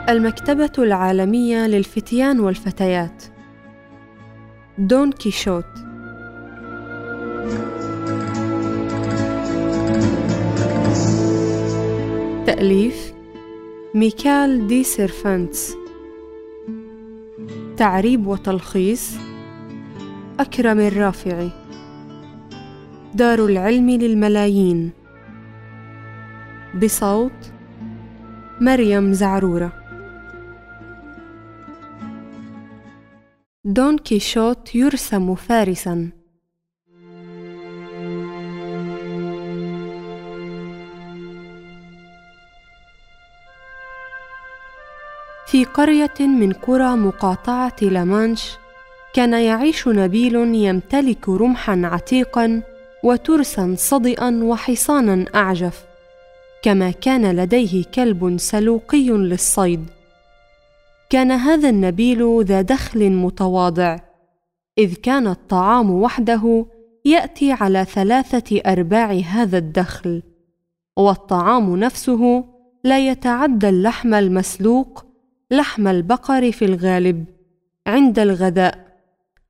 المكتبة العالمية للفتيان والفتيات. دون كيشوت. تأليف ميكال دي سيرفانتس. تعريب وتلخيص أكرم الرافعي. دار العلم للملايين. بصوت مريم زعرورة. دون كيشوت يرسم فارساً. في قرية من قرى مقاطعة لامانش كان يعيش نبيل يمتلك رمحاً عتيقاً وترساً صدئاً وحصاناً أعجف، كما كان لديه كلب سلوقي للصيد. كان هذا النبيل ذا دخل متواضع، إذ كان الطعام وحده يأتي على 3/4 هذا الدخل، والطعام نفسه لا يتعدى اللحم المسلوق، لحم البقر في الغالب، عند الغداء،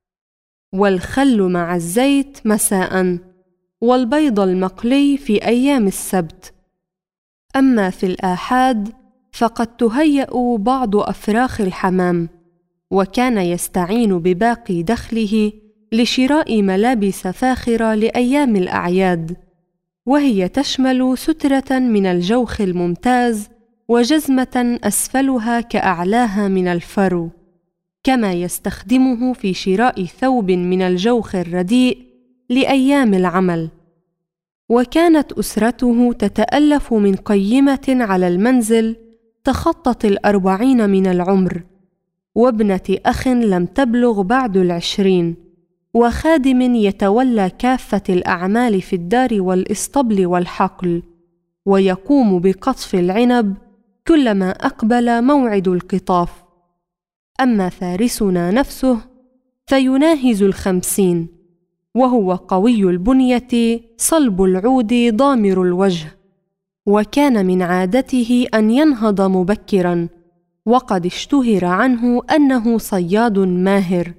والخل مع الزيت مساءً، والبيض المقلي في أيام السبت. أما في الآحاد فقد تهيأ بعض أفراخ الحمام، وكان يستعين بباقي دخله لشراء ملابس فاخرة لأيام الأعياد، وهي تشمل سترة من الجوخ الممتاز وجزمة أسفلها كأعلاها من الفرو، كما يستخدمه في شراء ثوب من الجوخ الرديء لأيام العمل. وكانت أسرته تتألف من قيمة على المنزل تخطت 40 من العمر، وابنة أخ لم تبلغ بعد 20، وخادم يتولى كافة الأعمال في الدار والإسطبل والحقل، ويقوم بقطف العنب كلما أقبل موعد القطاف. أما فارسنا نفسه فيناهز 50، وهو قوي البنية صلب العود ضامر الوجه، وكان من عادته أن ينهض مبكراً، وقد اشتهر عنه أنه صياد ماهر،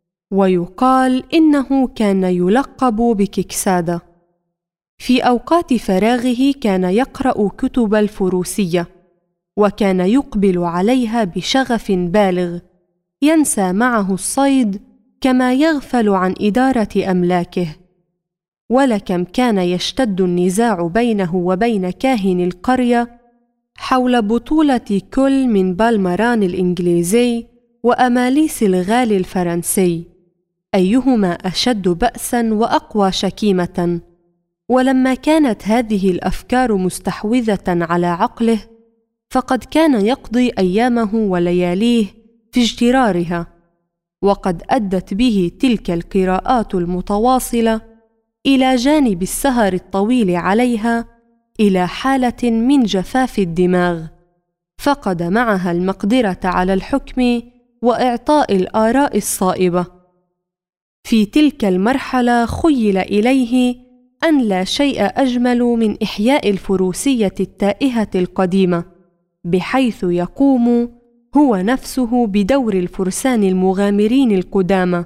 ويقال إنه كان يلقب بكيكسادة. في أوقات فراغه كان يقرأ كتب الفروسية، وكان يقبل عليها بشغف بالغ، ينسى معه الصيد كما يغفل عن إدارة أملاكه. ولكم كان يشتد النزاع بينه وبين كاهن القرية حول بطولة كل من بالمران الإنجليزي وأماليس الغال الفرنسي، أيهما أشد بأساً وأقوى شكيمة. ولما كانت هذه الأفكار مستحوذة على عقله، فقد كان يقضي أيامه ولياليه في اجترارها، وقد أدت به تلك القراءات المتواصلة إلى جانب السهر الطويل عليها إلى حالة من جفاف الدماغ، فقد معها المقدرة على الحكم وإعطاء الآراء الصائبة. في تلك المرحلة خيل إليه أن لا شيء أجمل من إحياء الفروسية التائهة القديمة، بحيث يقوم هو نفسه بدور الفرسان المغامرين القدامى،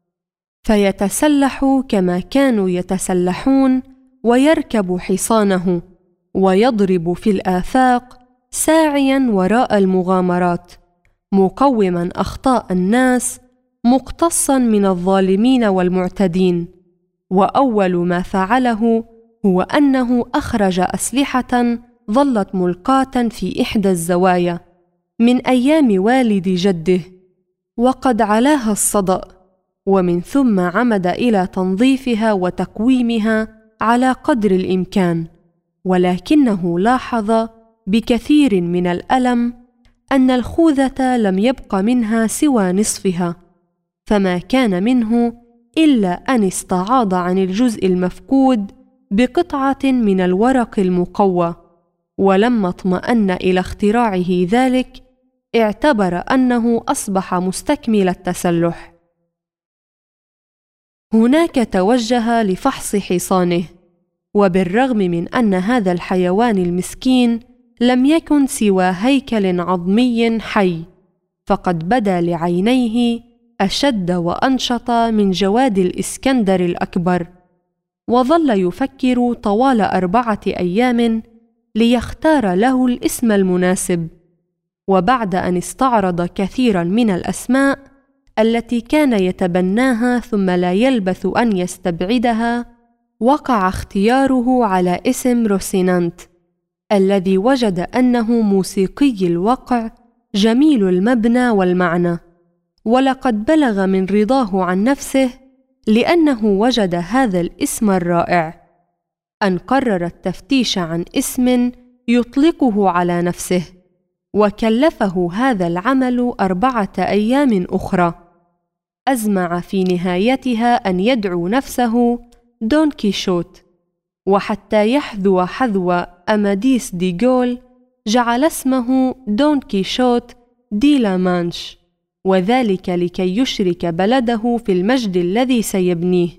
فيتسلح كما كانوا يتسلحون، ويركب حصانه، ويضرب في الآفاق ساعياً وراء المغامرات، مقوماً أخطاء الناس، مقتصاً من الظالمين والمعتدين. وأول ما فعله هو أنه أخرج أسلحة ظلت ملقاة في إحدى الزوايا من أيام والد جده، وقد علاها الصدأ، ومن ثم عمد إلى تنظيفها وتقويمها على قدر الإمكان. ولكنه لاحظ بكثير من الألم أن الخوذة لم يبق منها سوى نصفها، فما كان منه إلا أن استعاض عن الجزء المفقود بقطعة من الورق المقوى. ولما اطمأن إلى اختراعه ذلك، اعتبر أنه أصبح مستكمل التسلح. هناك توجه لفحص حصانه، وبالرغم من أن هذا الحيوان المسكين لم يكن سوى هيكل عظمي حي، فقد بدا لعينيه أشد وأنشط من جواد الإسكندر الأكبر. وظل يفكر طوال 4 أيام ليختار له الاسم المناسب، وبعد أن استعرض كثيرا من الأسماء التي كان يتبناها ثم لا يلبث أن يستبعدها، وقع اختياره على اسم روسينانت، الذي وجد أنه موسيقي الوقع جميل المبنى والمعنى. ولقد بلغ من رضاه عن نفسه لأنه وجد هذا الاسم الرائع أن قرر التفتيش عن اسم يطلقه على نفسه، وكلفه هذا العمل 4 أيام أخرى. أزمع في نهايتها أن يدعو نفسه دون كيشوت، وحتى يحذو حذو أماديس دي غول جعل اسمه دون كيشوت دي لا مانش، وذلك لكي يشرك بلده في المجد الذي سيبنيه.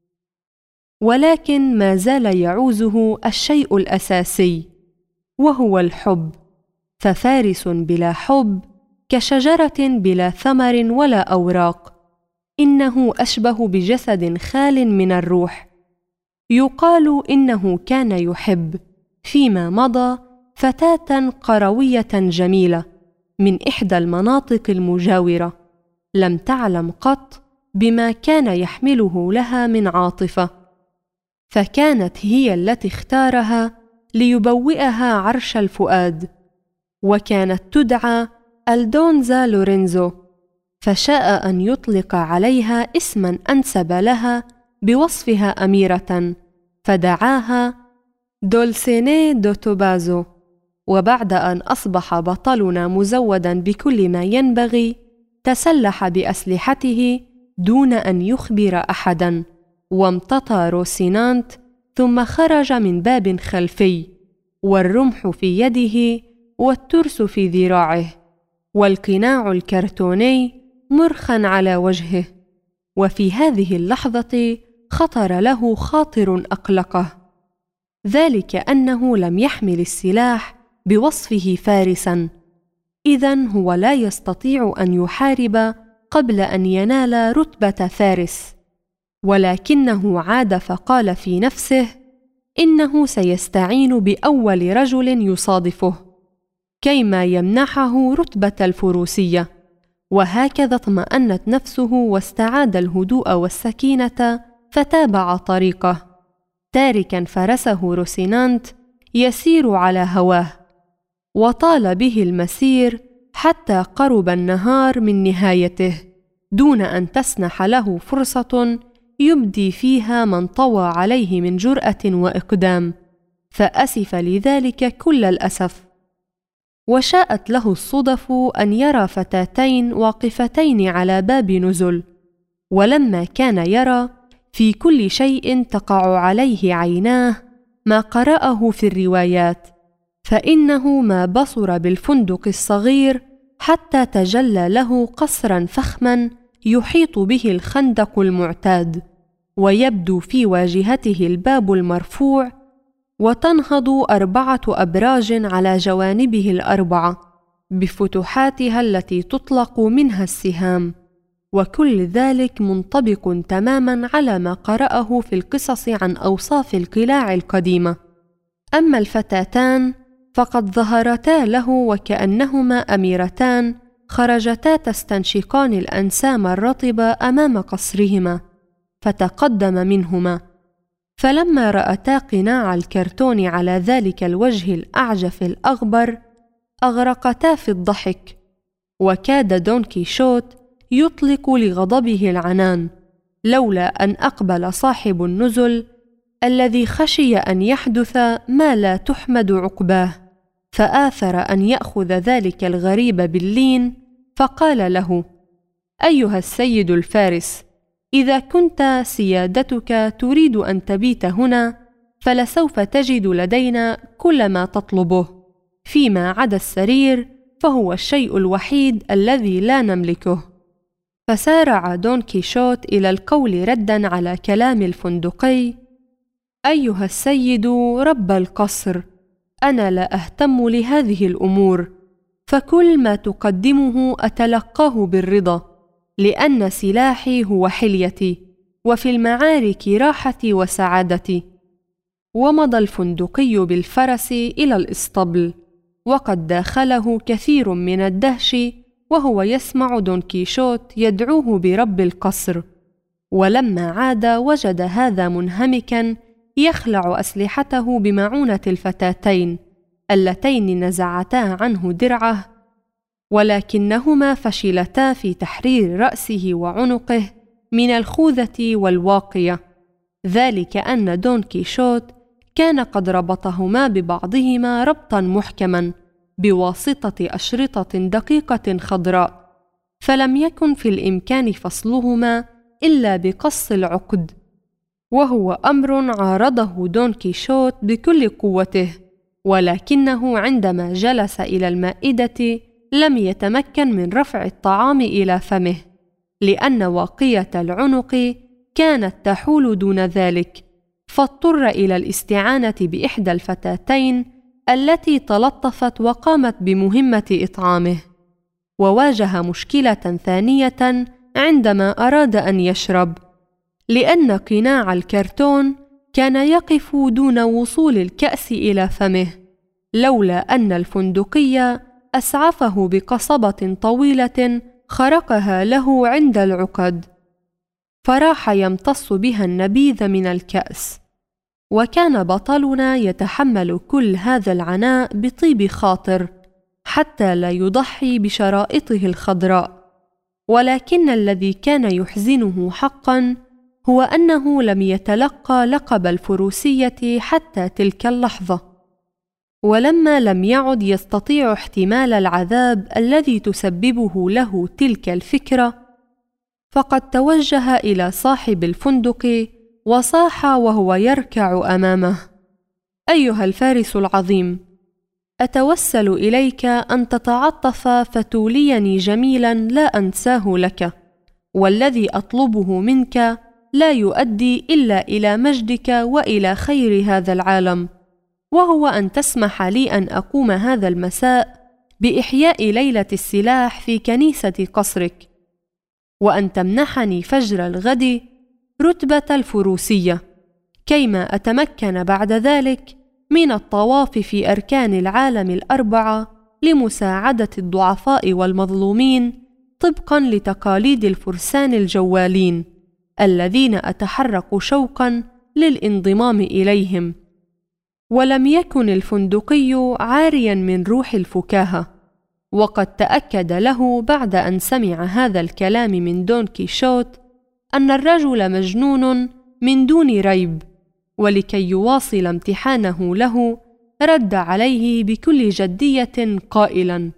ولكن ما زال يعوزه الشيء الأساسي، وهو الحب، ففارس بلا حب كشجرة بلا ثمر ولا أوراق، إنه أشبه بجسد خال من الروح. يقال إنه كان يحب فيما مضى فتاة قروية جميلة من إحدى المناطق المجاورة، لم تعلم قط بما كان يحمله لها من عاطفة، فكانت هي التي اختارها ليبوئها عرش الفؤاد، وكانت تدعى ألدونزا لورينزو، فشاء أن يطلق عليها اسما أنسب لها بوصفها أميرة، فدعاها دولسيني دو توبازو. وبعد أن أصبح بطلنا مزودا بكل ما ينبغي، تسلح بأسلحته دون أن يخبر أحدا، وامتطى روسينانت، ثم خرج من باب خلفي، والرمح في يده والترس في ذراعه، والقناع الكرتوني مرخا على وجهه. وفي هذه اللحظة خطر له خاطر أقلقه، ذلك أنه لم يحمل السلاح بوصفه فارسا، إذن هو لا يستطيع أن يحارب قبل أن ينال رتبة فارس. ولكنه عاد فقال في نفسه إنه سيستعين بأول رجل يصادفه كيما يمنحه رتبة الفروسية. وهكذا اطمأنت نفسه واستعاد الهدوء والسكينة، فتابع طريقه، تاركا فرسه روسينانت يسير على هواه. وطال به المسير حتى قرب النهار من نهايته، دون أن تسنح له فرصة يبدي فيها من طوى عليه من جرأة وإقدام، فأسف لذلك كل الأسف. وشاءت له الصدف أن يرى فتاتين واقفتين على باب نزل، ولما كان يرى في كل شيء تقع عليه عيناه ما قرأه في الروايات، فإنه ما بصر بالفندق الصغير حتى تجلى له قصرا فخما يحيط به الخندق المعتاد، ويبدو في واجهته الباب المرفوع، وتنهض 4 أبراج على جوانبه ال4 بفتحاتها التي تطلق منها السهام، وكل ذلك منطبق تماما على ما قرأه في القصص عن أوصاف القلاع القديمة. أما الفتاتان فقد ظهرتا له وكأنهما أميرتان خرجتا تستنشقان الأنسام الرطبة أمام قصرهما، فتقدم منهما، فلما رأتا قناع الكرتون على ذلك الوجه الأعجف الأغبر أغرقتا في الضحك، وكاد دون كيشوت يطلق لغضبه العنان، لولا أن أقبل صاحب النزل الذي خشي أن يحدث ما لا تحمد عقباه، فآثر أن يأخذ ذلك الغريب باللين، فقال له: أيها السيد الفارس، إذا كنت سيادتك تريد أن تبيت هنا، فلسوف تجد لدينا كل ما تطلبه، فيما عدا السرير فهو الشيء الوحيد الذي لا نملكه. فسارع دون كيشوت إلى القول ردا على كلام الفندقي: أيها السيد رب القصر، أنا لا أهتم لهذه الأمور، فكل ما تقدمه أتلقاه بالرضا، لأن سلاحي هو حليتي، وفي المعارك راحتي وسعادتي. ومضى الفندقي بالفرس إلى الإسطبل، وقد داخله كثير من الدهش وهو يسمع دون كيشوت يدعوه برب القصر. ولما عاد وجد هذا منهمكا يخلع أسلحته بمعونة الفتاتين اللتين نزعتا عنه درعه، ولكنهما فشلتا في تحرير رأسه وعنقه من الخوذة والواقية، ذلك أن دون كيشوت كان قد ربطهما ببعضهما ربطا محكما بواسطة أشرطة دقيقة خضراء، فلم يكن في الإمكان فصلهما إلا بقص العقد، وهو أمر عارضه دون كيشوت بكل قوته، ولكنه عندما جلس إلى المائدة لم يتمكن من رفع الطعام إلى فمه، لأن واقية العنق كانت تحول دون ذلك، فاضطر إلى الاستعانة بإحدى الفتاتين التي تلطفت وقامت بمهمة إطعامه. وواجه مشكلة ثانية عندما أراد أن يشرب، لأن قناع الكرتون كان يقف دون وصول الكأس إلى فمه، لولا أن الفندقي أسعفه بقصبة طويلة خرقها له عند العقد، فراح يمتص بها النبيذ من الكأس. وكان بطلنا يتحمل كل هذا العناء بطيب خاطر حتى لا يضحي بشرائطه الخضراء، ولكن الذي كان يحزنه حقا هو أنه لم يتلقى لقب الفروسية حتى تلك اللحظة. ولما لم يعد يستطيع احتمال العذاب الذي تسببه له تلك الفكرة، فقد توجه إلى صاحب الفندق وصاح وهو يركع أمامه: أيها الفارس العظيم، أتوسل إليك أن تتعطف فتوليني جميلا لا أنساه لك، والذي أطلبه منك لا يؤدي إلا إلى مجدك وإلى خير هذا العالم، وهو أن تسمح لي أن أقوم هذا المساء بإحياء ليلة السلاح في كنيسة قصرك، وأن تمنحني فجر الغد رتبة الفروسية، كيما أتمكن بعد ذلك من الطواف في أركان العالم الأربعة لمساعدة الضعفاء والمظلومين طبقا لتقاليد الفرسان الجوالين الذين أتحرق شوقا للانضمام إليهم. ولم يكن الفندقي عاريا من روح الفكاهة، وقد تأكد له بعد أن سمع هذا الكلام من دون كيشوت أن الرجل مجنون من دون ريب، ولكي يواصل امتحانه له رد عليه بكل جدية قائلا: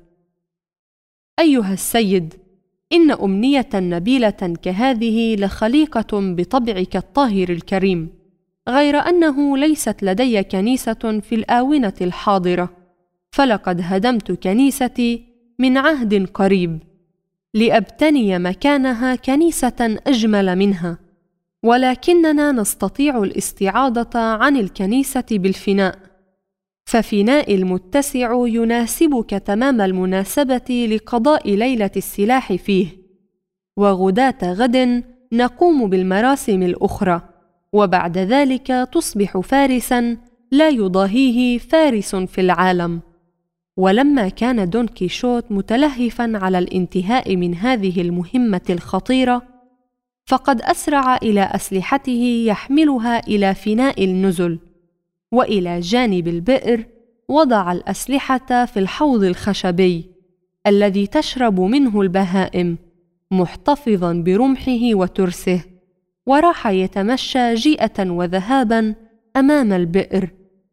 أيها السيد، إن أمنية نبيلة كهذه لخليقة بطبعك الطاهر الكريم، غير أنه ليست لدي كنيسة في الآونة الحاضرة، فلقد هدمت كنيستي من عهد قريب لأبتني مكانها كنيسة أجمل منها، ولكننا نستطيع الاستعاضة عن الكنيسة بالفناء، ففناء المتسع يناسبك تمام المناسبة لقضاء ليلة السلاح فيه، وغداة غد نقوم بالمراسم الأخرى، وبعد ذلك تصبح فارسا لا يضاهيه فارس في العالم. ولما كان دون كيشوت متلهفا على الانتهاء من هذه المهمة الخطيرة، فقد أسرع إلى أسلحته يحملها إلى فناء النزل، وإلى جانب البئر وضع الأسلحة في الحوض الخشبي الذي تشرب منه البهائم، محتفظا برمحه وترسه، وراح يتمشى جيئة وذهابا أمام البئر.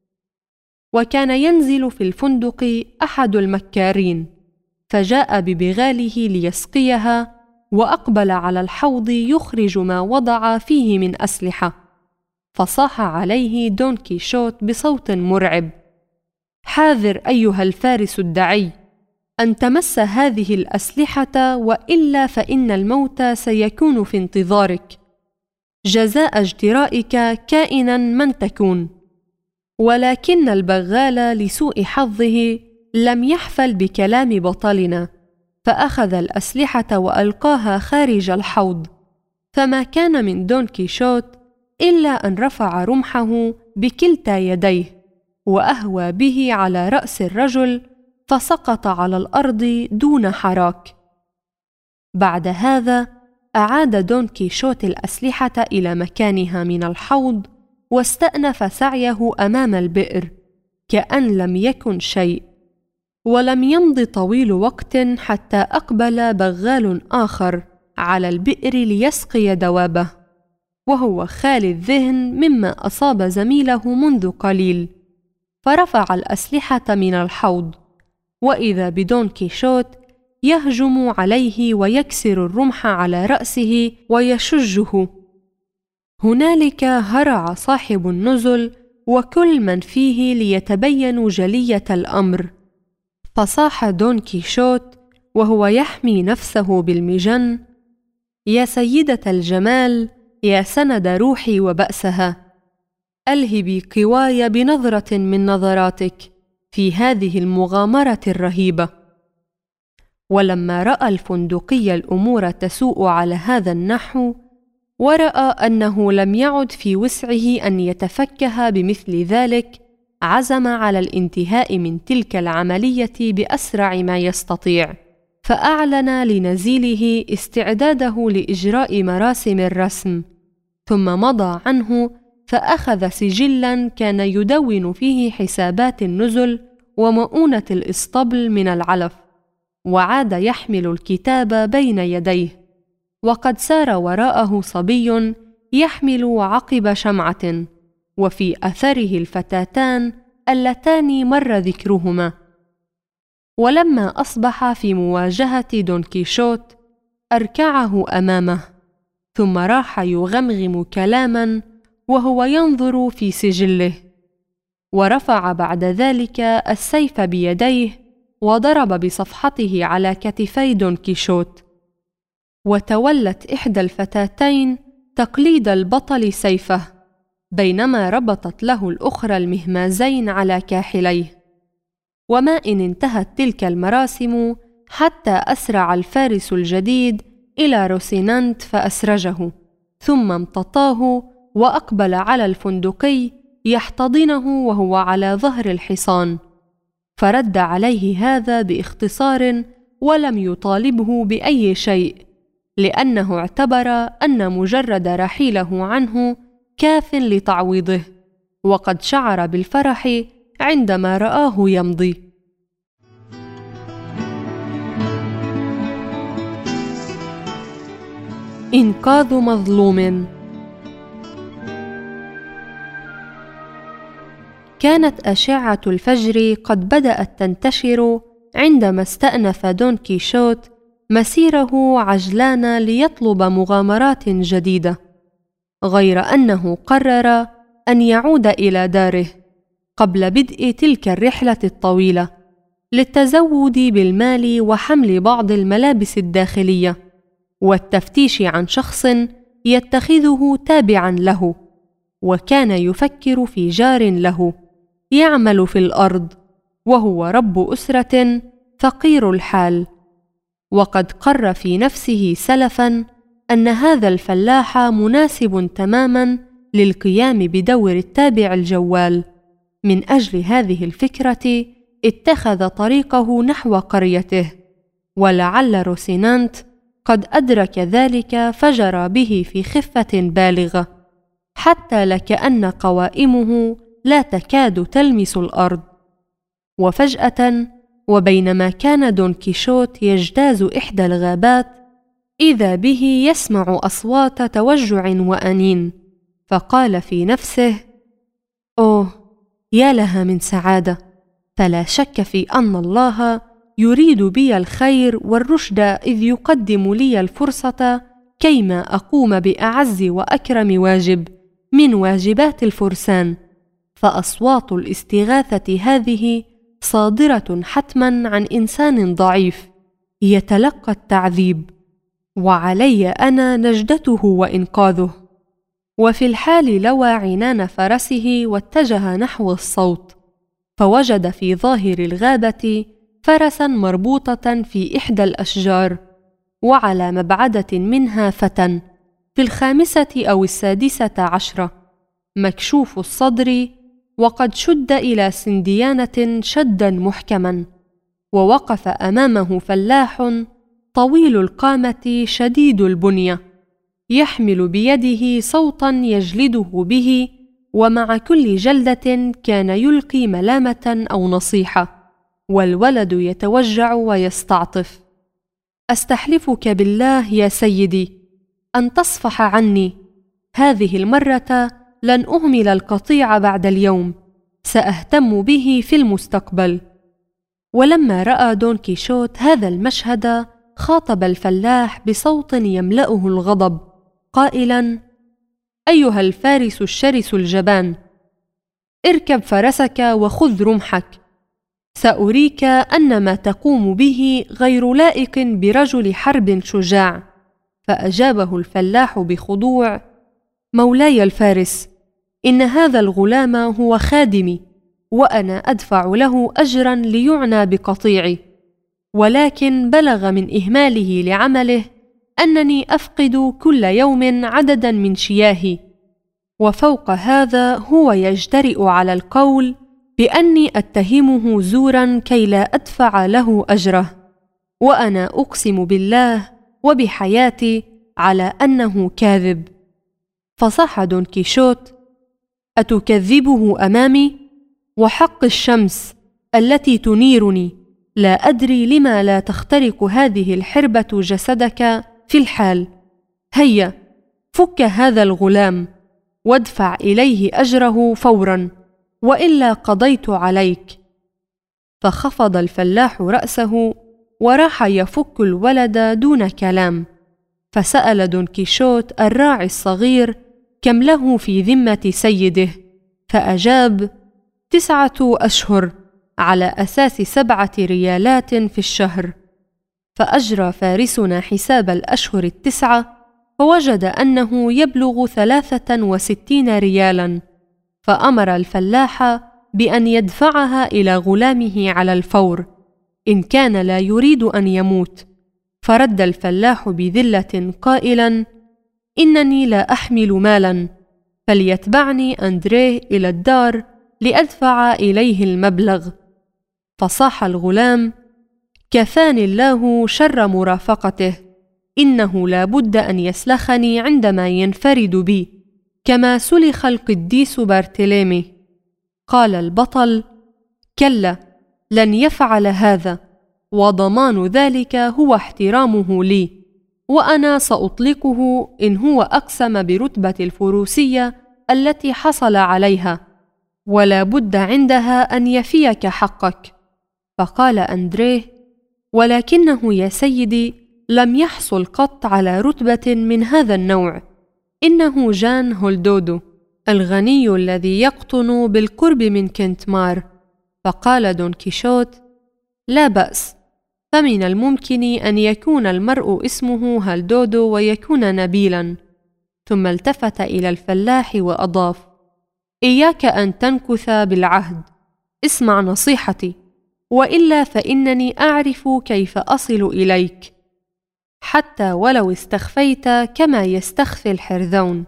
وكان ينزل في الفندق أحد المكارين، فجاء ببغاله ليسقيها، وأقبل على الحوض يخرج ما وضع فيه من أسلحة، فصاح عليه دون كيشوت بصوت مرعب: حاذر أيها الفارس الدعي أن تمس هذه الأسلحة، وإلا فإن الموت سيكون في انتظارك، جزاء اجترائك كائنا من تكون. ولكن البغال لسوء حظه لم يحفل بكلام بطلنا، فأخذ الأسلحة وألقاها خارج الحوض، فما كان من دون كيشوت إلا أن رفع رمحه بكلتا يديه وأهوى به على رأس الرجل، فسقط على الأرض دون حراك. بعد هذا أعاد دون كيشوت الأسلحة إلى مكانها من الحوض، واستأنف سعيه أمام البئر كأن لم يكن شيء. ولم يمض طويل وقت حتى أقبل بغال آخر على البئر ليسقي دوابه، وهو خالي الذهن مما أصاب زميله منذ قليل، فرفع الأسلحة من الحوض، وإذا بدون كيشوت يهجم عليه ويكسر الرمح على رأسه ويشجه. هنالك هرع صاحب النزل وكل من فيه ليتبين جلية الأمر، فصاح دون كيشوت وهو يحمي نفسه بالمجن: يا سيدة الجمال، يا سند روحي وبأسها، ألهبي قواي بنظرة من نظراتك في هذه المغامرة الرهيبة. ولما رأى الفندقي الأمور تسوء على هذا النحو، ورأى أنه لم يعد في وسعه أن يتفكه بمثل ذلك، عزم على الانتهاء من تلك العملية بأسرع ما يستطيع، فأعلن لنزيله استعداده لإجراء مراسم الرسم، ثم مضى عنه فأخذ سجلاً كان يدون فيه حسابات النزل ومؤونة الإسطبل من العلف، وعاد يحمل الكتاب بين يديه، وقد سار وراءه صبي يحمل عقب شمعة، وفي أثره الفتاتان اللتان مر ذكرهما. ولما أصبح في مواجهة دون كيشوت أركعه أمامه، ثم راح يغمغم كلاما وهو ينظر في سجله، ورفع بعد ذلك السيف بيديه وضرب بصفحته على كتفي دون كيشوت. وتولت إحدى الفتاتين تقليد البطل سيفه، بينما ربطت له الأخرى المهمازين على كاحليه. وما إن انتهت تلك المراسم حتى أسرع الفارس الجديد إلى روسينانت فأسرجه، ثم امتطاه وأقبل على الفندقي يحتضنه وهو على ظهر الحصان، فرد عليه هذا باختصار ولم يطالبه بأي شيء، لأنه اعتبر أن مجرد رحيله عنه كاف لتعويضه، وقد شعر بالفرح عندما رآه يمضي. إنقاذ مظلوم. كانت أشعة الفجر قد بدأت تنتشر عندما استأنف دون كيشوت مسيره عجلان ليطلب مغامرات جديدة، غير أنه قرر أن يعود إلى داره قبل بدء تلك الرحلة الطويلة للتزود بالمال وحمل بعض الملابس الداخلية والتفتيش عن شخص يتخذه تابعا له. وكان يفكر في جار له يعمل في الأرض وهو رب أسرة فقير الحال، وقد قر في نفسه سلفا أن هذا الفلاح مناسب تماما للقيام بدور التابع الجوال. من أجل هذه الفكرة اتخذ طريقه نحو قريته، ولعل روسينانت قد أدرك ذلك فجرى به في خفة بالغة، حتى لكأن قوائمه لا تكاد تلمس الأرض. وفجأة وبينما كان دون كيشوت يجتاز إحدى الغابات، إذا به يسمع أصوات توجع وأنين، فقال في نفسه: أوه، يا لها من سعادة! فلا شك في أن الله يريد بي الخير والرشد، إذ يقدم لي الفرصة كيما أقوم بأعز وأكرم واجب من واجبات الفرسان. فأصوات الاستغاثة هذه صادرة حتما عن إنسان ضعيف يتلقى التعذيب، وعلي أنا نجدته وإنقاذه. وفي الحال لوى عنان فرسه واتجه نحو الصوت، فوجد في ظاهر الغابة فرسا مربوطة في إحدى الأشجار، وعلى مبعدة منها فتى في 5 أو 6 مكشوف الصدر، وقد شد إلى سنديانة شدا محكما، ووقف أمامه فلاح طويل القامة شديد البنية، يحمل بيده صوتا يجلده به، ومع كل جلدة كان يلقي ملامة أو نصيحة، والولد يتوجع ويستعطف: أستحلفك بالله يا سيدي أن تصفح عني، هذه المرة لن أهمل القطيع بعد اليوم، سأهتم به في المستقبل. ولما رأى دون كيشوت هذا المشهد خاطب الفلاح بصوت يملأه الغضب قائلا: أيها الفارس الشرس الجبان، اركب فرسك وخذ رمحك، سأريك أن ما تقوم به غير لائق برجل حرب شجاع. فأجابه الفلاح بخضوع: مولاي الفارس، إن هذا الغلام هو خادمي، وأنا أدفع له أجرا ليعنى بقطيعي، ولكن بلغ من إهماله لعمله أنني أفقد كل يوم عددا من شياهي، وفوق هذا هو يجترئ على القول بأني أتهمه زورا كي لا أدفع له أجره، وأنا أقسم بالله وبحياتي على أنه كاذب. فصاح دون كيشوت: أتكذبه أمامي؟ وحق الشمس التي تنيرني، لا أدري لما لا تخترق هذه الحربة جسدك في الحال. هيا فك هذا الغلام وادفع إليه أجره فورا، وإلا قضيت عليك. فخفض الفلاح رأسه وراح يفك الولد دون كلام، فسأل دون كيشوت الراعي الصغير كم له في ذمة سيده، فأجاب: 9 أشهر على أساس 7 ريالات في الشهر. فأجرى فارسنا حساب الأشهر 9، فوجد أنه يبلغ 63 ريالا، فأمر الفلاح بأن يدفعها إلى غلامه على الفور إن كان لا يريد أن يموت. فرد الفلاح بذلة قائلا: إنني لا أحمل مالا، فليتبعني أندريه إلى الدار لأدفع إليه المبلغ. فصاح الغلام: كفاني الله شر مرافقته، إنه لا بد أن يسلخني عندما ينفرد بي، كما سلخ القديس بارتليمي. قال البطل: كلا، لن يفعل هذا، وضمان ذلك هو احترامه لي، وأنا سأطلقه إن هو أقسم برتبة الفروسية التي حصل عليها، ولا بد عندها أن يفيك حقك. فقال أندريه: ولكنه يا سيدي لم يحصل قط على رتبة من هذا النوع، إنه جان هولدودو الغني الذي يقطن بالقرب من كنتمار. فقال دون كيشوت: لا بأس، فمن الممكن أن يكون المرء اسمه هالدودو ويكون نبيلا. ثم التفت إلى الفلاح وأضاف: إياك أن تنكث بالعهد، اسمع نصيحتي، وإلا فإنني أعرف كيف أصل إليك، حتى ولو استخفيت كما يستخفي الحرذون،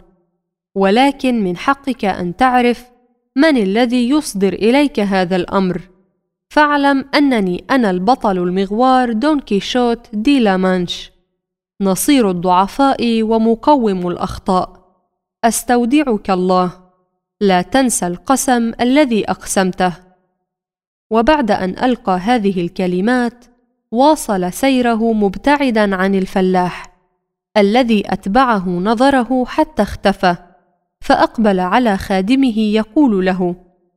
ولكن من حقك أن تعرف من الذي يصدر إليك هذا الأمر. فاعلم أنني أنا البطل المغوار دون كيشوت دي لا مانش، نصير الضعفاء ومقوم الأخطاء. أستودعك الله، لا تنسى القسم الذي أقسمته. وبعد أن ألقى هذه الكلمات واصل سيره مبتعدا عن الفلاح الذي أتبعه نظره حتى اختفى، فأقبل على خادمه يقول له: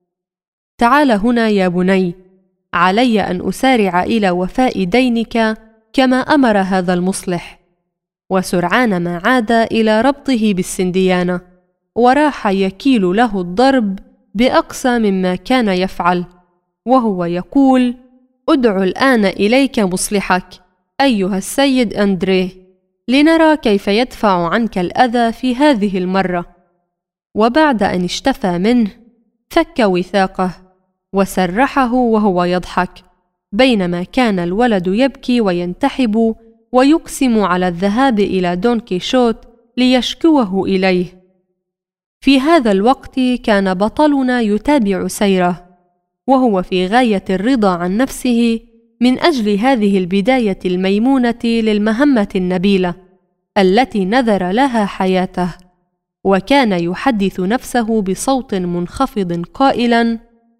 تعال هنا يا بني، علي أن أسارع إلى وفاء دينك كما أمر هذا المصلح. وسرعان ما عاد إلى ربطه بالسنديانة، وراح يكيل له الضرب بأقصى مما كان يفعل، وهو يقول: أدع الآن إليك مصلحك أيها السيد أندريه، لنرى كيف يدفع عنك الأذى في هذه المرة. وبعد أن اشتفى منه فك وثاقه وسرحه وهو يضحك، بينما كان الولد يبكي وينتحب ويقسم على الذهاب إلى دون كيشوت ليشكوه إليه. في هذا الوقت كان بطلنا يتابع سيره، وهو في غاية الرضا عن نفسه من أجل هذه البداية الميمونة للمهمة النبيلة التي نذر لها حياته، وكان يحدث نفسه بصوت منخفض قائلاً: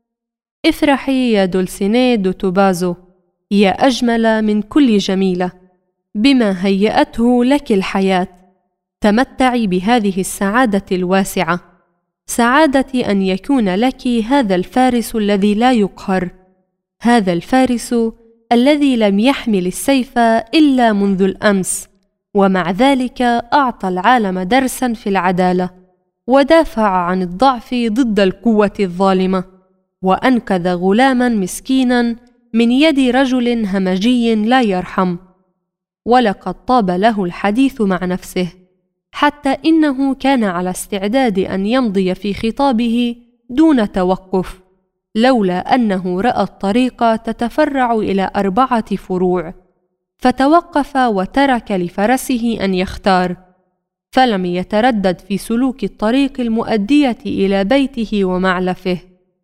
افرحي يا دولسينيه دو توبازو، يا أجمل من كل جميلة، بما هيأته لك الحياة. تمتعي بهذه السعادة الواسعة، سعادة أن يكون لك هذا الفارس الذي لا يقهر، هذا الفارس الذي لم يحمل السيف إلا منذ الأمس، ومع ذلك أعطى العالم درساً في العدالة، ودافع عن الضعف ضد القوة الظالمة، وأنقذ غلاما مسكينا من يد رجل همجي لا يرحم. ولقد طاب له الحديث مع نفسه، حتى إنه كان على استعداد أن يمضي في خطابه دون توقف، لولا أنه رأى الطريق تتفرع إلى 4 فروع، فتوقف وترك لفرسه أن يختار، فلم يتردد في سلوك الطريق المؤدية إلى بيته ومعلفه.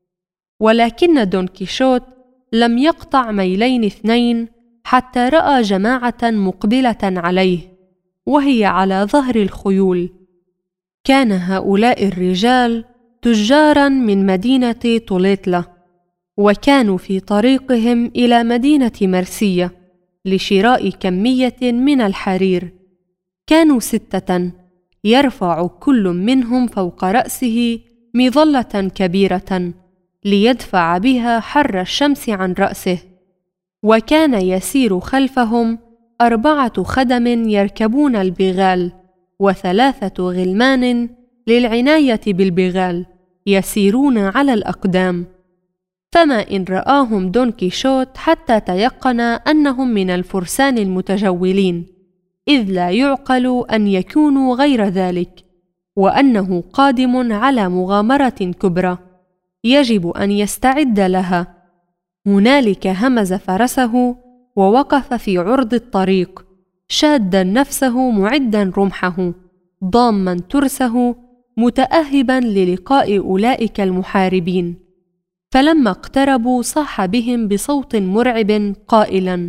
ولكن دون كيشوت لم يقطع ميلين 2 حتى رأى جماعة مقبلة عليه، وهي على ظهر الخيول. كان هؤلاء الرجال تجاراً من مدينة طوليتلا، وكانوا في طريقهم إلى مدينة مرسية لشراء كمية من الحرير. كانوا 6، يرفع كل منهم فوق رأسه مظلة كبيرة ليدفع بها حر الشمس عن رأسه، وكان يسير خلفهم 4 خدم يركبون البغال، و3 غلمان للعناية بالبغال يسيرون على الأقدام. فما إن رآهم دون كيشوت حتى تيقن أنهم من الفرسان المتجولين، إذ لا يعقل أن يكونوا غير ذلك، وأنه قادم على مغامرة كبرى يجب أن يستعد لها. هنالك همز فرسه ووقف في عرض الطريق، شادا نفسه معدا رمحه، ضاما ترسه، متأهبا للقاء أولئك المحاربين. فلما اقتربوا صاح بهم بصوت مرعب قائلا: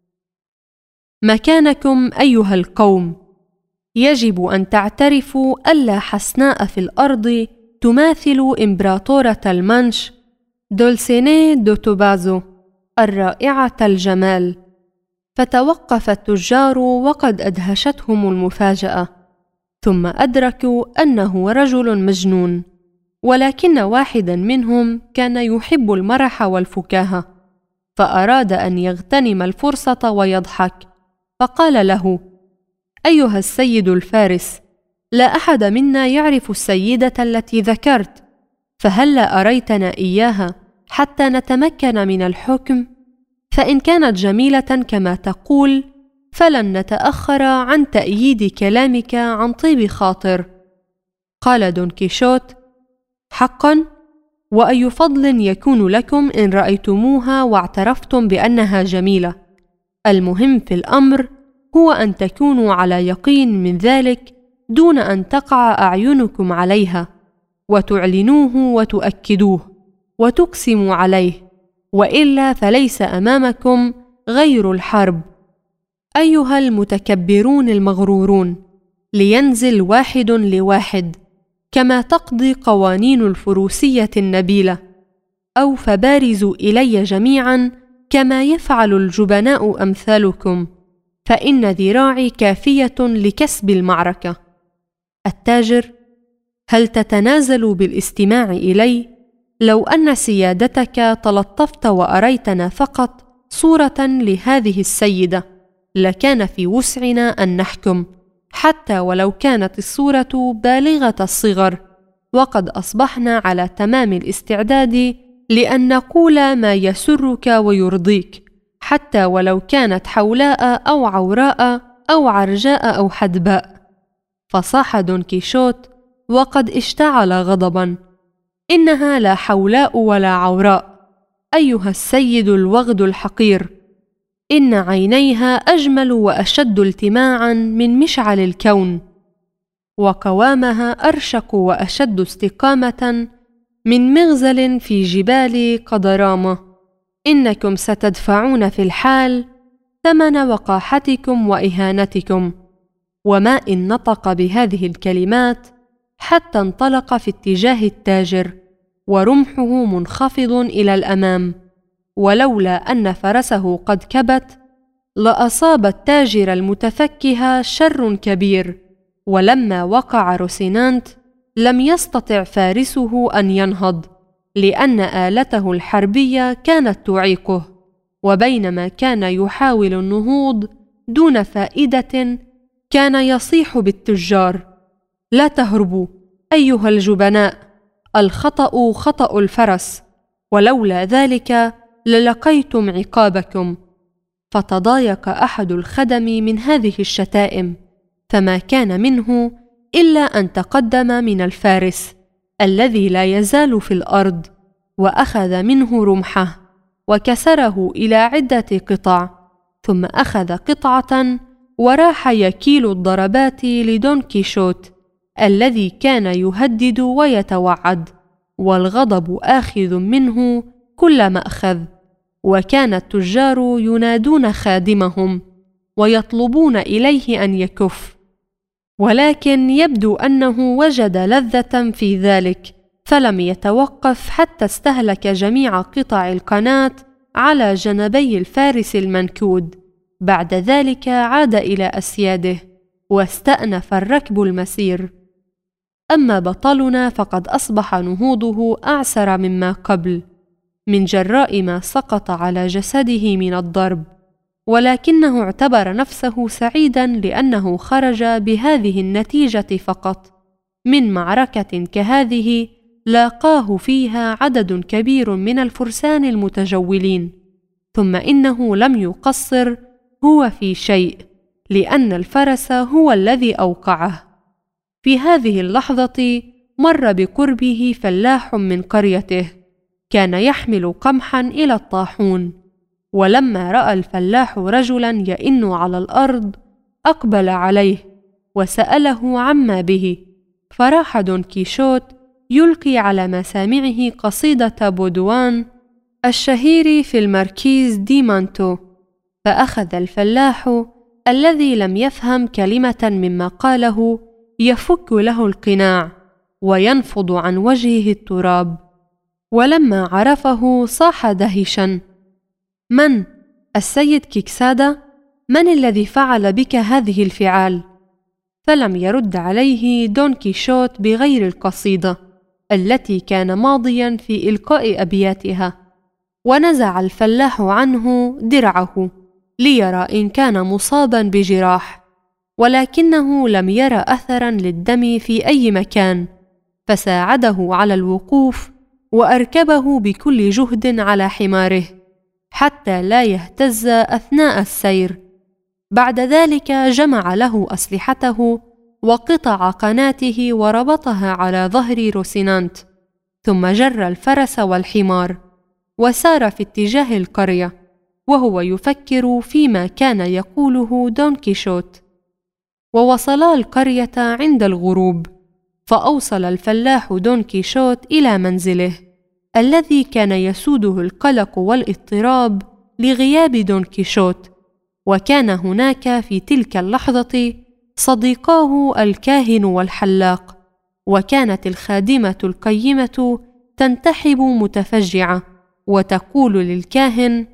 مكانكم أيها القوم، يجب أن تعترفوا ألا حسناء في الأرض تماثل إمبراطورة المانش دولسينيه دو توبازو الرائعة الجمال. فتوقف التجار وقد أدهشتهم المفاجأة، ثم أدركوا أنه رجل مجنون، ولكن واحدا منهم كان يحب المرح والفكاهة، فأراد أن يغتنم الفرصة ويضحك، فقال له: أيها السيد الفارس، لا أحد منا يعرف السيدة التي ذكرت، فهلا أريتنا إياها حتى نتمكن من الحكم؟ فإن كانت جميلة كما تقول فلن نتأخر عن تأييد كلامك عن طيب خاطر. قال دون كيشوت: حقا، وأي فضل يكون لكم إن رأيتموها واعترفتم بأنها جميلة. المهم في الأمر هو أن تكونوا على يقين من ذلك دون أن تقع أعينكم عليها، وتعلنوه وتؤكدوه وتقسموا عليه، وإلا فليس أمامكم غير الحرب. أيها المتكبرون المغرورون، لينزل واحد لواحد كما تقضي قوانين الفروسية النبيلة، أو فبارزوا إلي جميعا كما يفعل الجبناء أمثالكم، فإن ذراعي كافية لكسب المعركة. التاجر: هل تتنازل بالاستماع إلي؟ لو أن سيادتك تلطفت وأريتنا فقط صورة لهذه السيدة لكان في وسعنا أن نحكم، حتى ولو كانت الصورة بالغة الصغر، وقد أصبحنا على تمام الاستعداد لأن نقول ما يسرك ويرضيك، حتى ولو كانت حولاء أو عوراء أو عرجاء أو حدباء. فصاح دون كيشوت وقد اشتعل غضبا: إنها لا حولاء ولا عوراء، أيها السيد الوغد الحقير، إن عينيها أجمل وأشد التماعا من مشعل الكون، وقوامها أرشق وأشد استقامة من مغزل في جبال قدرامة. إنكم ستدفعون في الحال ثمن وقاحتكم وإهانتكم. وما إن نطق بهذه الكلمات حتى انطلق في اتجاه التاجر ورمحه منخفض إلى الأمام، ولولا أن فرسه قد كبت لأصاب التاجر المتفكه شر كبير. ولما وقع روسينانت لم يستطع فارسه أن ينهض، لأن آلته الحربية كانت تعيقه، وبينما كان يحاول النهوض دون فائدة كان يصيح بالتجار: لا تهربوا أيها الجبناء، الخطأ خطأ الفرس، ولولا ذلك للقيتم عقابكم. فتضايق أحد الخدم من هذه الشتائم، فما كان منه إلا أن تقدم من الفارس الذي لا يزال في الأرض، وأخذ منه رمحه وكسره إلى عدة قطع، ثم أخذ قطعة وراح يكيل الضربات لدون كيشوت الذي كان يهدد ويتوعد، والغضب آخذ منه كل مأخذ. وكان التجار ينادون خادمهم ويطلبون إليه أن يكف، ولكن يبدو أنه وجد لذة في ذلك، فلم يتوقف حتى استهلك جميع قطع القناة على جنبي الفارس المنكود. بعد ذلك عاد إلى أسياده واستأنف الركب المسير. أما بطلنا فقد أصبح نهوضه أعسر مما قبل من جراء ما سقط على جسده من الضرب، ولكنه اعتبر نفسه سعيدا لأنه خرج بهذه النتيجة فقط من معركة كهذه لاقاه فيها عدد كبير من الفرسان المتجولين. ثم إنه لم يقصر هو في شيء، لأن الفرس هو الذي أوقعه. في هذه اللحظة مر بقربه فلاح من قريته كان يحمل قمحا إلى الطاحون، ولما رأى الفلاح رجلا يئن على الأرض أقبل عليه وسأله عما به، فراح دون كيشوت يلقي على مسامعه قصيدة بودوان الشهير في الماركيز دي مانتو، فأخذ الفلاح الذي لم يفهم كلمة مما قاله يفك له القناع وينفض عن وجهه التراب، ولما عرفه صاح دهشا: من؟ السيد كيكسادا؟ من الذي فعل بك هذه الفعال؟ فلم يرد عليه دون كيشوت بغير القصيدة التي كان ماضيا في إلقاء أبياتها، ونزع الفلاح عنه درعه ليرى إن كان مصابا بجراح، ولكنه لم يرى أثرا للدم في أي مكان، فساعده على الوقوف وأركبه بكل جهد على حماره حتى لا يهتز أثناء السير. بعد ذلك جمع له أسلحته وقطع قناته وربطها على ظهر روسينانت، ثم جر الفرس والحمار وسار في اتجاه القرية وهو يفكر فيما كان يقوله دون كيشوت. ووصلا القرية عند الغروب، فأوصل الفلاح دون كيشوت إلى منزله الذي كان يسوده القلق والاضطراب لغياب دون كيشوت، وكان هناك في تلك اللحظة صديقاه الكاهن والحلاق، وكانت الخادمة القيمة تنتحب متفجعة وتقول للكاهن: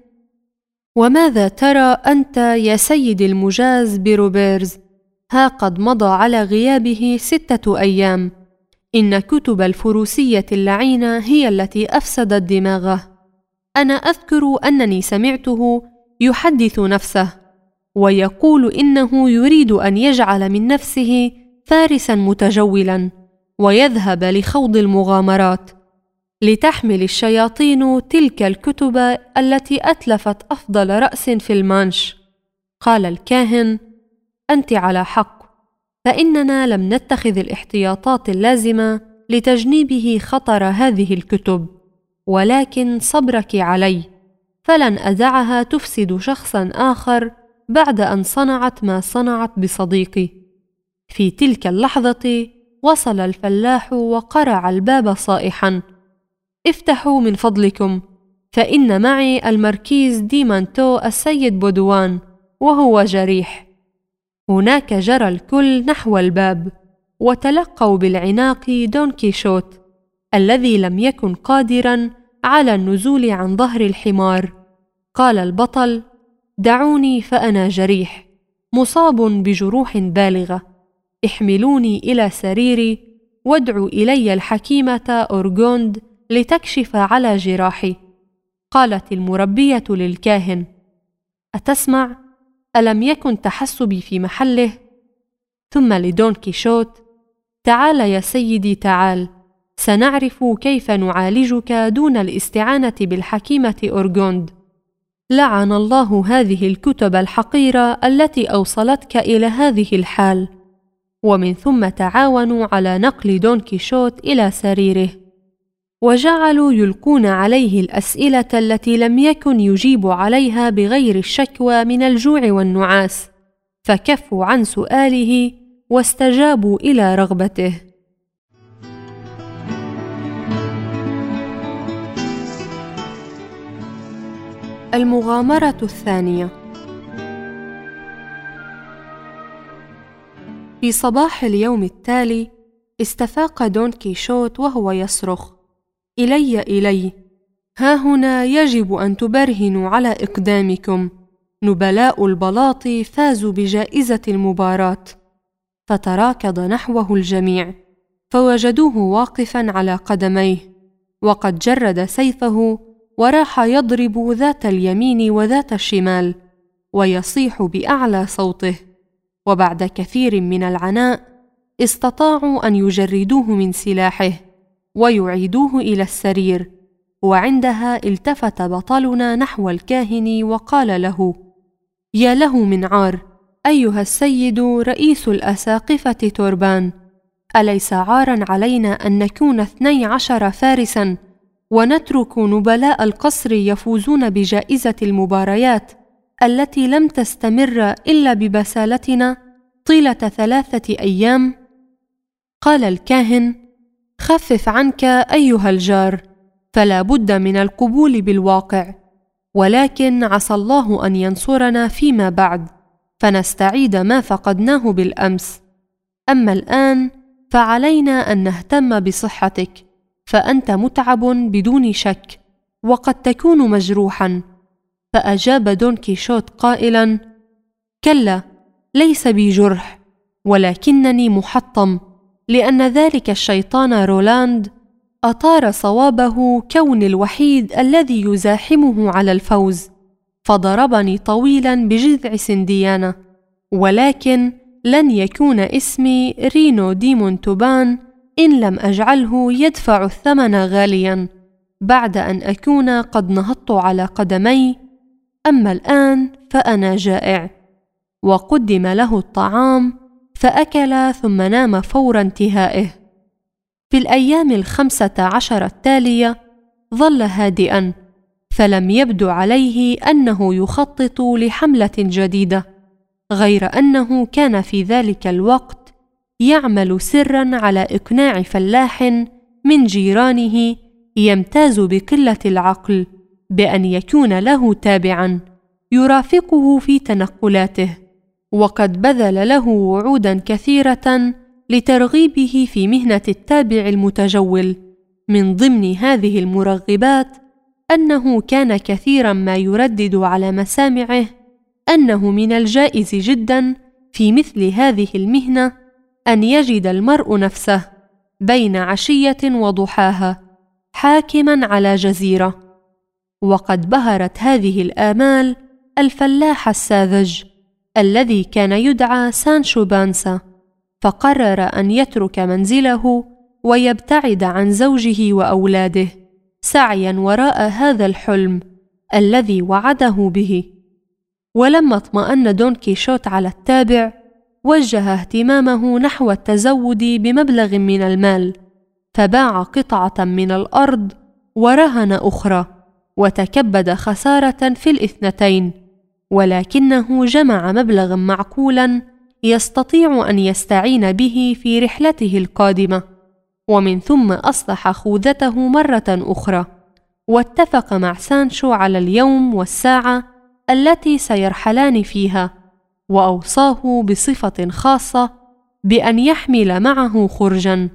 وماذا ترى أنت يا سيد المجاز بروبيرز؟ ها قد مضى على غيابه 6 أيام. إن كتب الفروسية اللعينة هي التي أفسدت دماغه. أنا أذكر أنني سمعته يحدث نفسه ويقول إنه يريد أن يجعل من نفسه فارسا متجولا ويذهب لخوض المغامرات، لتحمل الشياطين تلك الكتب التي أتلفت أفضل رأس في المانش. قال الكاهن: أنت على حق، فإننا لم نتخذ الاحتياطات اللازمة لتجنيبه خطر هذه الكتب، ولكن صبرك علي، فلن أدعها تفسد شخصا آخر بعد أن صنعت ما صنعت بصديقي. في تلك اللحظة وصل الفلاح وقرع الباب صائحا: افتحوا من فضلكم، فإن معي المركيز دي مانتو السيد بودوان وهو جريح. هناك جرى الكل نحو الباب، وتلقوا بالعناق دون كيشوت الذي لم يكن قادرا على النزول عن ظهر الحمار. قال البطل: دعوني فأنا جريح، مصاب بجروح بالغة، احملوني إلى سريري وادعوا إلي الحكيمة أورغوند لتكشف على جراحي. قالت المربية للكاهن: أتسمع؟ ألم يكن تحسبي في محله؟ ثم لدون كيشوت: تعال يا سيدي تعال، سنعرف كيف نعالجك دون الاستعانة بالحكيمة أورغوند. لعن الله هذه الكتب الحقيرة التي أوصلتك إلى هذه الحال. ومن ثم تعاونوا على نقل دون كيشوت إلى سريره، وجعلوا يلقون عليه الأسئلة التي لم يكن يجيب عليها بغير الشكوى من الجوع والنعاس، فكفوا عن سؤاله واستجابوا إلى رغبته. المغامرة الثانية. في صباح اليوم التالي استفاق دون كيشوت وهو يصرخ: إلي إلي، ها هنا يجب أن تبرهنوا على إقدامكم، نبلاء البلاط فازوا بجائزة المباراة. فتراكض نحوه الجميع، فوجدوه واقفا على قدميه، وقد جرد سيفه وراح يضرب ذات اليمين وذات الشمال، ويصيح بأعلى صوته. وبعد كثير من العناء استطاعوا أن يجردوه من سلاحه ويعيدوه إلى السرير. وعندها التفت بطلنا نحو الكاهن وقال له: يا له من عار أيها السيد رئيس الأساقفة توربان، أليس عارا علينا أن نكون 12 فارسا ونترك نبلاء القصر يفوزون بجائزة المباريات التي لم تستمر إلا ببسالتنا طيلة 3 أيام؟ قال الكاهن: خفف عنك أيها الجار، فلا بد من القبول بالواقع، ولكن عسى الله أن ينصرنا فيما بعد فنستعيد ما فقدناه بالأمس. أما الآن فعلينا أن نهتم بصحتك، فأنت متعب بدون شك، وقد تكون مجروحا. فأجاب دون كيشوت قائلا: كلا، ليس بي جرح، ولكنني محطم، لأن ذلك الشيطان رولاند أطار صوابه كون الوحيد الذي يزاحمه على الفوز، فضربني طويلا بجذع سنديانة، ولكن لن يكون اسمي رينو دي مونتوبان إن لم أجعله يدفع الثمن غاليا بعد أن أكون قد نهضت على قدمي. أما الآن فأنا جائع. وقدم له الطعام فأكل ثم نام فور انتهائه. في الأيام 15 التالية ظل هادئا، فلم يبدو عليه أنه يخطط لحملة جديدة، غير أنه كان في ذلك الوقت يعمل سرا على إقناع فلاح من جيرانه يمتاز بقلة العقل بأن يكون له تابعا يرافقه في تنقلاته، وقد بذل له وعودا كثيرة لترغيبه في مهنة التابع المتجول. من ضمن هذه المرغبات أنه كان كثيرا ما يردد على مسامعه أنه من الجائز جدا في مثل هذه المهنة أن يجد المرء نفسه بين عشية وضحاها حاكما على جزيرة. وقد بهرت هذه الآمال الفلاح الساذج الذي كان يدعى سانشو بانسا، فقرر أن يترك منزله ويبتعد عن زوجه وأولاده سعيا وراء هذا الحلم الذي وعده به. ولما اطمأن دون كيشوت على التابع وجه اهتمامه نحو التزود بمبلغ من المال، فباع قطعة من الأرض ورهن أخرى، وتكبد خسارة في الاثنتين، ولكنه جمع مبلغا معقولا يستطيع أن يستعين به في رحلته القادمة، ومن ثم أصلح خوذته مرة أخرى، واتفق مع سانشو على اليوم والساعة التي سيرحلان فيها، وأوصاه بصفة خاصة بأن يحمل معه خرجا.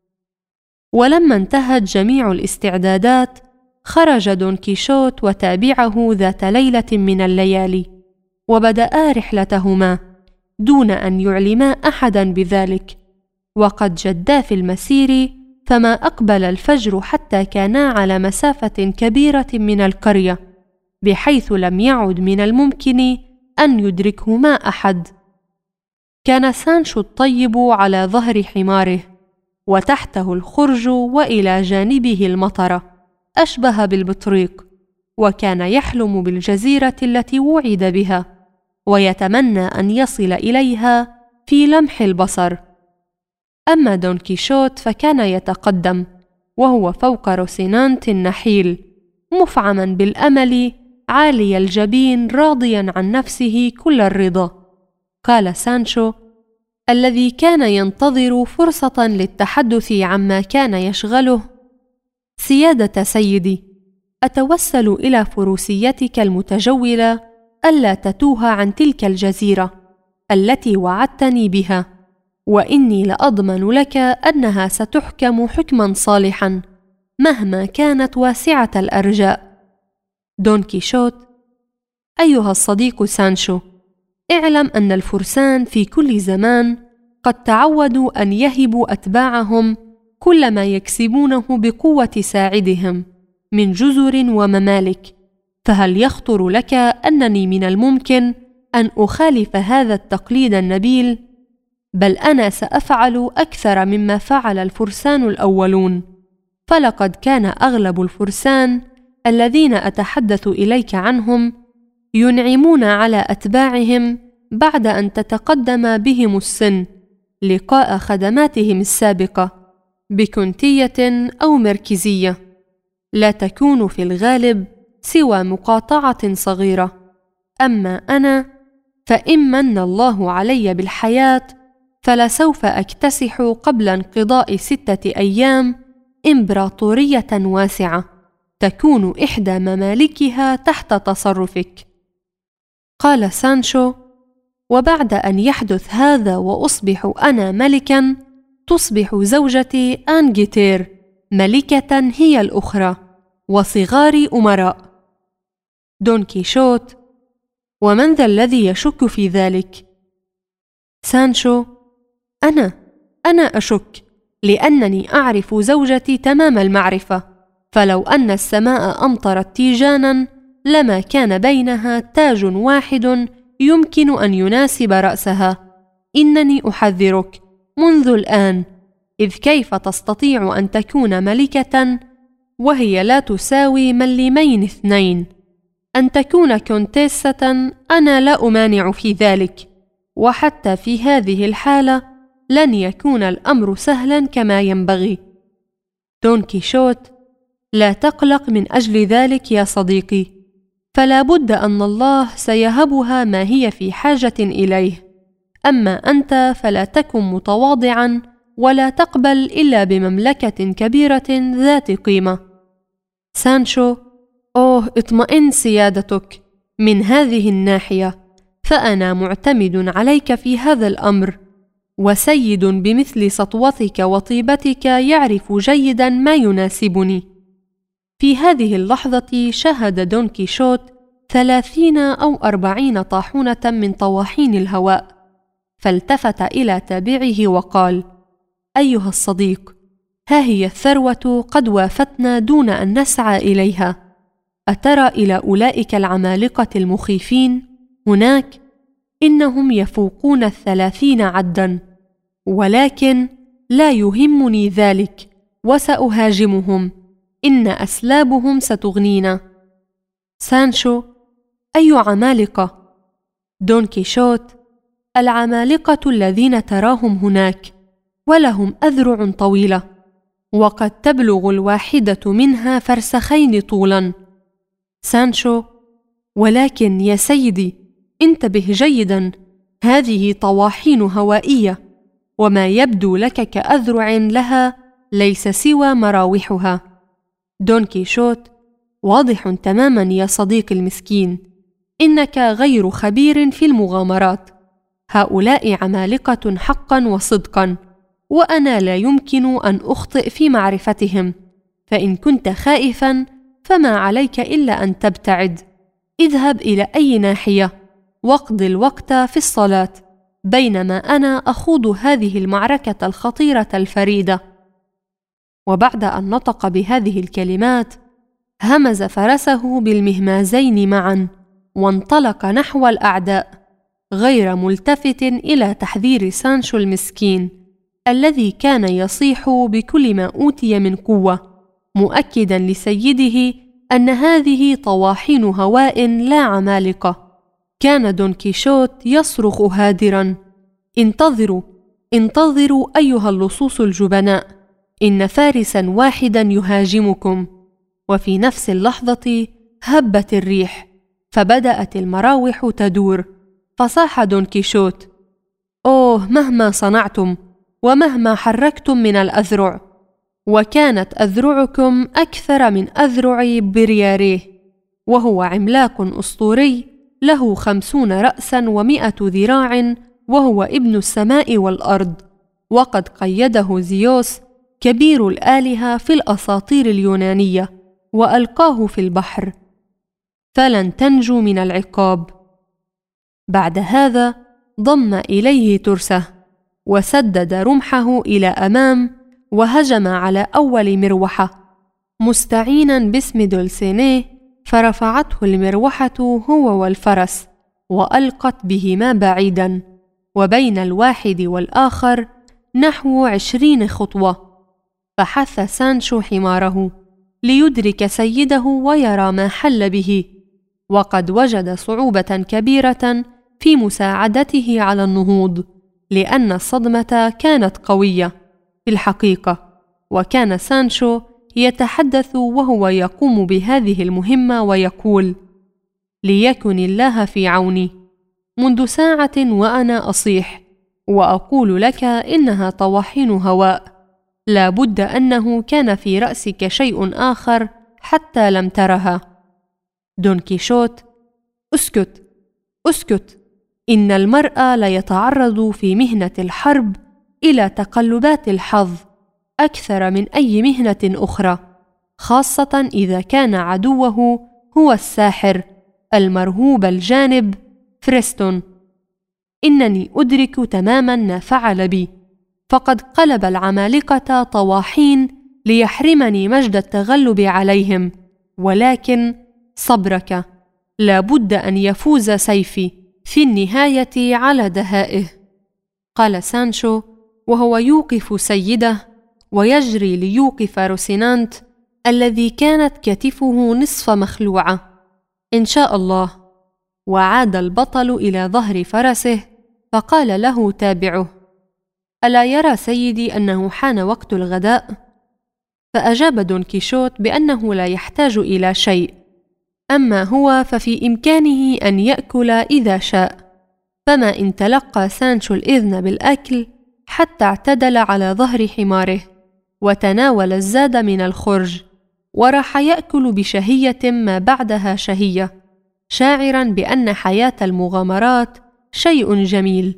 ولما انتهت جميع الاستعدادات، خرج دون كيشوت وتابعه ذات ليلة من الليالي، وبدأا رحلتهما دون أن يعلما أحدا بذلك. وقد جدا في المسير، فما أقبل الفجر حتى كانا على مسافة كبيرة من القرية، بحيث لم يعد من الممكن أن يدركهما أحد. كان سانشو الطيب على ظهر حماره، وتحته الخرج وإلى جانبه المطرة أشبه بالبطريق، وكان يحلم بالجزيرة التي وعد بها، ويتمنى أن يصل إليها في لمح البصر. أما دون كيشوت فكان يتقدم، وهو فوق روسينانت النحيل، مفعما بالأمل، عالي الجبين، راضيا عن نفسه كل الرضا. قال سانشو الذي كان ينتظر فرصة للتحدث عما كان يشغله: سيادة سيدي، أتوسل إلى فروسيتك المتجولة ألا تتوه عن تلك الجزيرة التي وعدتني بها، وإني لأضمن لك أنها ستحكم حكما صالحا مهما كانت واسعة الأرجاء. دون كيشوت: أيها الصديق سانشو، اعلم أن الفرسان في كل زمان قد تعودوا أن يهبوا أتباعهم كل ما يكسبونه بقوة ساعدهم من جزر وممالك، فهل يخطر لك أنني من الممكن أن أخالف هذا التقليد النبيل؟ بل أنا سأفعل أكثر مما فعل الفرسان الأولون، فلقد كان أغلب الفرسان الذين أتحدث إليك عنهم ينعمون على أتباعهم بعد أن تتقدم بهم السن لقاء خدماتهم السابقة بكنتية أو مركزية، لا تكون في الغالب سوى مقاطعة صغيرة. أما أنا فإن من الله علي بالحياة فلسوف أكتسح قبل انقضاء 6 أيام إمبراطورية واسعة تكون إحدى ممالكها تحت تصرفك. قال سانشو: وبعد أن يحدث هذا وأصبح أنا ملكا، تصبح زوجتي أنجيتير ملكة هي الأخرى، وصغاري أمراء. دون كيشوت: ومن ذا الذي يشك في ذلك؟ سانشو: أنا أشك، لأنني أعرف زوجتي تمام المعرفة، فلو أن السماء أمطرت تيجانا لما كان بينها تاج واحد يمكن أن يناسب رأسها. إنني أحذرك منذ الآن، إذ كيف تستطيع أن تكون ملكة وهي لا تساوي ملمين 2؟ أن تكون كونتيسة أنا لا أمانع في ذلك، وحتى في هذه الحالة لن يكون الأمر سهلا كما ينبغي. دون كيشوت: لا تقلق من أجل ذلك يا صديقي، فلا بد أن الله سيهبها ما هي في حاجة إليه. أما أنت فلا تكن متواضعا، ولا تقبل إلا بمملكة كبيرة ذات قيمة. سانشو: أوه، اطمئن سيادتك من هذه الناحية، فأنا معتمد عليك في هذا الأمر، وسيد بمثل سطوتك وطيبتك يعرف جيدا ما يناسبني. في هذه اللحظة شاهد دون كيشوت 30 أو 40 طاحونة من طواحين الهواء، فالتفت إلى تابعه وقال: أيها الصديق، ها هي الثروة قد وافتنا دون أن نسعى إليها. أترى إلى أولئك العمالقة المخيفين هناك؟ إنهم يفوقون 30 عدًا، ولكن لا يهمني ذلك، وسأهاجمهم، إن أسلابهم ستغنينا. سانشو: أي عمالقة؟ دون كيشوت: العمالقة الذين تراهم هناك، ولهم أذرع طويلة، وقد تبلغ الواحدة منها فرسخين طولاً. سانشو: ولكن يا سيدي، انتبه جيداً، هذه طواحين هوائية، وما يبدو لك كأذرع لها ليس سوى مراوحها. دون كيشوت: واضح تماماً يا صديقي المسكين، إنك غير خبير في المغامرات. هؤلاء عمالقة حقاً وصدقاً، وأنا لا يمكن أن أخطئ في معرفتهم، فإن كنت خائفاً فما عليك إلا أن تبتعد. اذهب إلى أي ناحية واقض الوقت في الصلاة، بينما أنا أخوض هذه المعركة الخطيرة الفريدة. وبعد أن نطق بهذه الكلمات همز فرسه بالمهمازين معا، وانطلق نحو الأعداء، غير ملتفت إلى تحذير سانشو المسكين الذي كان يصيح بكل ما أوتي من قوة، مؤكدا لسيده أن هذه طواحين هواء لا عمالقة. كان دون كيشوت يصرخ هادرا: انتظروا، انتظروا أيها اللصوص الجبناء، إن فارسا واحدا يهاجمكم. وفي نفس اللحظة هبت الريح، فبدأت المراوح تدور، فصاح دون كيشوت: أوه، مهما صنعتم ومهما حركتم من الأذرع، وكانت أذرعكم أكثر من أذرع برياريه، وهو عملاق أسطوري له 50 رأسا و100 ذراع، وهو ابن السماء والأرض، وقد قيده زيوس كبير الآلهة في الأساطير اليونانية وألقاه في البحر، فلن تنجو من العقاب. بعد هذا ضم إليه ترسه، وسدد رمحه إلى أمام، وهجم على أول مروحة مستعينا باسم دولسينيه، فرفعته المروحة هو والفرس، وألقت بهما بعيدا، وبين الواحد والآخر نحو 20 خطوة. فحث سانشو حماره ليدرك سيده ويرى ما حل به، وقد وجد صعوبة كبيرة في مساعدته على النهوض، لأن الصدمة كانت قوية في الحقيقة. وكان سانشو يتحدث وهو يقوم بهذه المهمة ويقول: ليكن الله في عوني، منذ ساعة وأنا أصيح وأقول لك إنها طواحين هواء، لا بد أنه كان في رأسك شيء آخر حتى لم ترها. دون كيشوت: اسكت، اسكت، إن المرء لا يتعرض في مهنة الحرب إلى تقلبات الحظ أكثر من أي مهنة أخرى، خاصة إذا كان عدوه هو الساحر المرهوب الجانب فريستون. إنني أدرك تماما ما فعل بي، فقد قلب العمالقة طواحين ليحرمني مجد التغلب عليهم، ولكن صبرك، لا بد أن يفوز سيفي في النهاية على دهائه. قال سانشو وهو يوقف سيده ويجري ليوقف روسينانت الذي كانت كتفه نصف مخلوعة: إن شاء الله. وعاد البطل إلى ظهر فرسه، فقال له تابعه: ألا يرى سيدي أنه حان وقت الغداء؟ فأجاب دون كيشوت بأنه لا يحتاج إلى شيء، أما هو ففي إمكانه أن يأكل إذا شاء. فما إن تلقى سانشو الإذن بالأكل حتى اعتدل على ظهر حماره، وتناول الزاد من الخرج، وراح يأكل بشهية ما بعدها شهية، شاعرا بأن حياة المغامرات شيء جميل.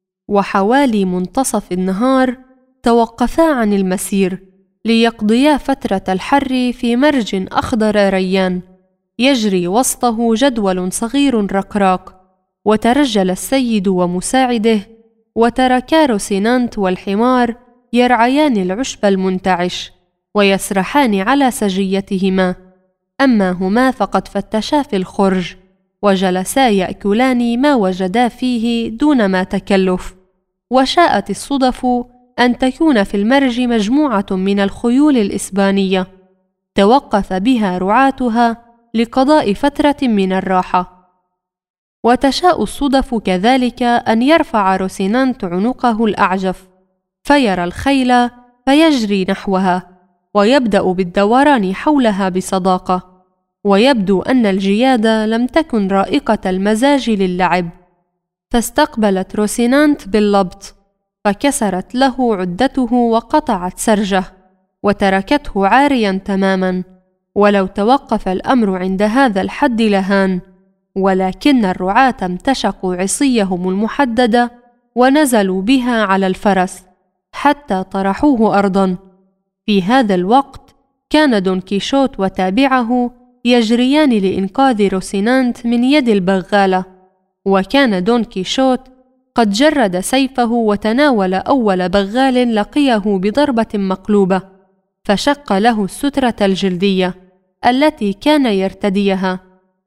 وحوالي منتصف النهار توقفا عن المسير ليقضيا فترة الحر في مرج أخضر ريان يجري وسطه جدول صغير رقراق. وترجل السيد ومساعده، وتركا روسينانت والحمار يرعيان العشب المنتعش ويسرحان على سجيتهما، أما هما فقد فتشا في الخرج وجلسا يأكلان ما وجدا فيه دون ما تكلف. وشاءت الصدف أن تكون في المرج مجموعة من الخيول الإسبانية توقف بها رعاتها لقضاء فترة من الراحة. وتشاء الصدف كذلك أن يرفع روسينانت عنقه الأعجف فيرى الخيل فيجري نحوها ويبدأ بالدوران حولها بصداقة، ويبدو أن الجياد لم تكن رائقة المزاج للعب، فاستقبلت روسينانت باللبط فكسرت له عدته وقطعت سرجه وتركته عاريا تماما. ولو توقف الأمر عند هذا الحد لهان، ولكن الرعاة امتشقوا عصيهم المحددة ونزلوا بها على الفرس حتى طرحوه أرضا. في هذا الوقت كان دون كيشوت وتابعه يجريان لإنقاذ روسينانت من يد البغالة، وكان دون كيشوت قد جرد سيفه وتناول أول بغال لقيه بضربة مقلوبة، فشق له السترة الجلدية التي كان يرتديها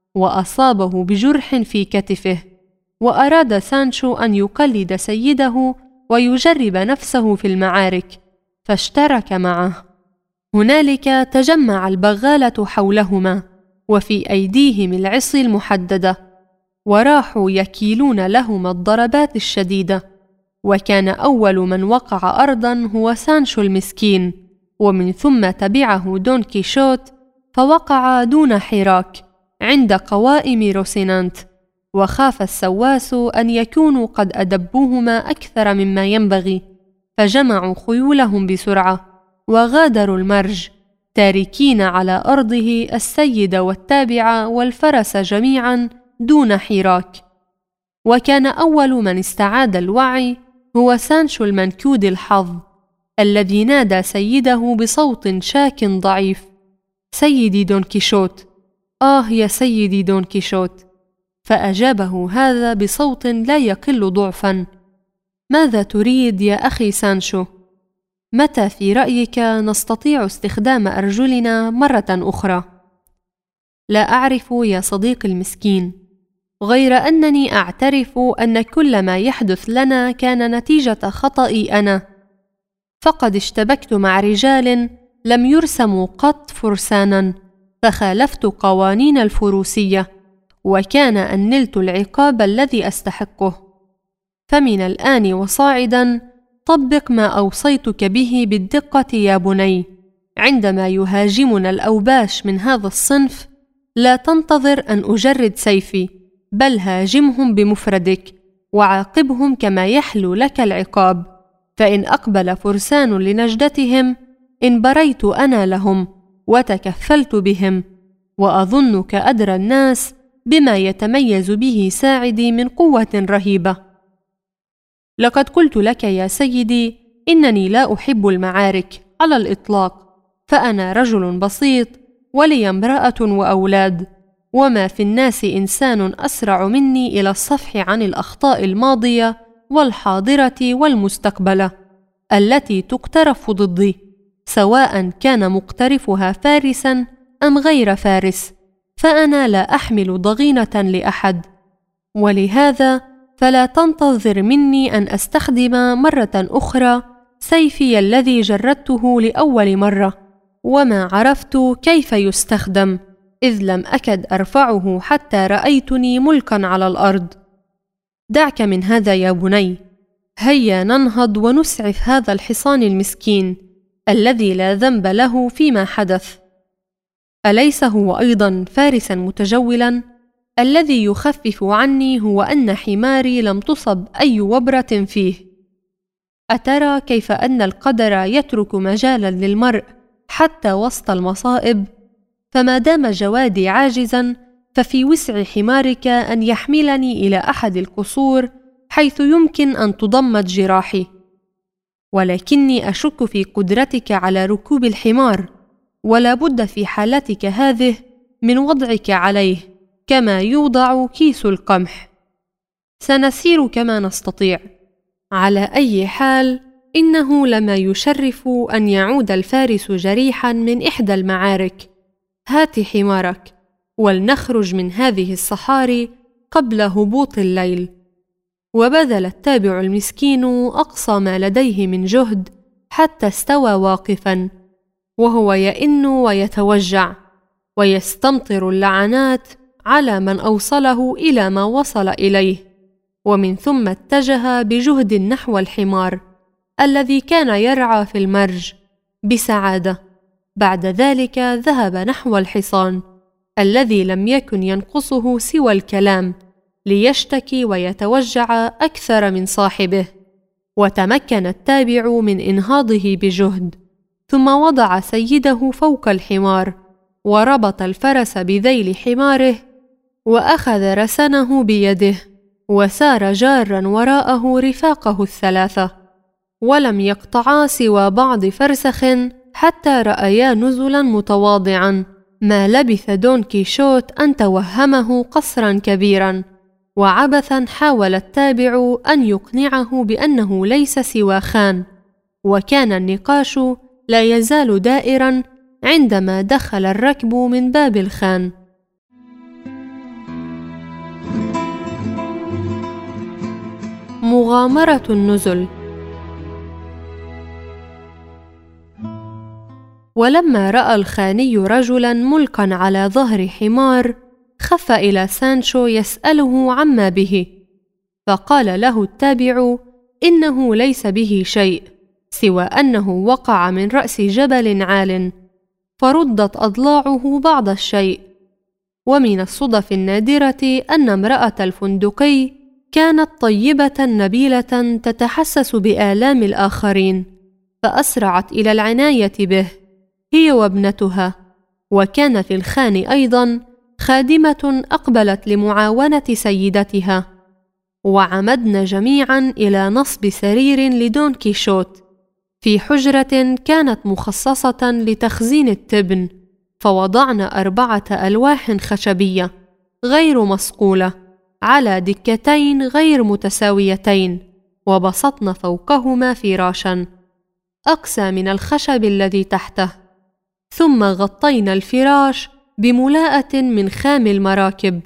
وأصابه بجرح في كتفه. وأراد سانشو أن يقلد سيده ويجرب نفسه في المعارك، فاشترك معه. هنالك تجمع البغالة حولهما وفي أيديهم العصي المحددة، وراحوا يكيلون لهما الضربات الشديدة. وكان أول من وقع أرضا هو سانشو المسكين، ومن ثم تبعه دون كيشوت، فوقع دون حراك عند قوائم روسينانت. وخاف السواس أن يكونوا قد أدبوهما أكثر مما ينبغي، فجمعوا خيولهم بسرعة وغادروا المرج، تاركين على أرضه السيد والتابع والفرس جميعا دون حراك. وكان أول من استعاد الوعي هو سانشو المنكود الحظ، الذي نادى سيده بصوت شاك ضعيف: سيدي دون كيشوت، يا سيدي دون كيشوت. فأجابه هذا بصوت لا يقل ضعفا: ماذا تريد يا أخي سانشو؟ متى في رأيك نستطيع استخدام أرجلنا مرة أخرى؟ لا أعرف يا صديقي المسكين، غير أنني أعترف أن كل ما يحدث لنا كان نتيجة خطئي أنا، فقد اشتبكت مع رجال لم يرسموا قط فرسانا، فخالفت قوانين الفروسية، وكان أن نلت العقاب الذي أستحقه. فمن الآن وصاعدا طبق ما أوصيتك به بالدقة يا بني. عندما يهاجمنا الأوباش من هذا الصنف لا تنتظر أن أجرد سيفي، بل هاجمهم بمفردك وعاقبهم كما يحلو لك العقاب. فإن أقبل فرسان لنجدتهم انبريت أنا لهم وتكفلت بهم، وأظنك أدرى الناس بما يتميز به ساعدي من قوة رهيبة. لقد قلت لك يا سيدي إنني لا أحب المعارك على الإطلاق، فأنا رجل بسيط ولي امرأة وأولاد، وما في الناس إنسان أسرع مني إلى الصفح عن الأخطاء الماضية والحاضرة والمستقبلة التي تقترف ضدي، سواء كان مقترفها فارسا أم غير فارس، فأنا لا أحمل ضغينة لأحد. ولهذا فلا تنتظر مني أن أستخدم مرة أخرى سيفي الذي جردته لأول مرة وما عرفت كيف يستخدم، إذ لم أكد أرفعه حتى رأيتني ملقا على الأرض. دعك من هذا يا بني، هيا ننهض ونسعف هذا الحصان المسكين الذي لا ذنب له فيما حدث. أليس هو أيضا فارسا متجولا؟ الذي يخفف عني هو أن حماري لم تصب أي وبرة فيه. أترى كيف أن القدر يترك مجالا للمرء حتى وسط المصائب؟ فما دام جوادي عاجزا ففي وسع حمارك أن يحملني إلى أحد القصور حيث يمكن أن تضمد جراحي، ولكني أشك في قدرتك على ركوب الحمار، ولا بد في حالتك هذه من وضعك عليه كما يوضع كيس القمح. سنسير كما نستطيع. على أي حال إنه لما يشرف أن يعود الفارس جريحا من إحدى المعارك. هات حمارك ولنخرج من هذه الصحاري قبل هبوط الليل. وبذل التابع المسكين أقصى ما لديه من جهد حتى استوى واقفا، وهو يئن ويتوجع ويستمطر اللعنات على من أوصله إلى ما وصل إليه، ومن ثم اتجه بجهد نحو الحمار الذي كان يرعى في المرج بسعادة. بعد ذلك ذهب نحو الحصان الذي لم يكن ينقصه سوى الكلام ليشتكي ويتوجع أكثر من صاحبه، وتمكن التابع من إنهاضه بجهد، ثم وضع سيده فوق الحمار وربط الفرس بذيل حماره وأخذ رسنه بيده وسار جارا وراءه رفاقه الثلاثة، ولم يقطعا سوى بعض فرسخ حتى رأيا نزلا متواضعا. ما لبث دون كيشوت أن توهمه قصرا كبيرا، وعبثا حاول التابع أن يقنعه بأنه ليس سوى خان. وكان النقاش لا يزال دائرا عندما دخل الركب من باب الخان. مغامرة النزل. ولما رأى الخاني رجلا ملقا على ظهر حمار خف إلى سانشو يسأله عما به، فقال له التابع إنه ليس به شيء سوى أنه وقع من رأس جبل عال فردت أضلاعه بعض الشيء. ومن الصدف النادرة أن امرأة الفندقي كانت طيبة نبيلة تتحسس بآلام الآخرين، فأسرعت إلى العناية به هي وابنتها. وكانت للخان أيضا خادمة أقبلت لمعاونة سيدتها، وعمدن جميعا إلى نصب سرير لدون كيشوت في حجرة كانت مخصصة لتخزين التبن، فوضعن 4 ألواح خشبية غير مصقولة على دكتين غير متساويتين، وبسطن فوقهما فراشا أقسى من الخشب الذي تحته، ثم غطينا الفراش بملاءة من خام المراكب،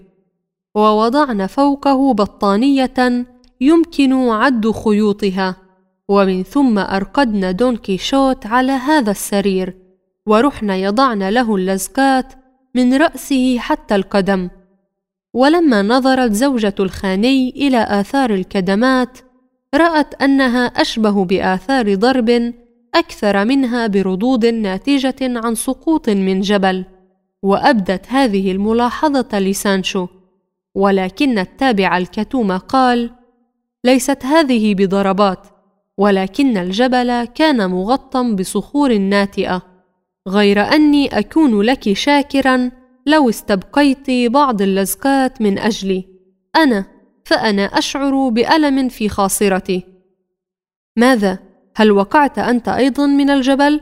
ووضعن فوقه بطانية يمكن عد خيوطها، ومن ثم أرقدن دون كيشوت على هذا السرير، ورحن يضعن له اللزقات من رأسه حتى القدم. ولما نظرت زوجة الخاني إلى آثار الكدمات رأت أنها أشبه بآثار ضرب أكثر منها بردود ناتجة عن سقوط من جبل، وأبدت هذه الملاحظة لسانشو، ولكن التابع الكتوم قال: ليست هذه بضربات، ولكن الجبل كان مغطى بصخور ناتئة، غير أني أكون لك شاكرا لو استبقيت بعض اللزقات من أجلي، فأنا أشعر بألم في خاصرتي. ماذا؟ هل وقعت أنت أيضا من الجبل؟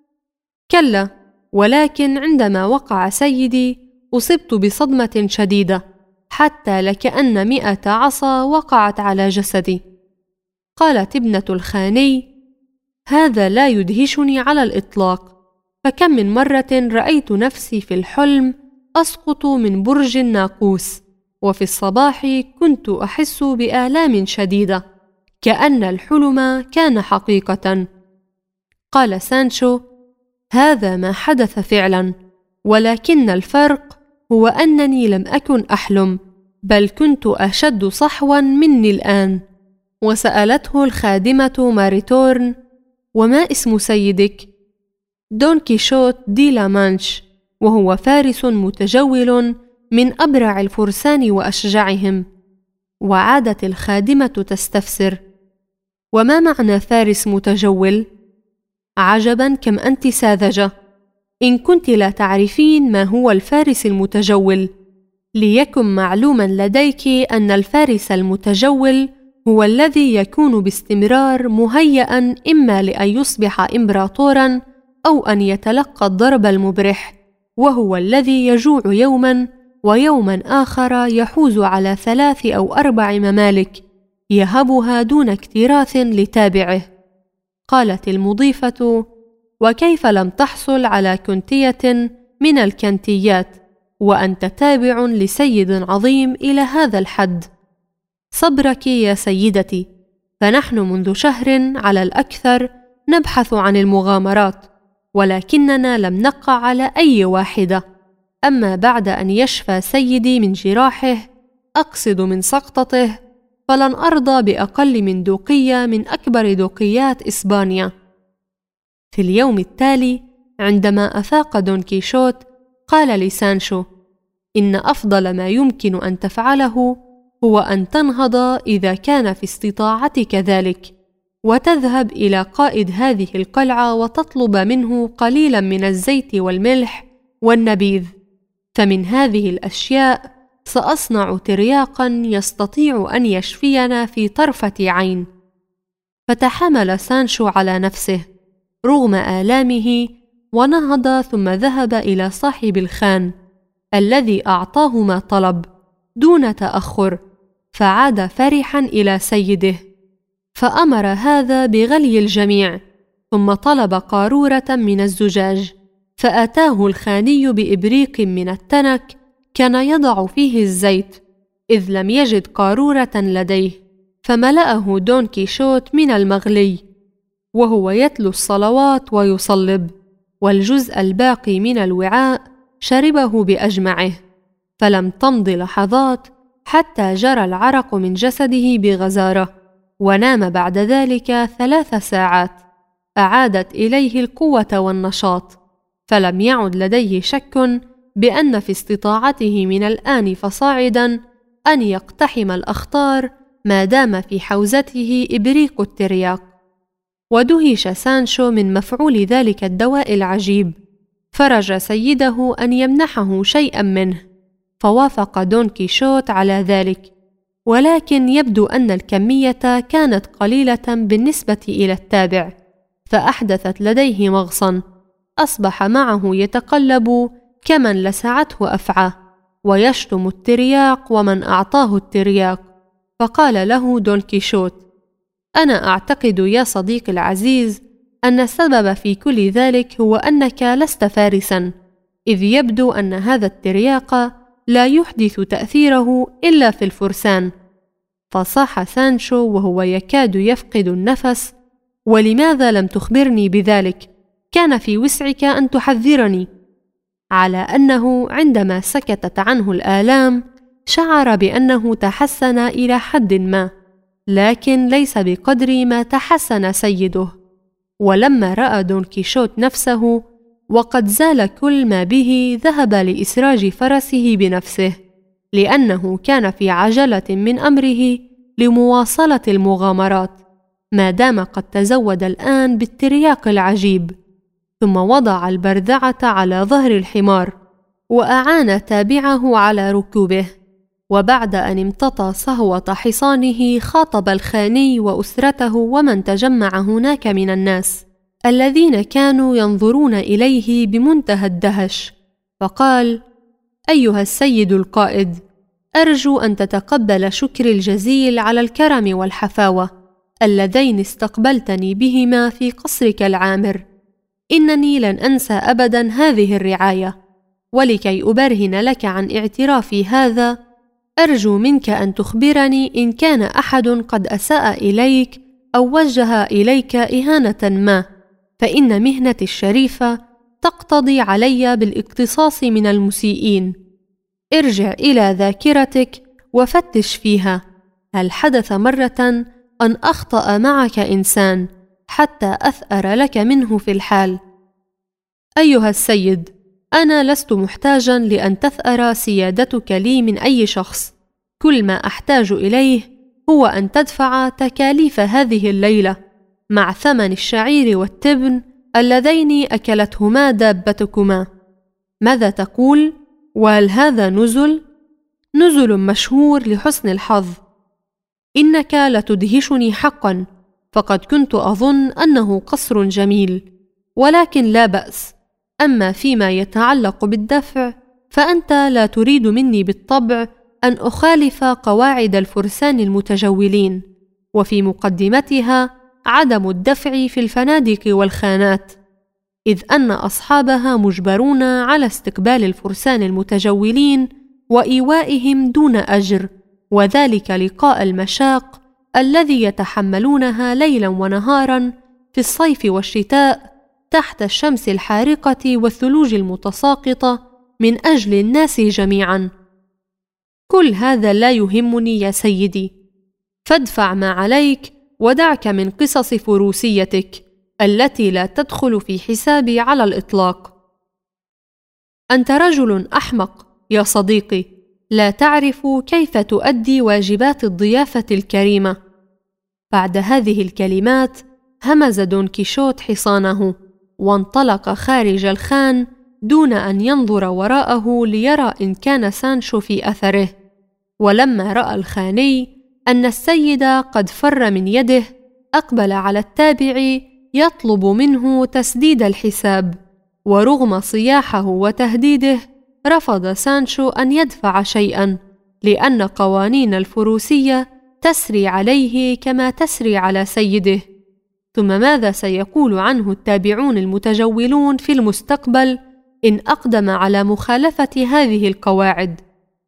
كلا، ولكن عندما وقع سيدي أصبت بصدمة شديدة حتى لكأن 100 عصا وقعت على جسدي. قالت ابنة الخاني: هذا لا يدهشني على الإطلاق، فكم من مرة رأيت نفسي في الحلم أسقط من برج الناقوس، وفي الصباح كنت أحس بآلام شديدة كأن الحلم كان حقيقة. قال سانشو: هذا ما حدث فعلا، ولكن الفرق هو أنني لم أكن أحلم، بل كنت أشد صحوا مني الآن. وسألته الخادمة ماريتورن: وما اسم سيدك؟ دون كيشوت دي لا مانش، وهو فارس متجول من أبرع الفرسان وأشجعهم. وعادت الخادمة تستفسر: وما معنى فارس متجول؟ عجبا كم أنت ساذجة، إن كنت لا تعرفين ما هو الفارس المتجول. ليكن معلوما لديك أن الفارس المتجول هو الذي يكون باستمرار مهيئا إما لأن يصبح إمبراطورا أو أن يتلقى الضرب المبرح، وهو الذي يجوع يوما ويوما آخر يحوز على 3 أو 4 ممالك يهبها دون اكتراث لتابعه. قالت المضيفة: وكيف لم تحصل على كنتية من الكنتيات وأنت تابع لسيد عظيم إلى هذا الحد؟ صبرك يا سيدتي، فنحن منذ شهر على الأكثر نبحث عن المغامرات، ولكننا لم نقع على أي واحدة. أما بعد أن يشفى سيدي من جراحه، أقصد من سقطته، فلن أرضى بأقل من دوقية من أكبر دوقيات إسبانيا. في اليوم التالي عندما أفاق دون كيشوت قال لسانشو: إن أفضل ما يمكن أن تفعله هو أن تنهض إذا كان في استطاعتك ذلك، وتذهب إلى قائد هذه القلعة وتطلب منه قليلا من الزيت والملح والنبيذ، فمن هذه الأشياء سأصنع ترياقا يستطيع أن يشفينا في طرفة عين. فتحمل سانشو على نفسه رغم آلامه ونهض، ثم ذهب إلى صاحب الخان الذي أعطاه ما طلب دون تأخر، فعاد فرحا إلى سيده، فأمر هذا بغلي الجميع، ثم طلب قارورة من الزجاج، فأتاه الخاني بإبريق من التنك كان يضع فيه الزيت، إذ لم يجد قارورة لديه، فملأه دون كيشوت من المغلي وهو يتلو الصلوات ويصلب، والجزء الباقي من الوعاء شربه بأجمعه. فلم تمض لحظات حتى جرى العرق من جسده بغزارة، ونام بعد ذلك 3 ساعات، أعادت إليه القوة والنشاط، فلم يعد لديه شك بأن في استطاعته من الآن فصاعدا أن يقتحم الأخطار ما دام في حوزته إبريق الترياق. ودهش سانشو من مفعول ذلك الدواء العجيب، فرج سيده أن يمنحه شيئا منه، فوافق دون كيشوت على ذلك، ولكن يبدو أن الكمية كانت قليلة بالنسبة إلى التابع، فأحدثت لديه مغصا، أصبح معه يتقلب كمن لسعته أفعى، ويشتم الترياق ومن أعطاه الترياق. فقال له دون كيشوت: أنا أعتقد يا صديقي العزيز أن السبب في كل ذلك هو أنك لست فارسا، إذ يبدو أن هذا الترياق لا يحدث تأثيره إلا في الفرسان. فصاح سانشو وهو يكاد يفقد النفس: ولماذا لم تخبرني بذلك؟ كان في وسعك أن تحذرني. على أنه عندما سكتت عنه الآلام شعر بأنه تحسن إلى حد ما، لكن ليس بقدر ما تحسن سيده. ولما رأى دون كيشوت نفسه وقد زال كل ما به، ذهب لإسراج فرسه بنفسه، لأنه كان في عجلة من أمره لمواصلة المغامرات ما دام قد تزود الآن بالترياق العجيب. ثم وضع البردعة على ظهر الحمار وأعان تابعه على ركوبه، وبعد أن امتطى صهوة حصانه خاطب الخاني وأسرته ومن تجمع هناك من الناس الذين كانوا ينظرون إليه بمنتهى الدهش، فقال: أيها السيد القائد، أرجو أن تتقبل شكري الجزيل على الكرم والحفاوة اللذين استقبلتني بهما في قصرك العامر. إنني لن أنسى أبدا هذه الرعاية، ولكي أبرهن لك عن اعترافي هذا أرجو منك أن تخبرني إن كان أحد قد أساء إليك أو وجه إليك إهانة ما، فإن مهنتي الشريفة تقتضي علي بالاقتصاص من المسيئين. ارجع إلى ذاكرتك وفتش فيها، هل حدث مرة أن أخطأ معك إنسان حتى أثأر لك منه في الحال؟ أيها السيد، أنا لست محتاجا لأن تثأر سيادتك لي من أي شخص، كل ما أحتاج إليه هو أن تدفع تكاليف هذه الليلة مع ثمن الشعير والتبن اللذين أكلتهما دابتكما. ماذا تقول؟ وهل هذا نزل؟ نزل مشهور لحسن الحظ. إنك لتدهشني حقا، فقد كنت أظن أنه قصر جميل، ولكن لا بأس. أما فيما يتعلق بالدفع فأنت لا تريد مني بالطبع أن أخالف قواعد الفرسان المتجولين، وفي مقدمتها عدم الدفع في الفنادق والخانات، إذ أن أصحابها مجبرون على استقبال الفرسان المتجولين وإيوائهم دون أجر، وذلك لقاء المشاق الذي يتحملونها ليلا ونهارا في الصيف والشتاء تحت الشمس الحارقة والثلوج المتساقطة من أجل الناس جميعا. كل هذا لا يهمني يا سيدي، فادفع ما عليك ودعك من قصص فروسيتك التي لا تدخل في حسابي على الإطلاق. أنت رجل أحمق يا صديقي، لا تعرف كيف تؤدي واجبات الضيافة الكريمة. بعد هذه الكلمات همز دون كيشوت حصانه وانطلق خارج الخان دون أن ينظر وراءه ليرى إن كان سانشو في أثره. ولما رأى الخاني أن السيد قد فر من يده أقبل على التابع يطلب منه تسديد الحساب، ورغم صياحه وتهديده رفض سانشو أن يدفع شيئا، لأن قوانين الفروسية تسري عليه كما تسري على سيده. ثم ماذا سيقول عنه التابعون المتجولون في المستقبل إن أقدم على مخالفة هذه القواعد؟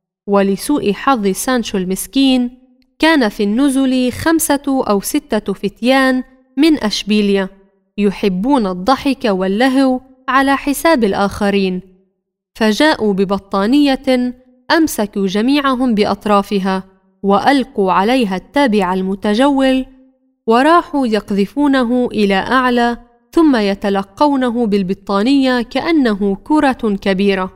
ولسوء حظ سانشو المسكين كان في النزل 5 أو 6 فتيان من أشبيليا يحبون الضحك واللهو على حساب الآخرين، فجاءوا ببطانية أمسكوا جميعهم بأطرافها وألقوا عليها التابع المتجول وراحوا يقذفونه إلى أعلى ثم يتلقونه بالبطانية كأنه كرة كبيرة.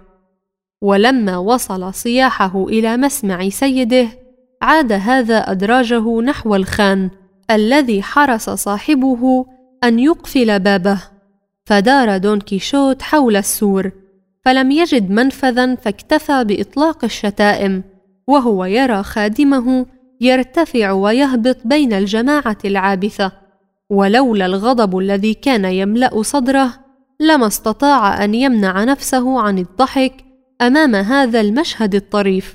ولما وصل صياحه إلى مسمع سيده عاد هذا أدراجه نحو الخان الذي حرص صاحبه أن يقفل بابه، فدار دون كيشوت حول السور فلم يجد منفذا فاكتفى بإطلاق الشتائم، وهو يرى خادمه يرتفع ويهبط بين الجماعة العابثة، ولولا الغضب الذي كان يملأ صدره لما استطاع أن يمنع نفسه عن الضحك أمام هذا المشهد الطريف.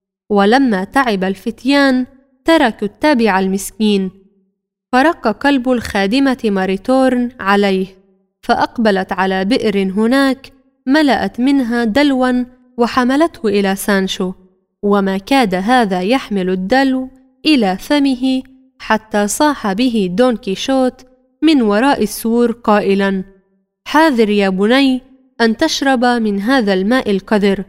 ولما تعب الفتيان تركوا التابع المسكين، فرق قلب الخادمة ماريتورن عليه، فأقبلت على بئر هناك ملأت منها دلوا وحملته إلى سانشو، وما كاد هذا يحمل الدلو إلى فمه حتى صاح به دون كيشوت من وراء السور قائلا: حاذر يا بني أن تشرب من هذا الماء القذر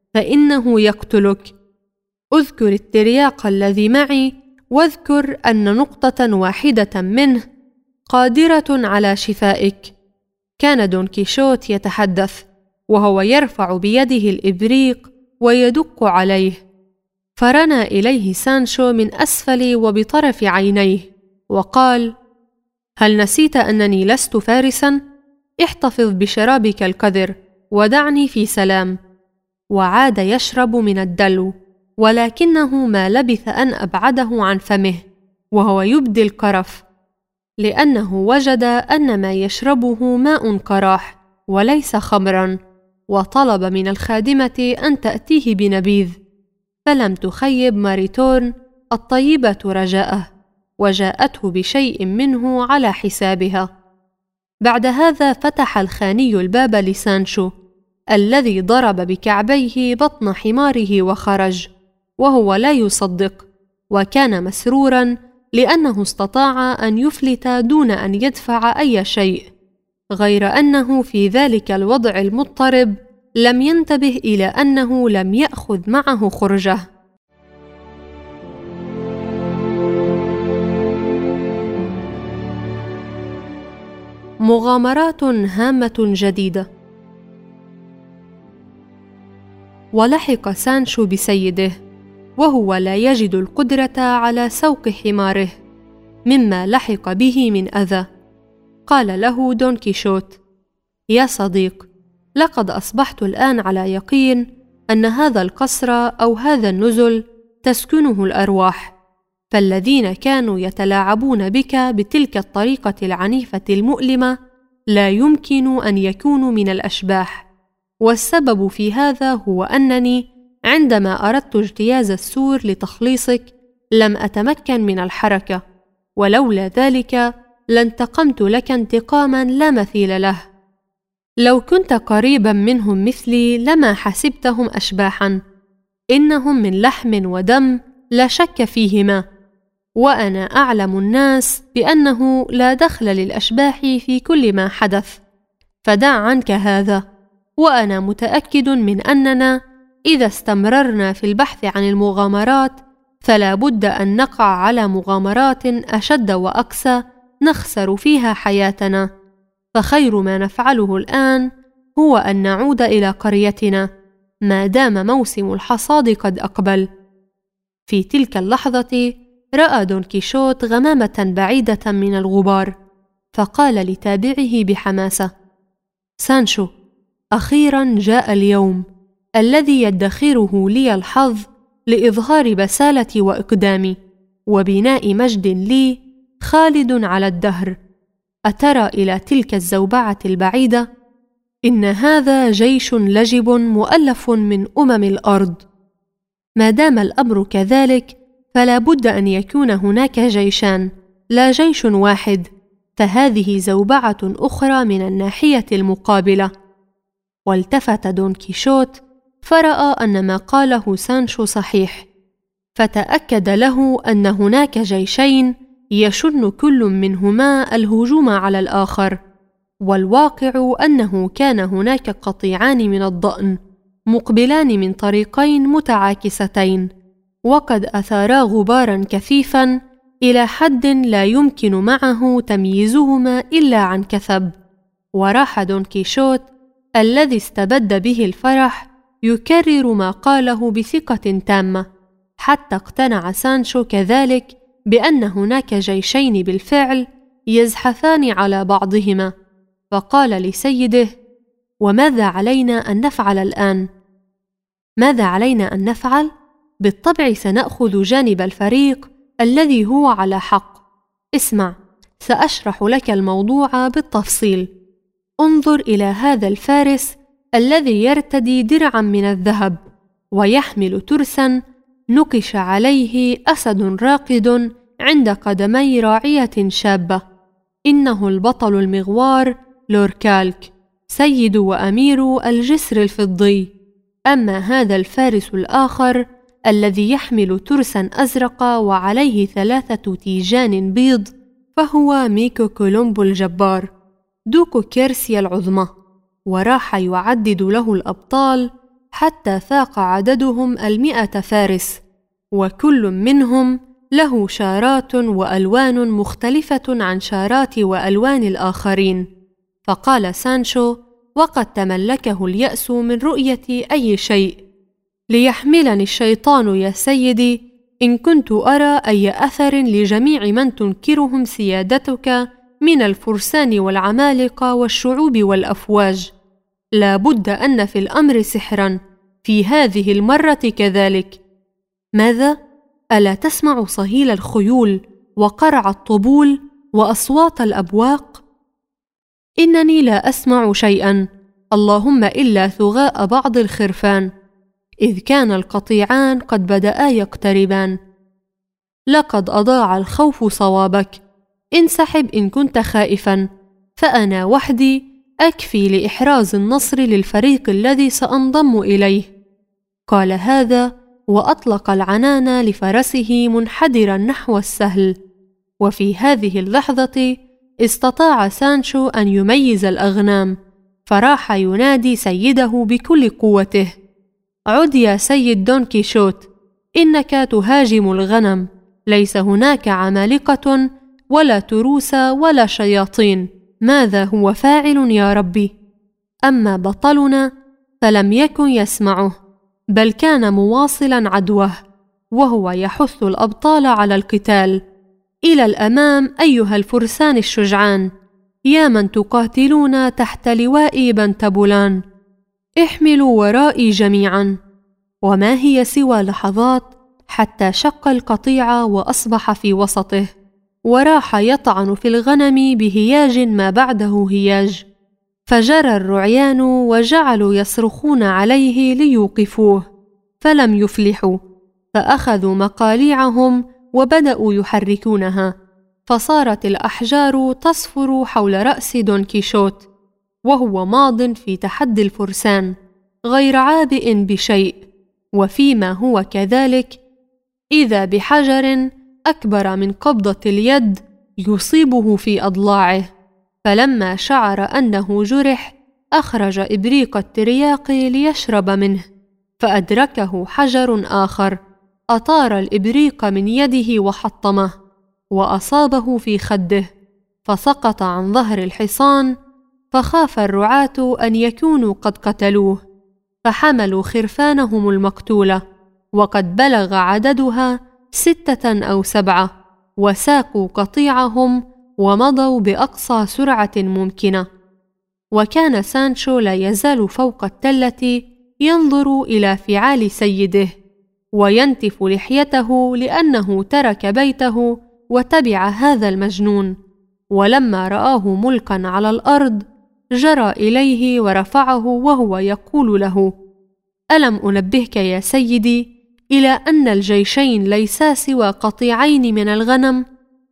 فإنه يقتلك. أذكر الترياق الذي معي واذكر أن نقطة واحدة منه قادرة على شفائك. كان دون كيشوت يتحدث وهو يرفع بيده الإبريق ويدق عليه، فرنى إليه سانشو من أسفل وبطرف عينيه وقال: هل نسيت أنني لست فارسا؟ احتفظ بشرابك القذر ودعني في سلام. وعاد يشرب من الدلو، ولكنه ما لبث أن أبعده عن فمه وهو يبدي القرف، لأنه وجد أن ما يشربه ماء قراح وليس خمرا، وطلب من الخادمة أن تأتيه بنبيذ، فلم تخيب ماريتورن الطيبة رجاءه وجاءته بشيء منه على حسابها. بعد هذا فتح الخاني الباب لسانشو الذي ضرب بكعبيه بطن حماره وخرج وهو لا يصدق، وكان مسرورا لأنه استطاع أن يفلت دون أن يدفع أي شيء، غير أنه في ذلك الوضع المضطرب لم ينتبه إلى أنه لم يأخذ معه خرجه. مغامرات هامة جديدة. ولحق سانشو بسيده وهو لا يجد القدرة على سوق حماره مما لحق به من أذى. قال له دون كيشوت: يا صديق، لقد أصبحت الآن على يقين أن هذا القصر أو هذا النزل تسكنه الأرواح، فالذين كانوا يتلاعبون بك بتلك الطريقة العنيفة المؤلمة لا يمكن أن يكونوا من الأشباح، والسبب في هذا هو أنني عندما أردت اجتياز السور لتخليصك لم أتمكن من الحركة، ولولا ذلك لانتقمت لك انتقاما لا مثيل له. لو كنت قريبا منهم مثلي لما حسبتهم أشباحا، إنهم من لحم ودم لا شك فيهما، وأنا أعلم الناس بأنه لا دخل للأشباح في كل ما حدث، فدع عنك هذا وأنا متأكد من أننا إذا استمررنا في البحث عن المغامرات فلا بد أن نقع على مغامرات أشد وأقسى نخسر فيها حياتنا، فخير ما نفعله الآن هو أن نعود إلى قريتنا ما دام موسم الحصاد قد أقبل. في تلك اللحظة رأى دون كيشوت غمامة بعيدة من الغبار، فقال لتابعه بحماسة: سانشو، أخيرا جاء اليوم الذي يدخره لي الحظ لإظهار بسالتي وإقدامي وبناء مجد لي خالد على الدهر. أترى إلى تلك الزوبعة البعيدة؟ إن هذا جيش لجب مؤلف من الأرض. ما دام الأمر كذلك فلا بد أن يكون هناك جيشان لا جيش واحد، فهذه زوبعة أخرى من الناحية المقابلة. والتفت دون كيشوت فرأى أن ما قاله سانشو صحيح، فتأكد له أن هناك جيشين يشن كل منهما الهجوم على الآخر، والواقع أنه كان هناك قطيعان من الضأن مقبلان من طريقين متعاكستين، وقد أثارا غبارا كثيفا إلى حد لا يمكن معه تمييزهما إلا عن كثب. وراح دون كيشوت الذي استبد به الفرح يكرر ما قاله بثقة تامة، حتى اقتنع سانشو كذلك بأن هناك جيشين بالفعل يزحفان على بعضهما، فقال لسيده: وماذا علينا أن نفعل الآن؟ ماذا علينا أن نفعل؟ بالطبع سنأخذ جانب الفريق الذي هو على حق. اسمع، سأشرح لك الموضوع بالتفصيل. انظر إلى هذا الفارس الذي يرتدي درعا من الذهب ويحمل ترسا نقش عليه أسد راقد عند قدمي راعية شابة. إنه البطل المغوار لوركالك، سيد وأمير الجسر الفضي. أما هذا الفارس الآخر الذي يحمل ترسا أزرق وعليه 3 تيجان بيض فهو ميكو كولومبو الجبار، دوكو كيرسيا العظمى. وراح يعدد له الأبطال حتى فاق عددهم 100 فارس، وكل منهم له شارات وألوان مختلفة عن شارات وألوان الآخرين. فقال سانشو وقد تملكه اليأس من رؤية أي شيء: ليحملني الشيطان يا سيدي إن كنت أرى أي أثر لجميع من تنكرهم سيادتك من الفرسان والعمالقة والشعوب والأفواج. لا بد أن في الأمر سحرا، في هذه المرة كذلك. ماذا؟ ألا تسمع صهيل الخيول وقرع الطبول وأصوات الأبواق؟ إنني لا أسمع شيئا، اللهم إلا ثغاء بعض الخرفان، إذ كان القطيعان قد بدأا يقتربان. لقد أضاع الخوف صوابك، انسحب إن كنت خائفا، فأنا وحدي أكفي لإحراز النصر للفريق الذي سأنضم إليه. قال هذا وأطلق العنان لفرسه منحدرا نحو السهل. وفي هذه اللحظة استطاع سانشو أن يميز الأغنام، فراح ينادي سيده بكل قوته: عد يا سيد دون كيشوت، إنك تهاجم الغنم، ليس هناك عمالقة ولا تروس ولا شياطين، ماذا هو فاعل يا ربي؟ أما بطلنا فلم يكن يسمعه، بل كان مواصلا عدوه، وهو يحث الأبطال على القتال. إلى الأمام أيها الفرسان الشجعان، يا من تقاتلون تحت لواء بنتبولان، احملوا ورائي جميعا. وما هي سوى لحظات حتى شق القطيع وأصبح في وسطه، وراح يطعن في الغنم بهياج ما بعده هياج، فجرى الرعيان وجعلوا يصرخون عليه ليوقفوه، فلم يفلحوا، فأخذوا مقاليعهم وبدأوا يحركونها، فصارت الأحجار تصفر حول رأس دون كيشوت، وهو ماض في تحدي الفرسان غير عابئ بشيء. وفيما هو كذلك إذا بحجر أكبر من قبضة اليد يصيبه في أضلاعه، فلما شعر أنه جرح أخرج إبريق الترياق ليشرب منه، فأدركه حجر آخر، أطار الإبريق من يده وحطمه، وأصابه في خده، فسقط عن ظهر الحصان، فخاف الرعاة أن يكونوا قد قتلوه، فحملوا خرفانهم المقتولة، وقد بلغ عددها 6 أو 7، وساقوا قطيعهم ومضوا بأقصى سرعة ممكنة. وكان سانشو لا يزال فوق التلة ينظر إلى فعال سيده، وينتف لحيته لأنه ترك بيته وتبع هذا المجنون. ولما رآه ملقا على الأرض جرى إليه ورفعه وهو يقول له: ألم أنبهك يا سيدي إلى أن الجيشين ليسا سوى قطيعين من الغنم؟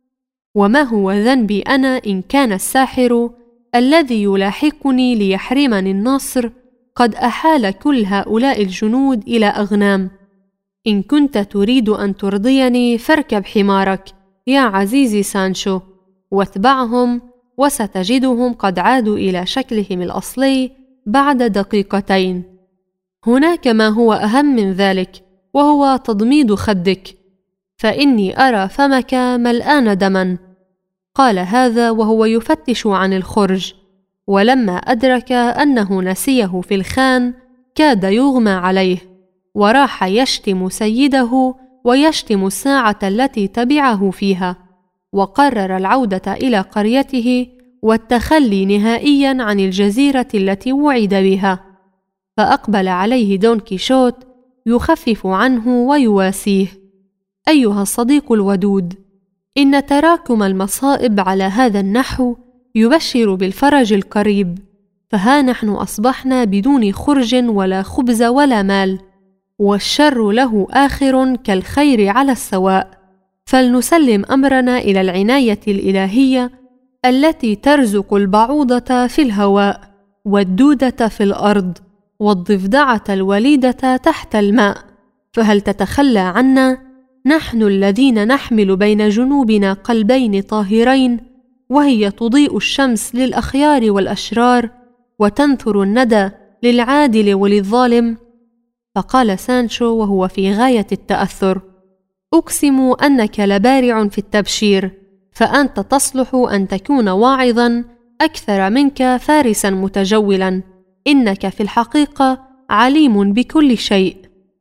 وما هو ذنبي أنا إن كان الساحر الذي يلاحقني ليحرمني النصر قد أحال كل هؤلاء الجنود إلى أغنام؟ إن كنت تريد أن ترضيني فاركب حمارك يا عزيزي سانشو، واتبعهم، وستجدهم قد عادوا إلى شكلهم الأصلي بعد دقيقتين. هناك ما هو أهم من ذلك، وهو تضميد خدك، فإني أرى فمك ملآن دما. قال هذا وهو يفتش عن الخرج، ولما أدرك أنه نسيه في الخان كاد يغمى عليه، وراح يشتم سيده ويشتم الساعة التي تبعه فيها، وقرر العودة إلى قريته والتخلي نهائيا عن الجزيرة التي وعد بها. فأقبل عليه دون كيشوت يخفف عنه ويواسيه: أيها الصديق الودود، إن تراكم المصائب على هذا النحو يبشر بالفرج القريب، فها نحن أصبحنا بدون خرج ولا خبز ولا مال، والشر له آخر كالخير على السواء، فلنسلم أمرنا إلى العناية الإلهية التي ترزق البعوضة في الهواء، والدودة في الأرض، والضفدعة الوليدة تحت الماء، فهل تتخلى عنا نحن الذين نحمل بين جنوبنا قلبين طاهرين، وهي تضيء الشمس للأخيار والأشرار، وتنثر الندى للعادل وللظالم؟ فقال سانشو وهو في غاية التأثر: أقسم أنك لبارع في التبشير، فأنت تصلح أن تكون واعظا أكثر منك فارسا متجولا، إنك في الحقيقة عليم بكل شيء.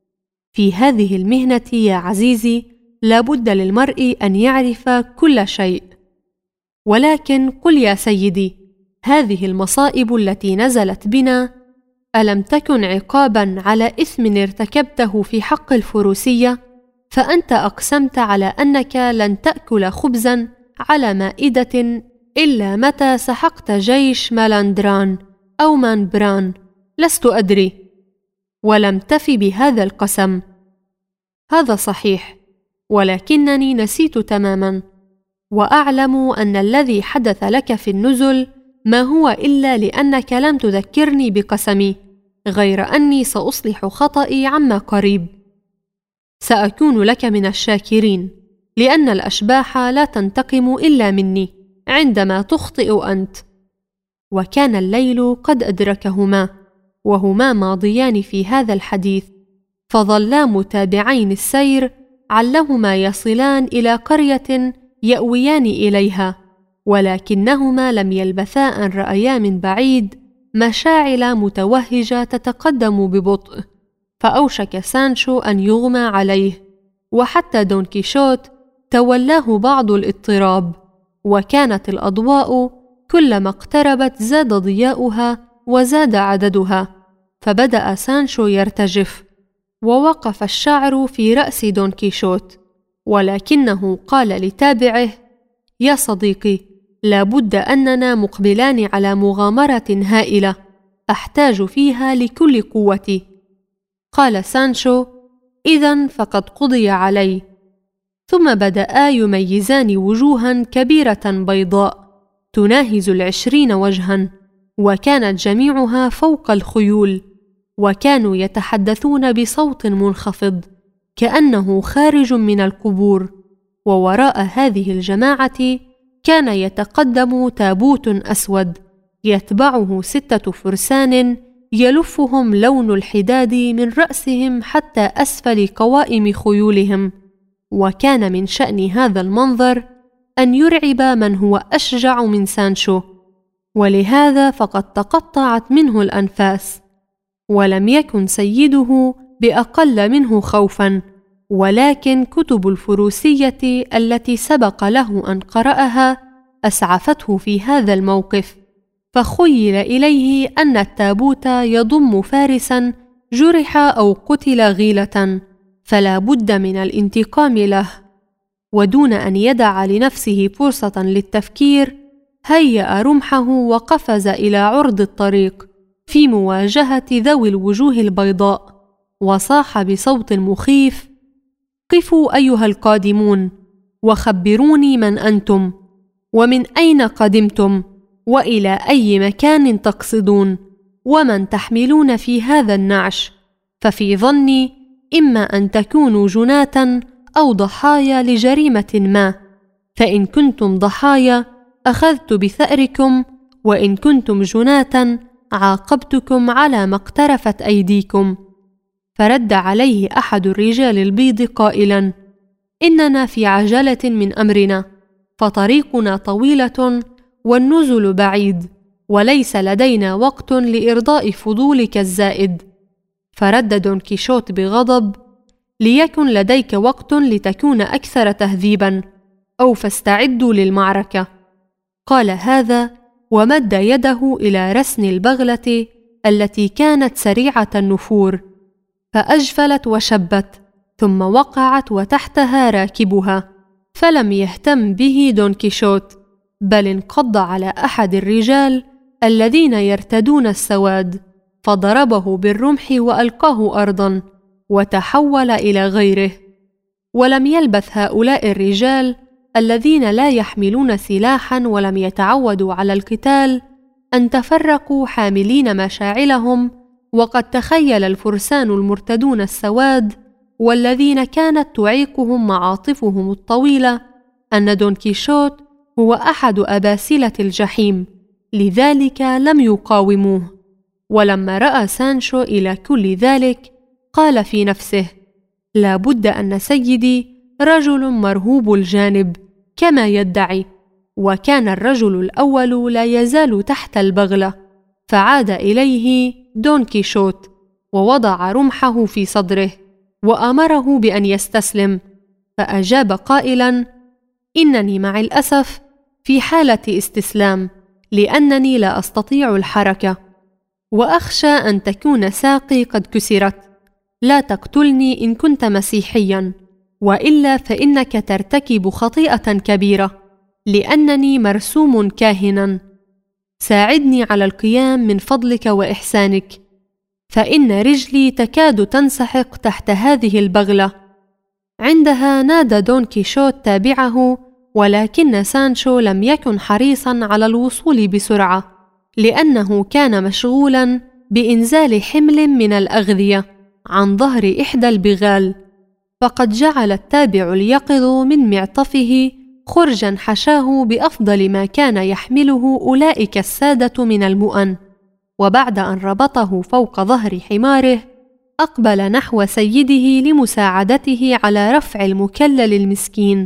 في هذه المهنة يا عزيزي لابد للمرء أن يعرف كل شيء. ولكن قل يا سيدي، هذه المصائب التي نزلت بنا ألم تكن عقابا على إثم ارتكبته في حق الفروسية؟ فأنت أقسمت على أنك لن تأكل خبزا على مائدة إلا متى سحقت جيش مالاندران أو مانبران، لست أدري، ولم تف بهذا القسم. هذا صحيح، ولكنني نسيت تماما، وأعلم أن الذي حدث لك في النزل ما هو إلا لأنك لم تذكرني بقسمي، غير أني سأصلح خطئي عما قريب. سأكون لك من الشاكرين، لأن الأشباح لا تنتقم إلا مني عندما تخطئ أنت. وكان الليل قد أدركهما، وهما ماضيان في هذا الحديث، فظلا متابعين السير علهما يصلان إلى قرية يأويان إليها، ولكنهما لم يلبثا أن رأيا من بعيد مشاعل متوهجة تتقدم ببطء، فأوشك سانشو أن يغمى عليه، وحتى دون كيشوت تولاه بعض الاضطراب، وكانت الأضواء كلما اقتربت زاد ضياؤها وزاد عددها، فبدأ سانشو يرتجف، ووقف الشعر في رأس دون كيشوت، ولكنه قال لتابعه: يا صديقي، لابد أننا مقبلان على مغامرة هائلة أحتاج فيها لكل قوتي. قال سانشو: إذن فقد قضي علي. ثم بدأا يميزان وجوها كبيرة بيضاء تناهز 20 وجها، وكانت جميعها فوق الخيول، وكانوا يتحدثون بصوت منخفض كأنه خارج من القبور. ووراء هذه الجماعة كان يتقدم تابوت أسود يتبعه 6 فرسان يلفهم لون الحداد من رأسهم حتى أسفل قوائم خيولهم. وكان من شأن هذا المنظر أن يرعب من هو أشجع من سانشو، ولهذا فقد تقطعت منه الأنفاس. ولم يكن سيده بأقل منه خوفاً، ولكن كتب الفروسية التي سبق له أن قرأها أسعفته في هذا الموقف، فخيل إليه أن التابوت يضم فارساً جرح أو قتل غيلة، فلا بد من الانتقام له. ودون أن يدع لنفسه فرصة للتفكير، هيأ رمحه وقفز إلى عرض الطريق في مواجهة ذوي الوجوه البيضاء، وصاح بصوت مخيف: قفوا أيها القادمون، وخبروني من أنتم، ومن أين قدمتم، وإلى أي مكان تقصدون، ومن تحملون في هذا النعش، ففي ظني إما أن تكونوا جناة أو ضحايا لجريمة ما، فإن كنتم ضحايا أخذت بثأركم، وإن كنتم جناة عاقبتكم على ما اقترفت أيديكم. فرد عليه أحد الرجال البيض قائلا: إننا في عجلة من أمرنا، فطريقنا طويلة والنزل بعيد، وليس لدينا وقت لإرضاء فضولك الزائد. فرد دون كيشوت بغضب: ليكن لديك وقت لتكون أكثر تهذيبا، أو فاستعدوا للمعركة. قال هذا ومد يده إلى رسن البغلة التي كانت سريعة النفور، فأجفلت وشبت، ثم وقعت وتحتها راكبها. فلم يهتم به دون كيشوت، بل انقض على أحد الرجال الذين يرتدون السواد، فضربه بالرمح وألقاه أرضا، وتحول إلى غيره. ولم يلبث هؤلاء الرجال الذين لا يحملون سلاحا ولم يتعودوا على القتال أن تفرقوا حاملين مشاعلهم، وقد تخيل الفرسان المرتدون السواد والذين كانت تعيقهم معاطفهم الطويلة أن دون كيشوت هو أحد أباسلة الجحيم، لذلك لم يقاوموه. ولما رأى سانشو إلى كل ذلك قال في نفسه: لا بد أن سيدي رجل مرهوب الجانب كما يدعي. وكان الرجل الأول لا يزال تحت البغلة، فعاد إليه دون كيشوت ووضع رمحه في صدره وأمره بأن يستسلم، فأجاب قائلا: إنني مع الأسف في حالة استسلام، لأنني لا أستطيع الحركة، وأخشى أن تكون ساقي قد كسرت. لا تقتلني إن كنت مسيحيا، وإلا فإنك ترتكب خطيئة كبيرة، لأنني مرسوم كاهنا. ساعدني على القيام من فضلك وإحسانك، فإن رجلي تكاد تنسحق تحت هذه البغلة. عندها نادى دون كيشوت تابعه، ولكن سانشو لم يكن حريصا على الوصول بسرعة، لأنه كان مشغولا بإنزال حمل من الأغذية عن ظهر إحدى البغال. فقد جعل التابع اليقظ من معطفه خرجا حشاه بأفضل ما كان يحمله أولئك السادة من المؤن، وبعد أن ربطه فوق ظهر حماره أقبل نحو سيده لمساعدته على رفع المكلل المسكين.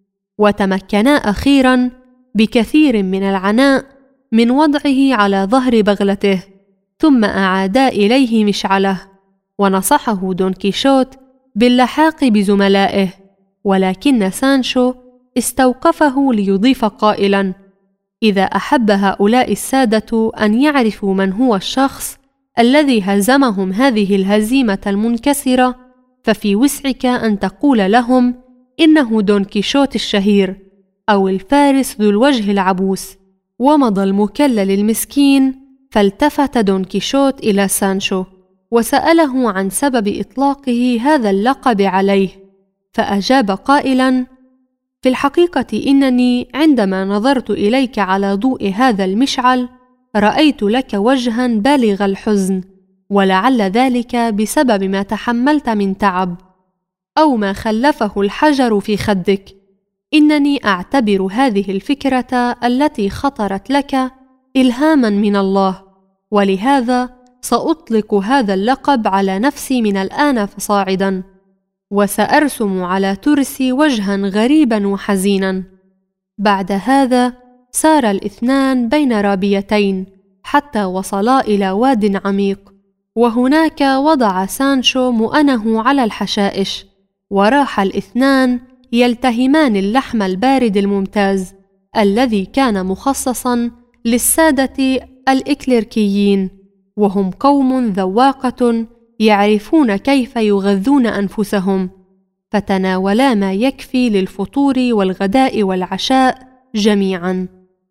وتمكنا أخيرا بكثير من العناء من وضعه على ظهر بغلته، ثم أعادا إليه مشعله، ونصحه دون كيشوت باللحاق بزملائه. ولكن سانشو استوقفه ليضيف قائلا: إذا أحب هؤلاء السادة أن يعرفوا من هو الشخص الذي هزمهم هذه الهزيمة المنكسرة، ففي وسعك أن تقول لهم إنه دون كيشوت الشهير، أو الفارس ذو الوجه العبوس. ومضى المكلل المسكين، فالتفت دون كيشوت إلى سانشو وسأله عن سبب إطلاقه هذا اللقب عليه، فأجاب قائلا: في الحقيقة إنني عندما نظرت إليك على ضوء هذا المشعل رأيت لك وجها بالغ الحزن، ولعل ذلك بسبب ما تحملت من تعب، أو ما خلفه الحجر في خدك. إنني أعتبر هذه الفكرة التي خطرت لك إلهاماً من الله، ولهذا سأطلق هذا اللقب على نفسي من الآن فصاعداً، وسأرسم على ترسي وجهاً غريباً وحزيناً. بعد هذا سار الاثنان بين رابيتين حتى وصلا إلى واد عميق، وهناك وضع سانشو مؤنه على الحشائش، وراح الاثنان يلتهمان اللحم البارد الممتاز الذي كان مخصصاً للسادة الإكليركيين، وهم قوم ذواقة يعرفون كيف يغذون أنفسهم، فتناولا ما يكفي للفطور والغداء والعشاء جميعاً.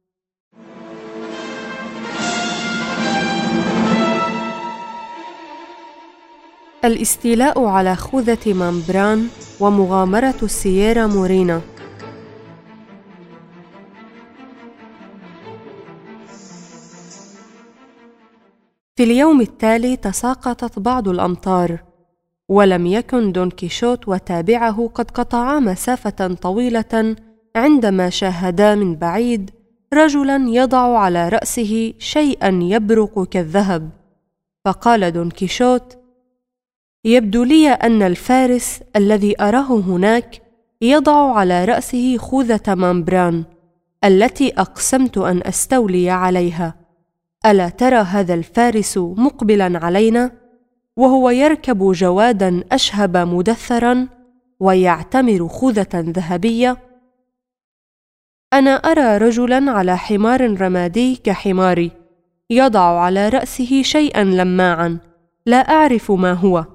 الاستيلاء على خوذة مامبران ومغامرة السييرا مورينا. في اليوم التالي تساقطت بعض الأمطار، ولم يكن دون كيشوت وتابعه قد قطعا مسافة طويلة عندما شاهدا من بعيد رجلاً يضع على رأسه شيئاً يبرق كالذهب. فقال دون كيشوت: يبدو لي أن الفارس الذي أراه هناك يضع على رأسه خوذة مامبران التي أقسمت أن أستولي عليها. ألا ترى هذا الفارس مقبلاً علينا، وهو يركب جواداً أشهب مدثراً ويعتمر خوذة ذهبية؟ أنا أرى رجلاً على حمار رمادي كحماري يضع على رأسه شيئاً لماعاً لا أعرف ما هو.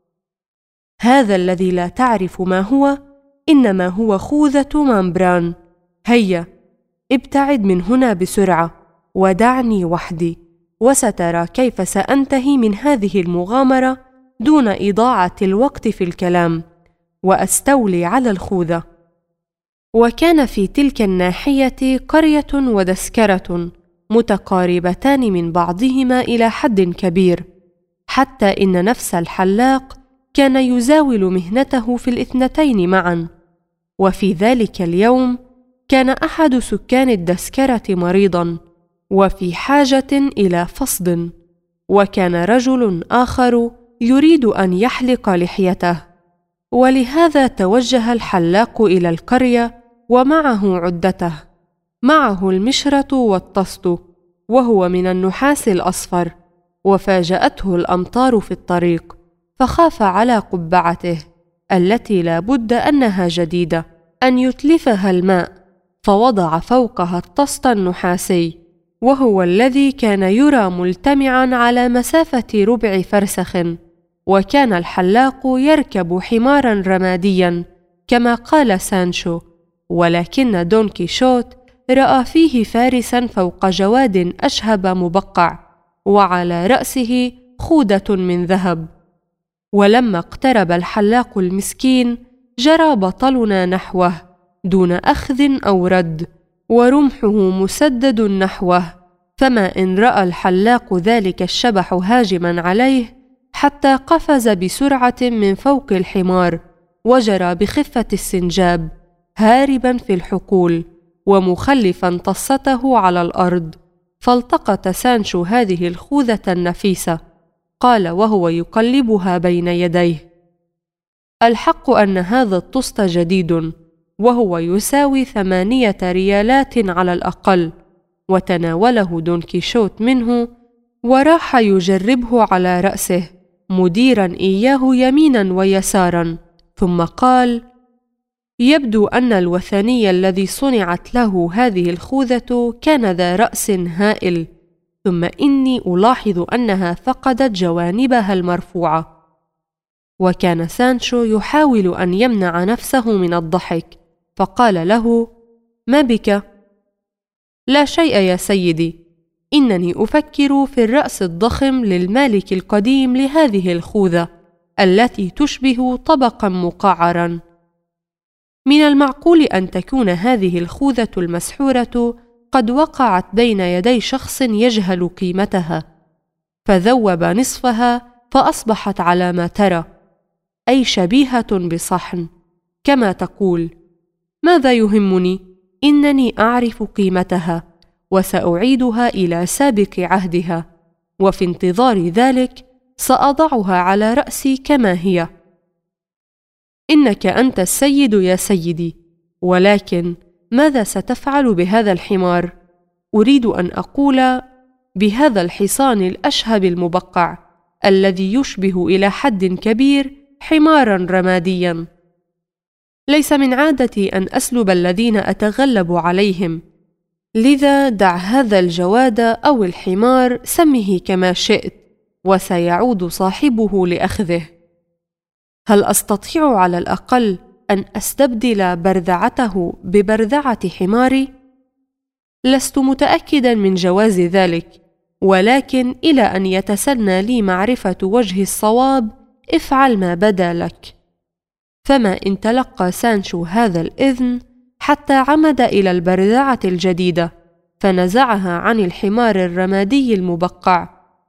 هذا الذي لا تعرف ما هو إنما هو خوذة مامبران. هيا ابتعد من هنا بسرعة ودعني وحدي، وسترى كيف سأنتهي من هذه المغامرة دون إضاعة الوقت في الكلام، وأستولي على الخوذة. وكان في تلك الناحية قرية ودسكرة متقاربتان من بعضهما إلى حد كبير، حتى إن نفس الحلاق كان يزاول مهنته في الاثنتين معا. وفي ذلك اليوم كان أحد سكان الدسكرة مريضا وفي حاجة إلى فصد، وكان رجل آخر يريد أن يحلق لحيته، ولهذا توجه الحلاق إلى القرية ومعه عدته، معه المشرة والطست، وهو من النحاس الأصفر. وفاجأته الأمطار في الطريق، فخاف على قبعته التي لا بد أنها جديدة أن يتلفها الماء، فوضع فوقها الطست النحاسي، وهو الذي كان يرى ملتمعا على مسافة ربع فرسخ. وكان الحلاق يركب حمارا رماديا كما قال سانشو، ولكن دون كيشوت رأى فيه فارسا فوق جواد أشهب مبقع، وعلى رأسه خوذة من ذهب. ولما اقترب الحلاق المسكين جرى بطلنا نحوه دون أخذ أو رد، ورمحه مسدد نحوه، فما إن رأى الحلاق ذلك الشبح هاجما عليه حتى قفز بسرعة من فوق الحمار، وجرى بخفة السنجاب هاربا في الحقول ومخلفا طسته على الأرض. فالتقط سانشو هذه الخوذة النفيسة، قال وهو يقلبها بين يديه: الحق أن هذا الطست جديد، وهو يساوي 8 ريالات على الأقل. وتناوله دون كيشوت منه وراح يجربه على رأسه، مديرا إياه يمينا ويسارا، ثم قال: يبدو أن الوثني الذي صنعت له هذه الخوذة كان ذا رأس هائل، ثم إني ألاحظ أنها فقدت جوانبها المرفوعة. وكان سانشو يحاول أن يمنع نفسه من الضحك، فقال له: ما بك؟ لا شيء يا سيدي، إنني أفكر في الرأس الضخم للمالك القديم لهذه الخوذة التي تشبه طبقا مقعرا. من المعقول أن تكون هذه الخوذة المسحورة قد وقعت بين يدي شخص يجهل قيمتها، فذوب نصفها فأصبحت على ما ترى، أي شبيهة بصحن. كما تقول: ماذا يهمني؟ إنني أعرف قيمتها، وسأعيدها إلى سابق عهدها، وفي انتظار ذلك سأضعها على رأسي كما هي. إنك أنت السيد يا سيدي، ولكن ماذا ستفعل بهذا الحمار؟ أريد أن أقول بهذا الحصان الأشهب المبقع الذي يشبه إلى حد كبير حماراً رمادياً. ليس من عادتي أن أسلب الذين أتغلب عليهم، لذا دع هذا الجواد أو الحمار سمه كما شئت، وسيعود صاحبه لأخذه. هل أستطيع على الأقل أن أستبدل برذعته ببرذعة حماري؟ لست متأكدا من جواز ذلك، ولكن إلى أن يتسنى لي معرفة وجه الصواب افعل ما بدا لك. فما إن تلقى سانشو هذا الإذن حتى عمد إلى البرذعة الجديدة، فنزعها عن الحمار الرمادي المبقع،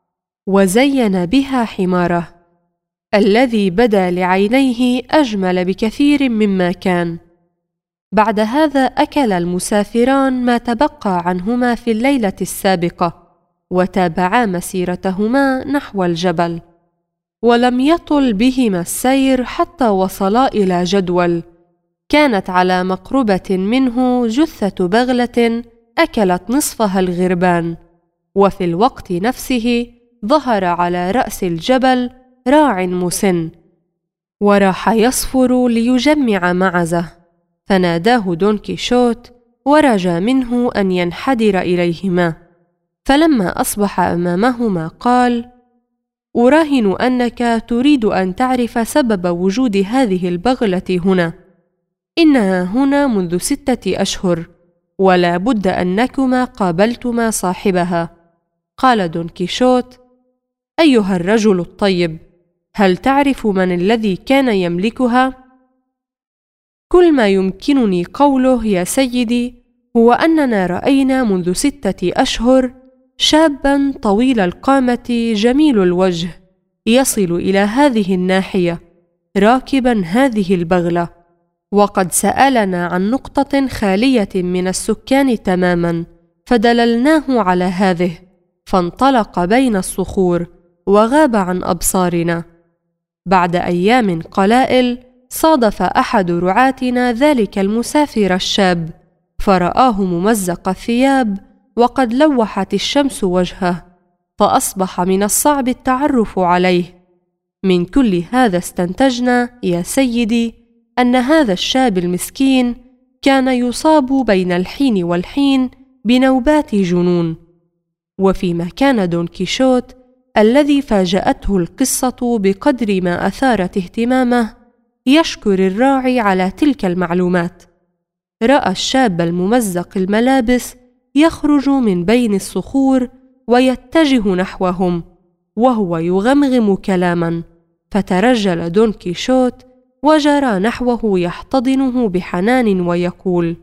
وزين بها حماره الذي بدا لعينيه أجمل بكثير مما كان. بعد هذا أكل المسافران ما تبقى عنهما في الليلة السابقة، وتابعا مسيرتهما نحو الجبل، ولم يطل بهما السير حتى وصلا إلى جدول كانت على مقربة منه جثة بغلة أكلت نصفها الغربان، وفي الوقت نفسه ظهر على رأس الجبل راع مسن، وراح يصفر ليجمع معزه، فناداه دون كيشوت ورجى منه أن ينحدر إليهما. فلما أصبح أمامهما قال: أراهن أنك تريد أن تعرف سبب وجود هذه البغلة هنا. إنها هنا منذ 6 أشهر، ولا بد أنكما قابلتما صاحبها. قال دون كيشوت: أيها الرجل الطيب، هل تعرف من الذي كان يملكها؟ كل ما يمكنني قوله يا سيدي هو أننا رأينا منذ 6 أشهر شابا طويل القامة جميل الوجه يصل إلى هذه الناحية راكبا هذه البغلة، وقد سألنا عن نقطة خالية من السكان تماما، فدللناه على هذه، فانطلق بين الصخور وغاب عن أبصارنا. بعد أيام قلائل صادف أحد رعاتنا ذلك المسافر الشاب، فرآه ممزق الثياب وقد لوحت الشمس وجهه، فأصبح من الصعب التعرف عليه. من كل هذا استنتجنا يا سيدي أن هذا الشاب المسكين كان يصاب بين الحين والحين بنوبات جنون. وفيما كان دون كيشوت الذي فاجأته القصة بقدر ما أثارت اهتمامه يشكر الراعي على تلك المعلومات، رأى الشاب الممزق الملابس يخرج من بين الصخور ويتجه نحوهم وهو يغمغم كلاما، فترجل دون كيشوت وجرى نحوه يحتضنه بحنان ويقول: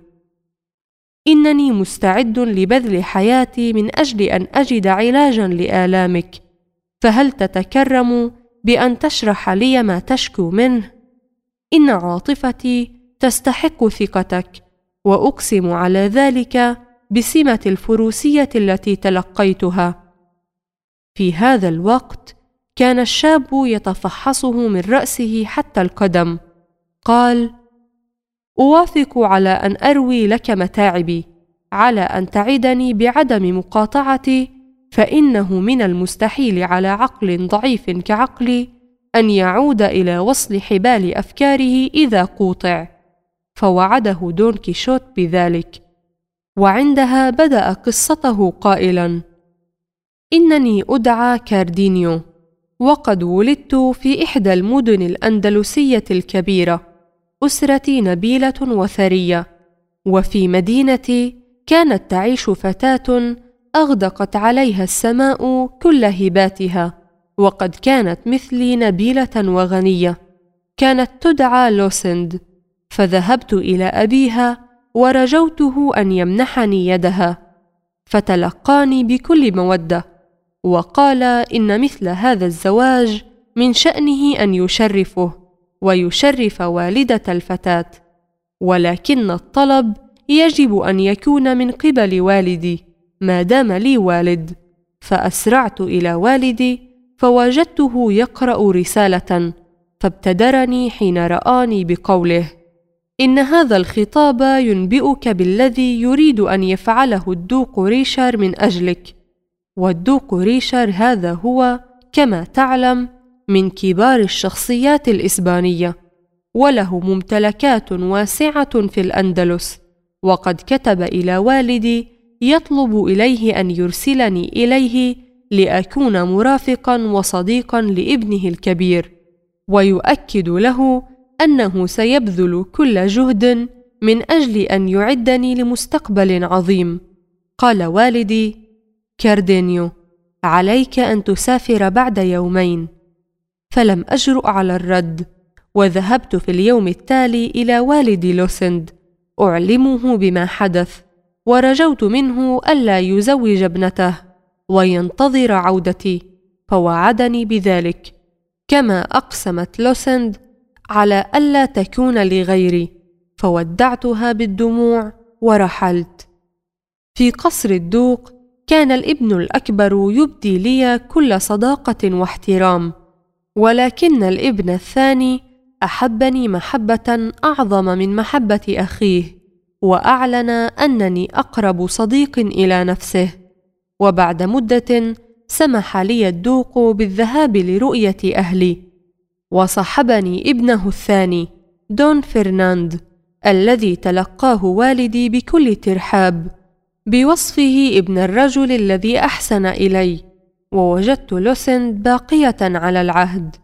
إنني مستعد لبذل حياتي من أجل أن أجد علاجا لآلامك، فهل تتكرم بأن تشرح لي ما تشكو منه؟ إن عاطفتي تستحق ثقتك، وأقسم على ذلك بسمة الفروسية التي تلقيتها. في هذا الوقت كان الشاب يتفحصه من رأسه حتى القدم. قال: أوافق على أن أروي لك متاعبي، على أن تعدني بعدم مقاطعتي، فإنه من المستحيل على عقل ضعيف كعقلي أن يعود إلى وصل حبال أفكاره إذا قوطع. فوعده دون كيشوت بذلك، وعندها بدأ قصته قائلا: إنني أدعى كاردينيو، وقد ولدت في إحدى المدن الأندلسية الكبيرة، أسرتي نبيلة وثرية، وفي مدينتي كانت تعيش فتاة أغدقت عليها السماء كل هباتها، وقد كانت مثلي نبيلة وغنية، كانت تدعى لوسند. فذهبت إلى أبيها ورجوته أن يمنحني يدها، فتلقاني بكل مودة، وقال إن مثل هذا الزواج من شأنه أن يشرفه ويشرف والدة الفتاة، ولكن الطلب يجب أن يكون من قبل والدي، ما دام لي والد، فأسرعت إلى والدي فوجدته يقرأ رسالة، فابتدرني حين رآني بقوله: إن هذا الخطاب ينبئك بالذي يريد أن يفعله الدوق ريشار من أجلك. والدوق ريشار هذا هو كما تعلم من كبار الشخصيات الإسبانية، وله ممتلكات واسعة في الأندلس، وقد كتب إلى والدي يطلب إليه أن يرسلني إليه لأكون مرافقا وصديقا لابنه الكبير، ويؤكد له أنه سيبذل كل جهد من أجل أن يعدني لمستقبل عظيم. قال والدي: كاردينيو، عليك أن تسافر بعد يومين. فلم أجرؤ على الرد، وذهبت في اليوم التالي إلى والدي لوسند أعلمه بما حدث، ورجوت منه ألا يزوج ابنته وينتظر عودتي، فوعدني بذلك، كما أقسمت لوسند على ألا تكون لغيري، فودعتها بالدموع ورحلت. في قصر الدوق كان الابن الأكبر يبدي لي كل صداقة واحترام، ولكن الابن الثاني أحبني محبة أعظم من محبة أخيه، وأعلن أنني أقرب صديق إلى نفسه. وبعد مدة سمح لي الدوق بالذهاب لرؤية أهلي، وصحبني ابنه الثاني دون فرناند الذي تلقاه والدي بكل ترحاب، بوصفه ابن الرجل الذي أحسن إلي، ووجدت لوسند باقية على العهد.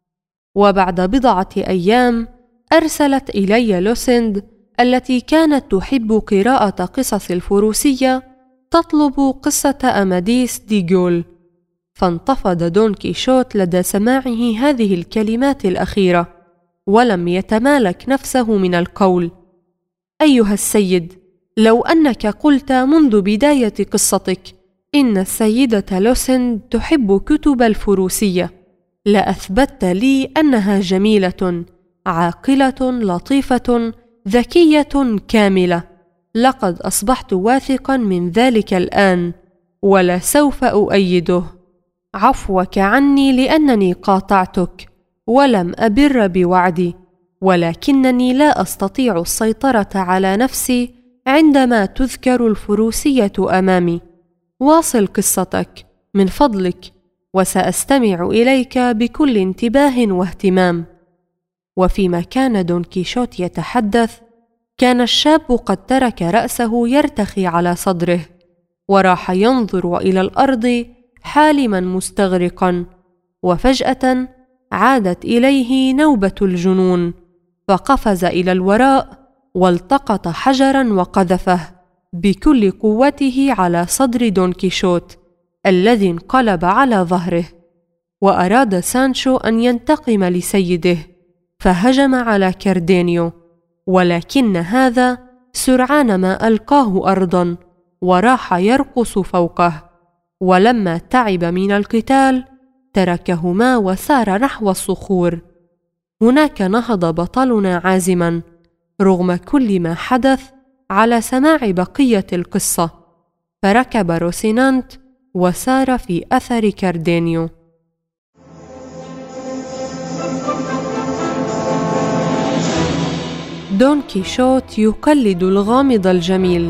وبعد بضعة أيام أرسلت إلي لوسند التي كانت تحب قراءة قصص الفروسية تطلب قصة أماديس دي غول، فانتفض دون كيشوت لدى سماعه هذه الكلمات الأخيرة، ولم يتمالك نفسه من القول: أيها السيد، لو أنك قلت منذ بداية قصتك إن السيدة لوسند تحب كتب الفروسية، لأثبتت لي أنها جميلة، عاقلة، لطيفة، ذكية، كاملة. لقد أصبحت واثقا من ذلك الآن، ولا سوف أؤيده. عفوك عني لأنني قاطعتك، ولم أبر بوعدي، ولكنني لا أستطيع السيطرة على نفسي عندما تذكر الفروسية أمامي. واصل قصتك من فضلك، وسأستمع إليك بكل انتباه واهتمام. وفيما كان دون كيشوت يتحدث، كان الشاب قد ترك رأسه يرتخي على صدره، وراح ينظر إلى الأرض حالما مستغرقا، وفجأة عادت إليه نوبة الجنون، فقفز إلى الوراء والتقط حجرا وقذفه بكل قوته على صدر دون كيشوت الذي انقلب على ظهره. وأراد سانشو أن ينتقم لسيده، فهجم على كاردينيو، ولكن هذا سرعان ما ألقاه أرضا وراح يرقص فوقه، ولما تعب من القتال تركهما وسار نحو الصخور. هناك نهض بطلنا عازما رغم كل ما حدث على سماع بقية القصة، فركب روسينانت وسار في أثر كاردينيو. دون كيشوت يقلد الغامض الجميل.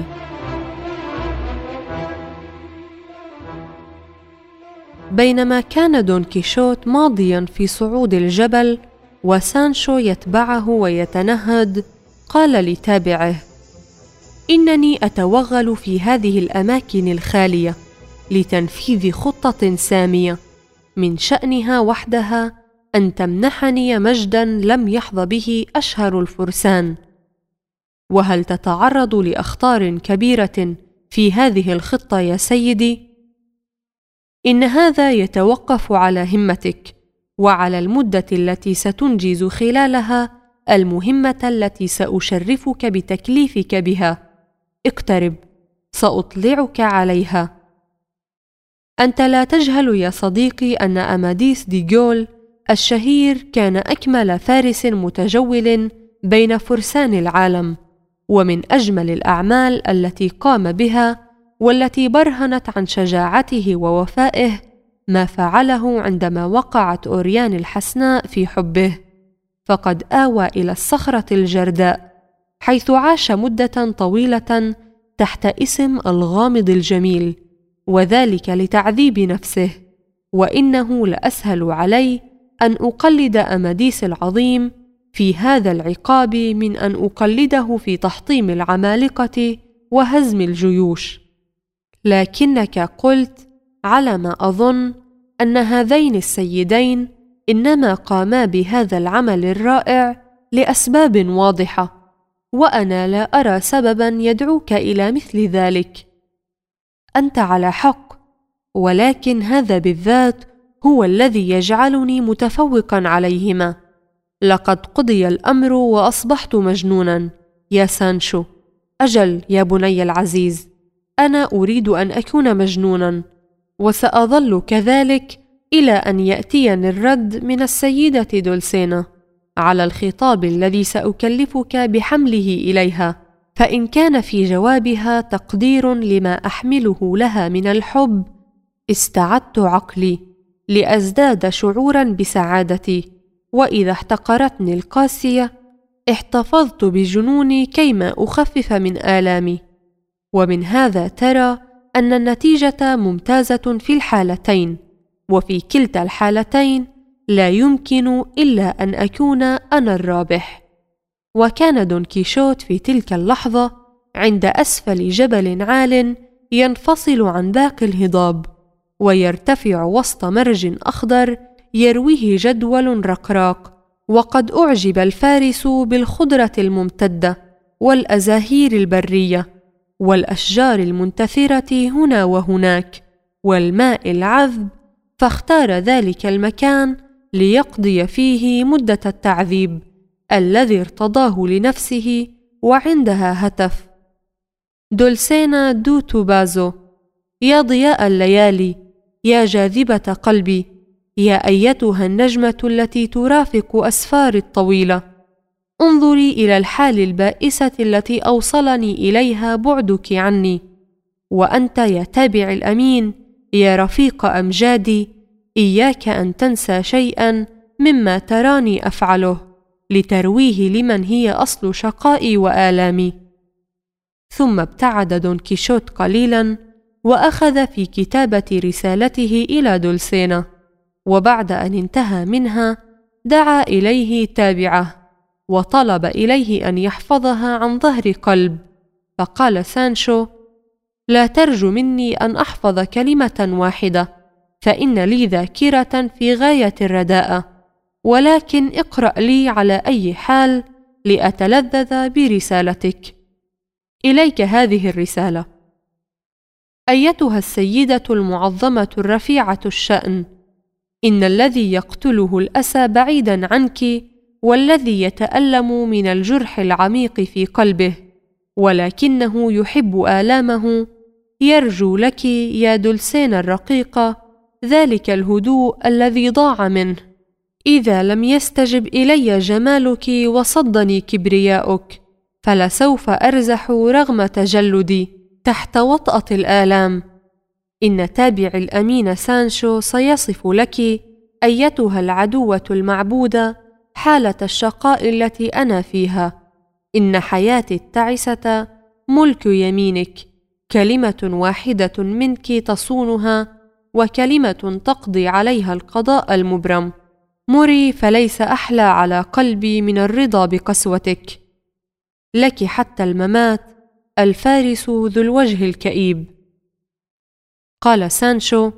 بينما كان دون كيشوت ماضيا في صعود الجبل وسانشو يتبعه ويتنهد، قال لتابعه: إنني أتوغل في هذه الأماكن الخالية لتنفيذ خطة سامية من شأنها وحدها أن تمنحني مجدا لم يحظ به أشهر الفرسان. وهل تتعرض لأخطار كبيرة في هذه الخطة يا سيدي؟ إن هذا يتوقف على همتك وعلى المدة التي ستنجز خلالها المهمة التي سأشرفك بتكليفك بها. اقترب، سأطلعك عليها. أنت لا تجهل يا صديقي أن أماديس دي غول الشهير كان أكمل فارس متجول بين فرسان العالم، ومن أجمل الأعمال التي قام بها والتي برهنت عن شجاعته ووفائه ما فعله عندما وقعت أوريان الحسناء في حبه، فقد آوى إلى الصخرة الجرداء حيث عاش مدة طويلة تحت اسم الغامض الجميل، وذلك لتعذيب نفسه. وإنه لأسهل علي أن أقلد أماديس العظيم في هذا العقاب من أن أقلده في تحطيم العمالقة وهزم الجيوش. لكنك قلت على ما أظن أن هذين السيدين إنما قاما بهذا العمل الرائع لأسباب واضحة، وأنا لا أرى سببا يدعوك إلى مثل ذلك. أنت على حق، ولكن هذا بالذات هو الذي يجعلني متفوقا عليهما. لقد قضي الأمر وأصبحت مجنونا يا سانشو. أجل يا بني العزيز، أنا أريد أن أكون مجنونا، وسأظل كذلك إلى أن يأتيني الرد من السيدة دولسينا على الخطاب الذي سأكلفك بحمله إليها. فإن كان في جوابها تقدير لما أحمله لها من الحب، استعدت عقلي لأزداد شعورا بسعادتي، وإذا احتقرتني القاسية احتفظت بجنوني كيما أخفف من آلامي. ومن هذا ترى أن النتيجة ممتازة في الحالتين، وفي كلتا الحالتين لا يمكن إلا أن أكون أنا الرابح. وكان دون كيشوت في تلك اللحظة عند أسفل جبل عال ينفصل عن باقي الهضاب، ويرتفع وسط مرج أخضر يرويه جدول رقراق، وقد أعجب الفارس بالخضرة الممتدة والأزاهير البرية والأشجار المنتثرة هنا وهناك والماء العذب، فاختار ذلك المكان ليقضي فيه مدة التعذيب الذي ارتضاه لنفسه. وعندها هتف: دولسينا دو توبازو، يا ضياء الليالي، يا جاذبة قلبي، يا أيتها النجمة التي ترافق أسفاري الطويلة، انظري إلى الحال البائسة التي أوصلني إليها بعدك عني. وأنت يا تابع الأمين، يا رفيق أمجادي، إياك أن تنسى شيئا مما تراني أفعله لترويه لمن هي أصل شقائي وآلامي. ثم ابتعد دون كيشوت قليلا وأخذ في كتابة رسالته إلى دولسينا، وبعد أن انتهى منها دعا إليه تابعه وطلب إليه أن يحفظها عن ظهر قلب. فقال سانشو: لا ترجو مني أن أحفظ كلمة واحدة، فإن لي ذاكرة في غاية الرداءة، ولكن اقرأ لي على أي حال لأتلذذ برسالتك. إليك هذه الرسالة: أيتها السيدة المعظمة الرفيعة الشأن، إن الذي يقتله الأسى بعيدا عنك، والذي يتألم من الجرح العميق في قلبه ولكنه يحب آلامه، يرجو لك يا دولسينا الرقيقة ذلك الهدوء الذي ضاع منه إذا لم يستجب إلي جمالك وصدني كبرياؤك، فلسوف أرزح رغم تجلدي تحت وطأة الآلام. إن تابع الأمين سانشو سيصف لك أيتها العدوة المعبودة حالة الشقاء التي أنا فيها. إن حياتي التعسة ملك يمينك، كلمة واحدة منك تصونها، وكلمة تقضي عليها القضاء المبرم. مري، فليس أحلى على قلبي من الرضا بقسوتك. لك حتى الممات، الفارس ذو الوجه الكئيب. قال سانشو: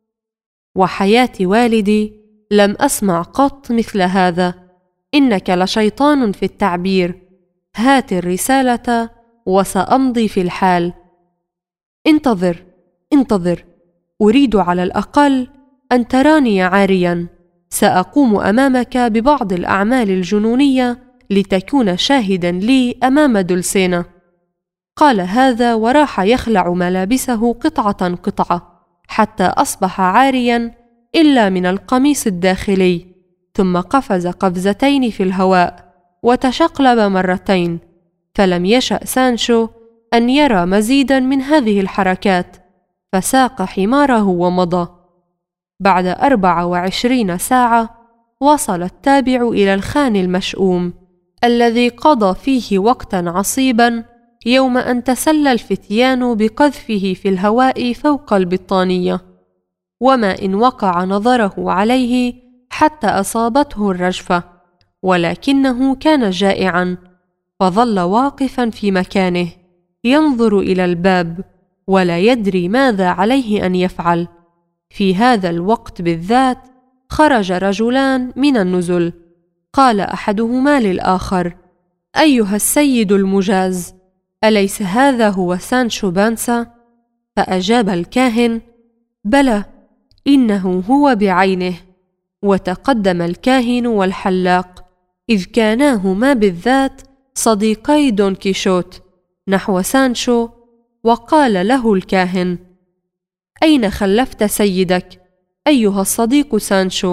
وحياة والدي لم أسمع قط مثل هذا، إنك لشيطان في التعبير. هات الرسالة وسأمضي في الحال. انتظر انتظر، أريد على الأقل أن تراني عاريا. سأقوم أمامك ببعض الأعمال الجنونية لتكون شاهدا لي أمام دولسينا. قال هذا وراح يخلع ملابسه قطعة قطعة حتى أصبح عاريا إلا من القميص الداخلي، ثم قفز قفزتين في الهواء وتشقلب مرتين. فلم يشأ سانشو أن يرى مزيدا من هذه الحركات، فساق حماره ومضى. بعد 24 ساعة وصل التابع إلى الخان المشؤوم الذي قضى فيه وقتا عصيبا يوم أن تسلى الفتيان بقذفه في الهواء فوق البطانية، وما إن وقع نظره عليه حتى أصابته الرجفة، ولكنه كان جائعا، فظل واقفا في مكانه ينظر إلى الباب ولا يدري ماذا عليه أن يفعل. في هذا الوقت بالذات خرج رجلان من النزل. قال أحدهما للآخر: أيها السيد المجاز، أليس هذا هو سانشو بانسا؟ فأجاب الكاهن: بلى، إنه هو بعينه. وتقدم الكاهن والحلاق، إذ كاناهما بالذات صديقي دون كيشوت، نحو سانشو، وقال له الكاهن: أين خلفت سيدك أيها الصديق سانشو؟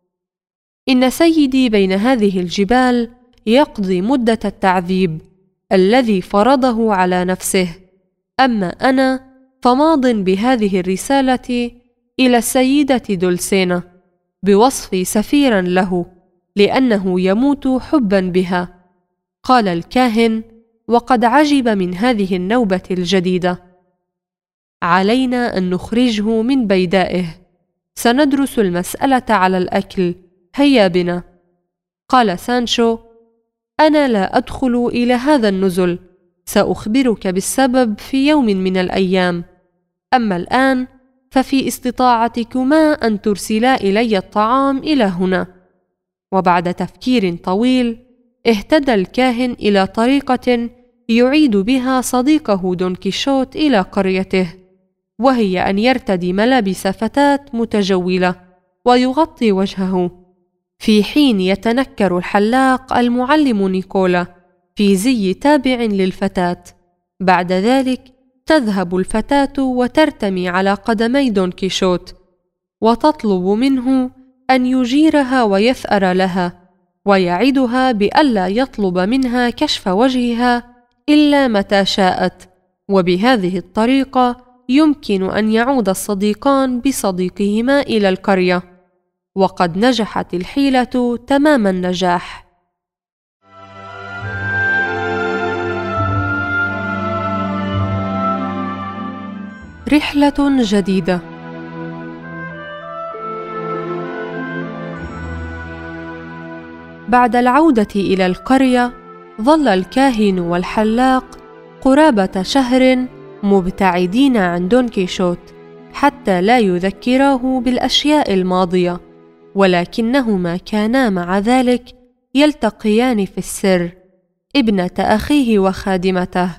إن سيدي بين هذه الجبال يقضي مدة التعذيب الذي فرضه على نفسه، أما أنا فماض بهذه الرسالة إلى السيدة دولسينا بوصفي سفيرا له، لأنه يموت حبا بها. قال الكاهن وقد عجب من هذه النوبة الجديدة: علينا أن نخرجه من بيدائه، سندرس المسألة على الأكل، هيا بنا. قال سانشو: أنا لا أدخل إلى هذا النزل، سأخبرك بالسبب في يوم من الأيام، أما الآن ففي استطاعتكما أن ترسلا إلي الطعام إلى هنا. وبعد تفكير طويل اهتدى الكاهن إلى طريقة يعيد بها صديقه دون كيشوت إلى قريته، وهي أن يرتدي ملابس فتاة متجولة ويغطي وجهه، في حين يتنكر الحلاق المعلم نيكولا في زي تابع للفتاة. بعد ذلك تذهب الفتاة وترتمي على قدمي دون كيشوت وتطلب منه أن يجيرها ويثأر لها، ويعدها بألا يطلب منها كشف وجهها إلا متى شاءت، وبهذه الطريقة يمكن أن يعود الصديقان بصديقهما إلى القرية. وقد نجحت الحيلة تمام النجاح. رحلة جديدة. بعد العودة إلى القرية ظل الكاهن والحلاق قرابة شهر مبتعدين عن دون كيشوت حتى لا يذكراه بالأشياء الماضية، ولكنهما كانا مع ذلك يلتقيان في السر ابنة أخيه وخادمته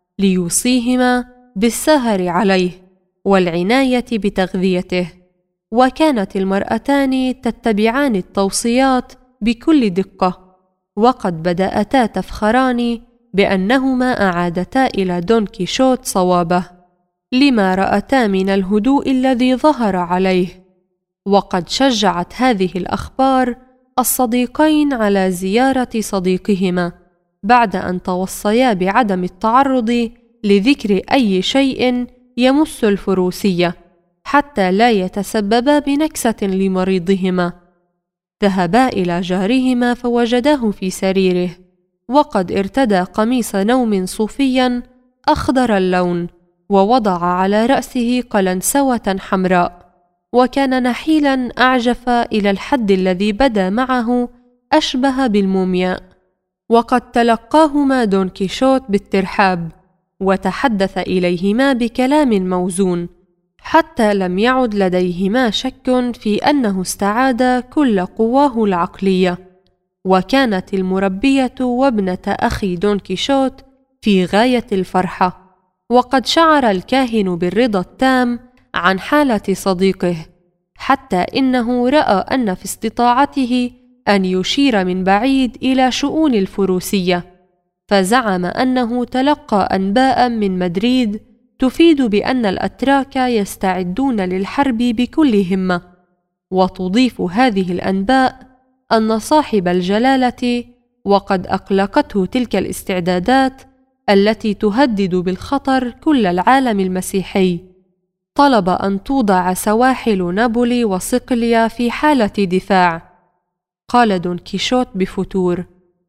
ليوصيهما بالسهر عليه والعناية بتغذيته. وكانت المرأتان تتبعان التوصيات بكل دقة، وقد بدأتا تفخران بأنهما أعادتا إلى دون كيشوت صوابه لما رأتا من الهدوء الذي ظهر عليه. وقد شجعت هذه الأخبار الصديقين على زيارة صديقهما بعد أن توصيا بعدم التعرض لذكر أي شيء يمس الفروسية حتى لا يتسببا بنكسة لمريضهما. ذهبا إلى جارهما فوجداه في سريره، وقد ارتدى قميص نوم صوفيا أخضر اللون، ووضع على رأسه قلنسوة حمراء، وكان نحيلا أعجف إلى الحد الذي بدا معه أشبه بالمومياء. وقد تلقاهما دون كيشوت بالترحاب وتحدث إليهما بكلام موزون، حتى لم يعد لديهما شك في أنه استعاد كل قواه العقلية. وكانت المربية وابنة أخي دون كيشوت في غاية الفرحة، وقد شعر الكاهن بالرضا التام عن حالة صديقه، حتى إنه رأى أن في استطاعته أن يشير من بعيد إلى شؤون الفروسية، فزعم أنه تلقى أنباء من مدريد تفيد بأن الأتراك يستعدون للحرب بكل همة. وتضيف هذه الأنباء أن صاحب الجلالة، وقد أقلقته تلك الاستعدادات، التي تهدد بالخطر كل العالم المسيحي، طلب أن توضع سواحل نابولي وصقلية في حالة دفاع. قال دون كيشوت بفتور: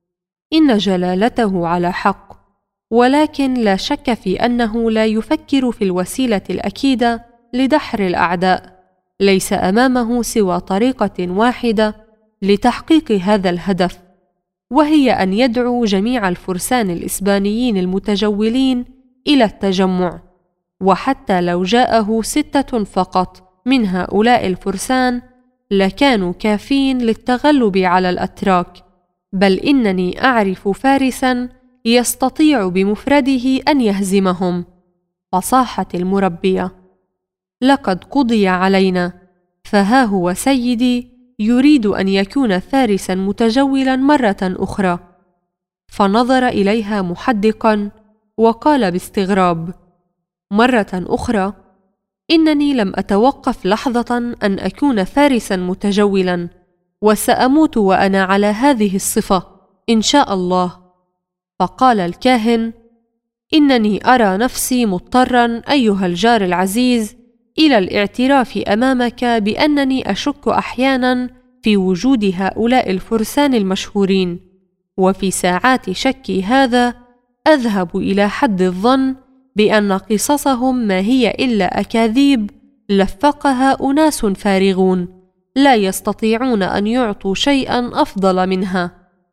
إن جلالته على حق، ولكن لا شك في أنه لا يفكر في الوسيلة الأكيدة لدحر الأعداء. ليس أمامه سوى طريقة واحدة لتحقيق هذا الهدف، وهي أن يدعو جميع الفرسان الإسبانيين المتجولين إلى التجمع. وحتى لو جاءه 6 فقط من هؤلاء الفرسان لكانوا كافين للتغلب على الأتراك، بل إنني أعرف فارسا يستطيع بمفرده أن يهزمهم. فصاحت المربية: لقد قضي علينا، فها هو سيدي يريد أن يكون فارسا متجولا مرة أخرى. فنظر إليها محدقا وقال باستغراب: مرة أخرى؟ إنني لم أتوقف لحظة أن أكون فارسا متجولا، وسأموت وأنا على هذه الصفة إن شاء الله. فقال الكاهن: إنني أرى نفسي مضطرا أيها الجار العزيز إلى الاعتراف أمامك بأنني أشك أحيانا في وجود هؤلاء الفرسان المشهورين، وفي ساعات شكي هذا أذهب إلى حد الظن بأن قصصهم ما هي إلا أكاذيب لفقها أناس فارغون لا يستطيعون أن يعطوا شيئا أفضل منها.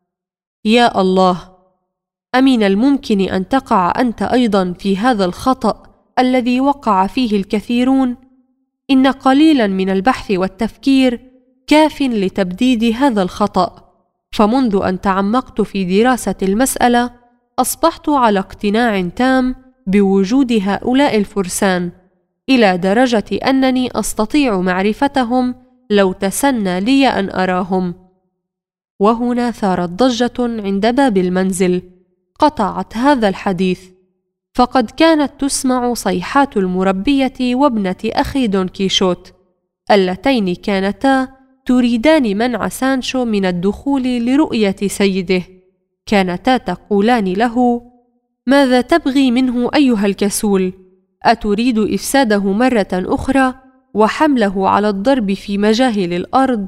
يا الله، أمن الممكن أن تقع أنت أيضا في هذا الخطأ الذي وقع فيه الكثيرون؟ إن قليلا من البحث والتفكير كاف لتبديد هذا الخطأ. فمنذ أن تعمقت في دراسة المسألة أصبحت على اقتناع تام بوجود هؤلاء الفرسان، إلى درجة أنني أستطيع معرفتهم لو تسنى لي أن أراهم. وهنا ثارت ضجة عند باب المنزل قطعت هذا الحديث، فقد كانت تسمع صيحات المربية وابنة أخي دون كيشوت اللتين كانتا تريدان منع سانشو من الدخول لرؤية سيده. كانتا تقولان له: ماذا تبغي منه أيها الكسول؟ أتريد إفساده مرة أخرى وحمله على الضرب في مجاهل الأرض؟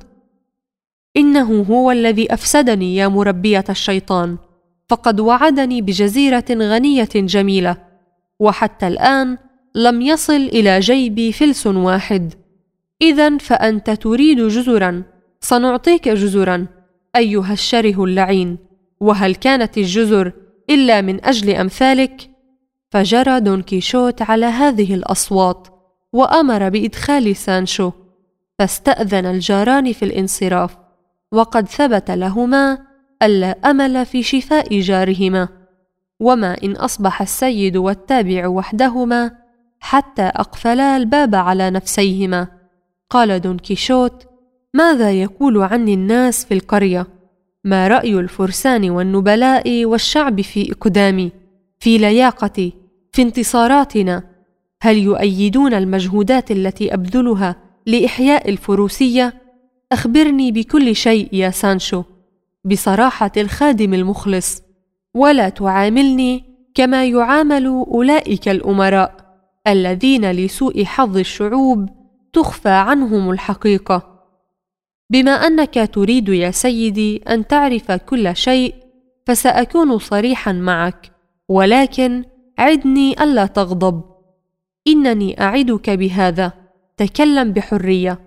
إنه هو الذي أفسدني يا مربية الشيطان، فقد وعدني بجزيرة غنية جميلة، وحتى الآن لم يصل إلى جيبي فلس واحد. إذن فأنت تريد جزرا، سنعطيك جزرا أيها الشره اللعين، وهل كانت الجزر إلا من أجل أمثالك؟ فجرى دون كيشوت على هذه الأصوات وأمر بإدخال سانشو، فاستأذن الجاران في الانصراف، وقد ثبت لهما ألا أمل في شفاء جارهما، وما إن أصبح السيد والتابع وحدهما حتى أقفلا الباب على نفسيهما. قال دون كيشوت: ماذا يقول عني الناس في القرية؟ ما رأي الفرسان والنبلاء والشعب في إقدامي، في لياقتي، في انتصاراتنا؟ هل يؤيدون المجهودات التي أبذلها لإحياء الفروسية؟ أخبرني بكل شيء يا سانشو بصراحة الخادم المخلص، ولا تعاملني كما يعامل أولئك الأمراء الذين لسوء حظ الشعوب تخفى عنهم الحقيقة. بما أنك تريد يا سيدي أن تعرف كل شيء فسأكون صريحا معك، ولكن عدني ألا تغضب. إنني أعدك بهذا، تكلم بحرية.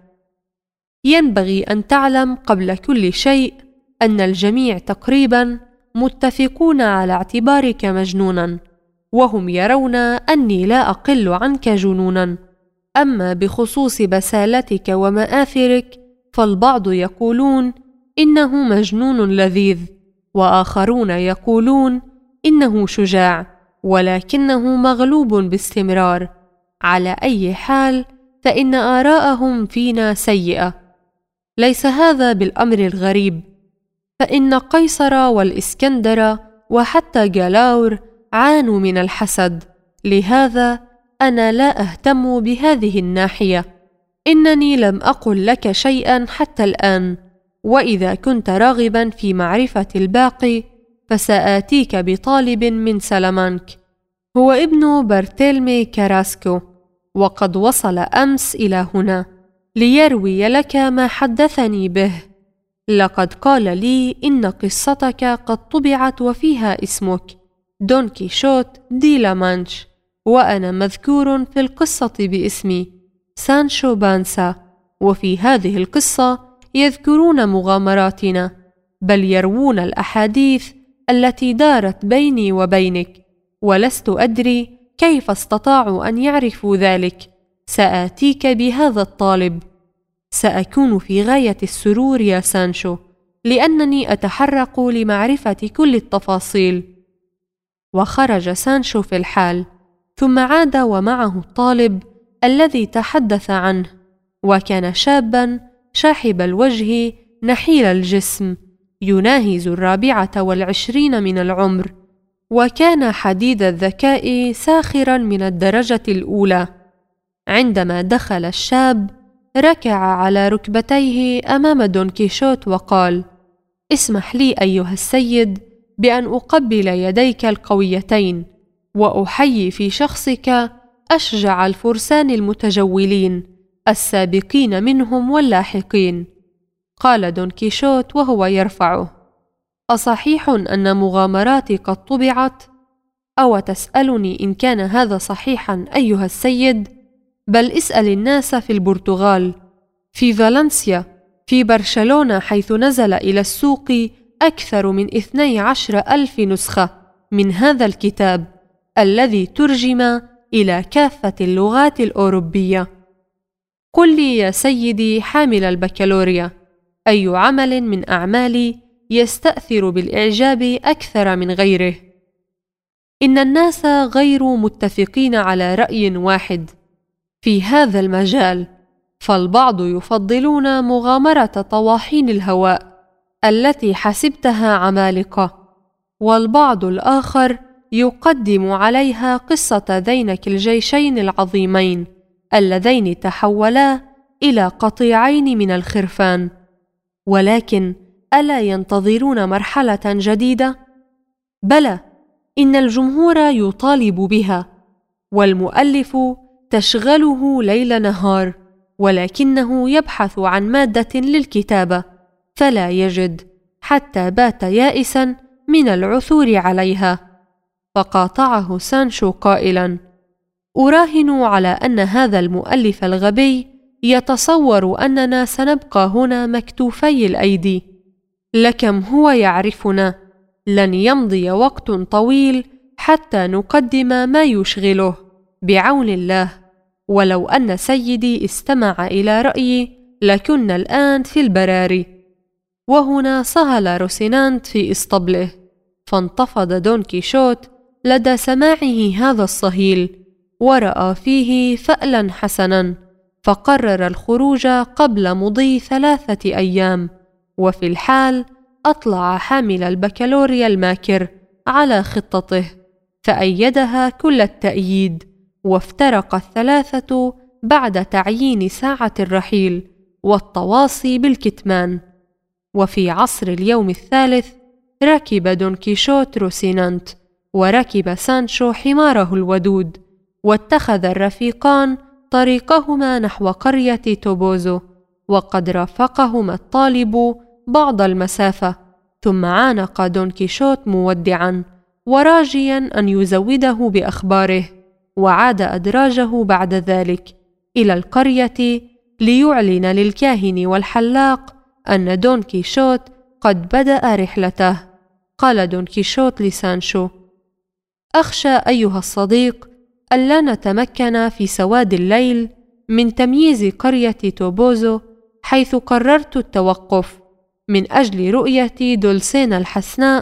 ينبغي أن تعلم قبل كل شيء أن الجميع تقريبا متفقون على اعتبارك مجنونا، وهم يرون أني لا أقل عنك جنونا. أما بخصوص بسالتك ومآثرك فالبعض يقولون إنه مجنون لذيذ، وآخرون يقولون إنه شجاع، ولكنه مغلوب باستمرار. على أي حال فإن آراءهم فينا سيئة. ليس هذا بالأمر الغريب، فإن قيصر والإسكندر وحتى جالاور عانوا من الحسد، لهذا أنا لا أهتم بهذه الناحية. إنني لم أقل لك شيئا حتى الآن، وإذا كنت راغبا في معرفة الباقي فسآتيك بطالب من سلامانك، هو ابن برتيلمي كاراسكو، وقد وصل أمس إلى هنا ليروي لك ما حدثني به. لقد قال لي إن قصتك قد طبعت وفيها اسمك دون كيشوت دي لا مانش، وأنا مذكور في القصة باسمي سانشو بانسا، وفي هذه القصة يذكرون مغامراتنا، بل يروون الأحاديث التي دارت بيني وبينك، ولست أدري كيف استطاعوا أن يعرفوا ذلك. سآتيك بهذا الطالب. سأكون في غاية السرور يا سانشو، لأنني أتحرق لمعرفة كل التفاصيل. وخرج سانشو في الحال، ثم عاد ومعه الطالب الذي تحدث عنه، وكان شابا شاحب الوجه نحيل الجسم، يناهز 24 من العمر، وكان حديد الذكاء ساخرا من الدرجة الأولى. عندما دخل الشاب ركع على ركبتيه أمام دون كيشوت وقال: اسمح لي أيها السيد بأن أقبل يديك القويتين، وأحيي في شخصك أشجع الفرسان المتجولين السابقين منهم واللاحقين. قال دون كيشوت وهو يرفعه: أصحيح أن مغامراتي قد طبعت؟ أو تسألني إن كان هذا صحيحا أيها السيد؟ بل اسأل الناس في البرتغال، في فالنسيا، في برشلونة، حيث نزل إلى السوق أكثر من 12,000 نسخة من هذا الكتاب الذي ترجم إلى كافة اللغات الأوروبية. قل لي يا سيدي حامل البكالوريا، أي عمل من أعمالي يستأثر بالإعجاب أكثر من غيره؟ إن الناس غير متفقين على رأي واحد في هذا المجال، فالبعض يفضلون مغامرة طواحين الهواء التي حسبتها عمالقة، والبعض الآخر يقدم عليها قصة ذينك الجيشين العظيمين اللذين تحولا إلى قطيعين من الخرفان. ولكن ألا ينتظرون مرحلة جديدة؟ بلى، إن الجمهور يطالب بها، والمؤلف تشغله ليل نهار، ولكنه يبحث عن مادة للكتابة فلا يجد، حتى بات يائسا من العثور عليها. فقاطعه سانشو قائلا: أراهن على أن هذا المؤلف الغبي يتصور أننا سنبقى هنا مكتوفي الأيدي. لكم هو يعرفنا، لن يمضي وقت طويل حتى نقدم ما يشغله بعون الله، ولو أن سيدي استمع إلى رأيي لكنا الآن في البراري. وهنا صهل روسينانت في إسطبله، فانتفض دون كيشوت لدى سماعه هذا الصهيل، ورأى فيه فألا حسنا، فقرر الخروج قبل مضي 3 أيام. وفي الحال أطلع حامل البكالوريا الماكر على خطته، فأيدها كل التأييد، وافترق الثلاثة بعد تعيين ساعة الرحيل والتواصي بالكتمان. وفي عصر اليوم الثالث ركب دون كيشوت روسينانت، وركب سانشو حماره الودود، واتخذ الرفيقان طريقهما نحو قرية توبوزو، وقد رافقهما الطالب بعض المسافة، ثم عانق دون كيشوت مودعا وراجيا أن يزوده بأخباره، وعاد أدراجه بعد ذلك إلى القرية ليعلن للكاهن والحلاق أن دون كيشوت قد بدأ رحلته. قال دون كيشوت لسانشو: أخشى أيها الصديق ألا نتمكن في سواد الليل من تمييز قرية توبوزو، حيث قررت التوقف من أجل رؤية دولسينا الحسناء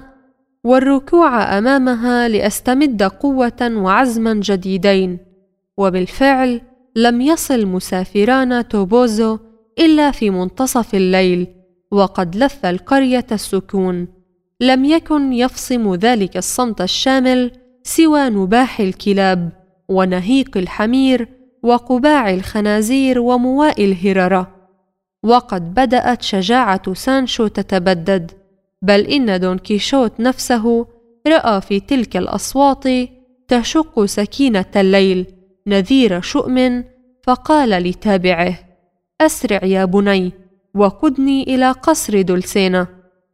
والركوع أمامها لأستمد قوة وعزما جديدين. وبالفعل لم يصل مسافران توبوزو إلا في منتصف الليل، وقد لف القرية السكون. لم يكن يفصم ذلك الصمت الشامل سوى نباح الكلاب ونهيق الحمير وقباع الخنازير ومواء الهررة. وقد بدأت شجاعة سانشو تتبدد، بل إن دون كيشوت نفسه رأى في تلك الأصوات تشق سكينة الليل نذير شؤم، فقال لتابعه: أسرع يا بني وقدني إلى قصر دولسينا.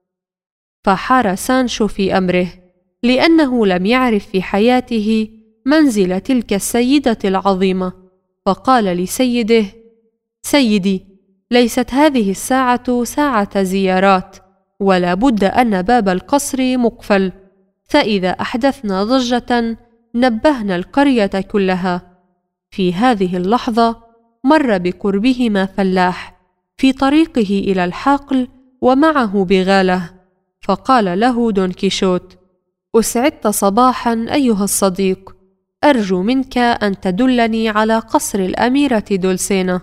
فحار سانشو في أمره، لأنه لم يعرف في حياته منزل تلك السيدة العظيمة، فقال لسيده: سيدي، ليست هذه الساعة ساعة زيارات، ولا بد أن باب القصر مقفل، فإذا أحدثنا ضجة نبهنا القرية كلها. في هذه اللحظة مر بقربهما فلاح في طريقه إلى الحقل ومعه بغالة، فقال له دون كيشوت: أسعدت صباحا أيها الصديق، أرجو منك أن تدلني على قصر الأميرة دولسينا.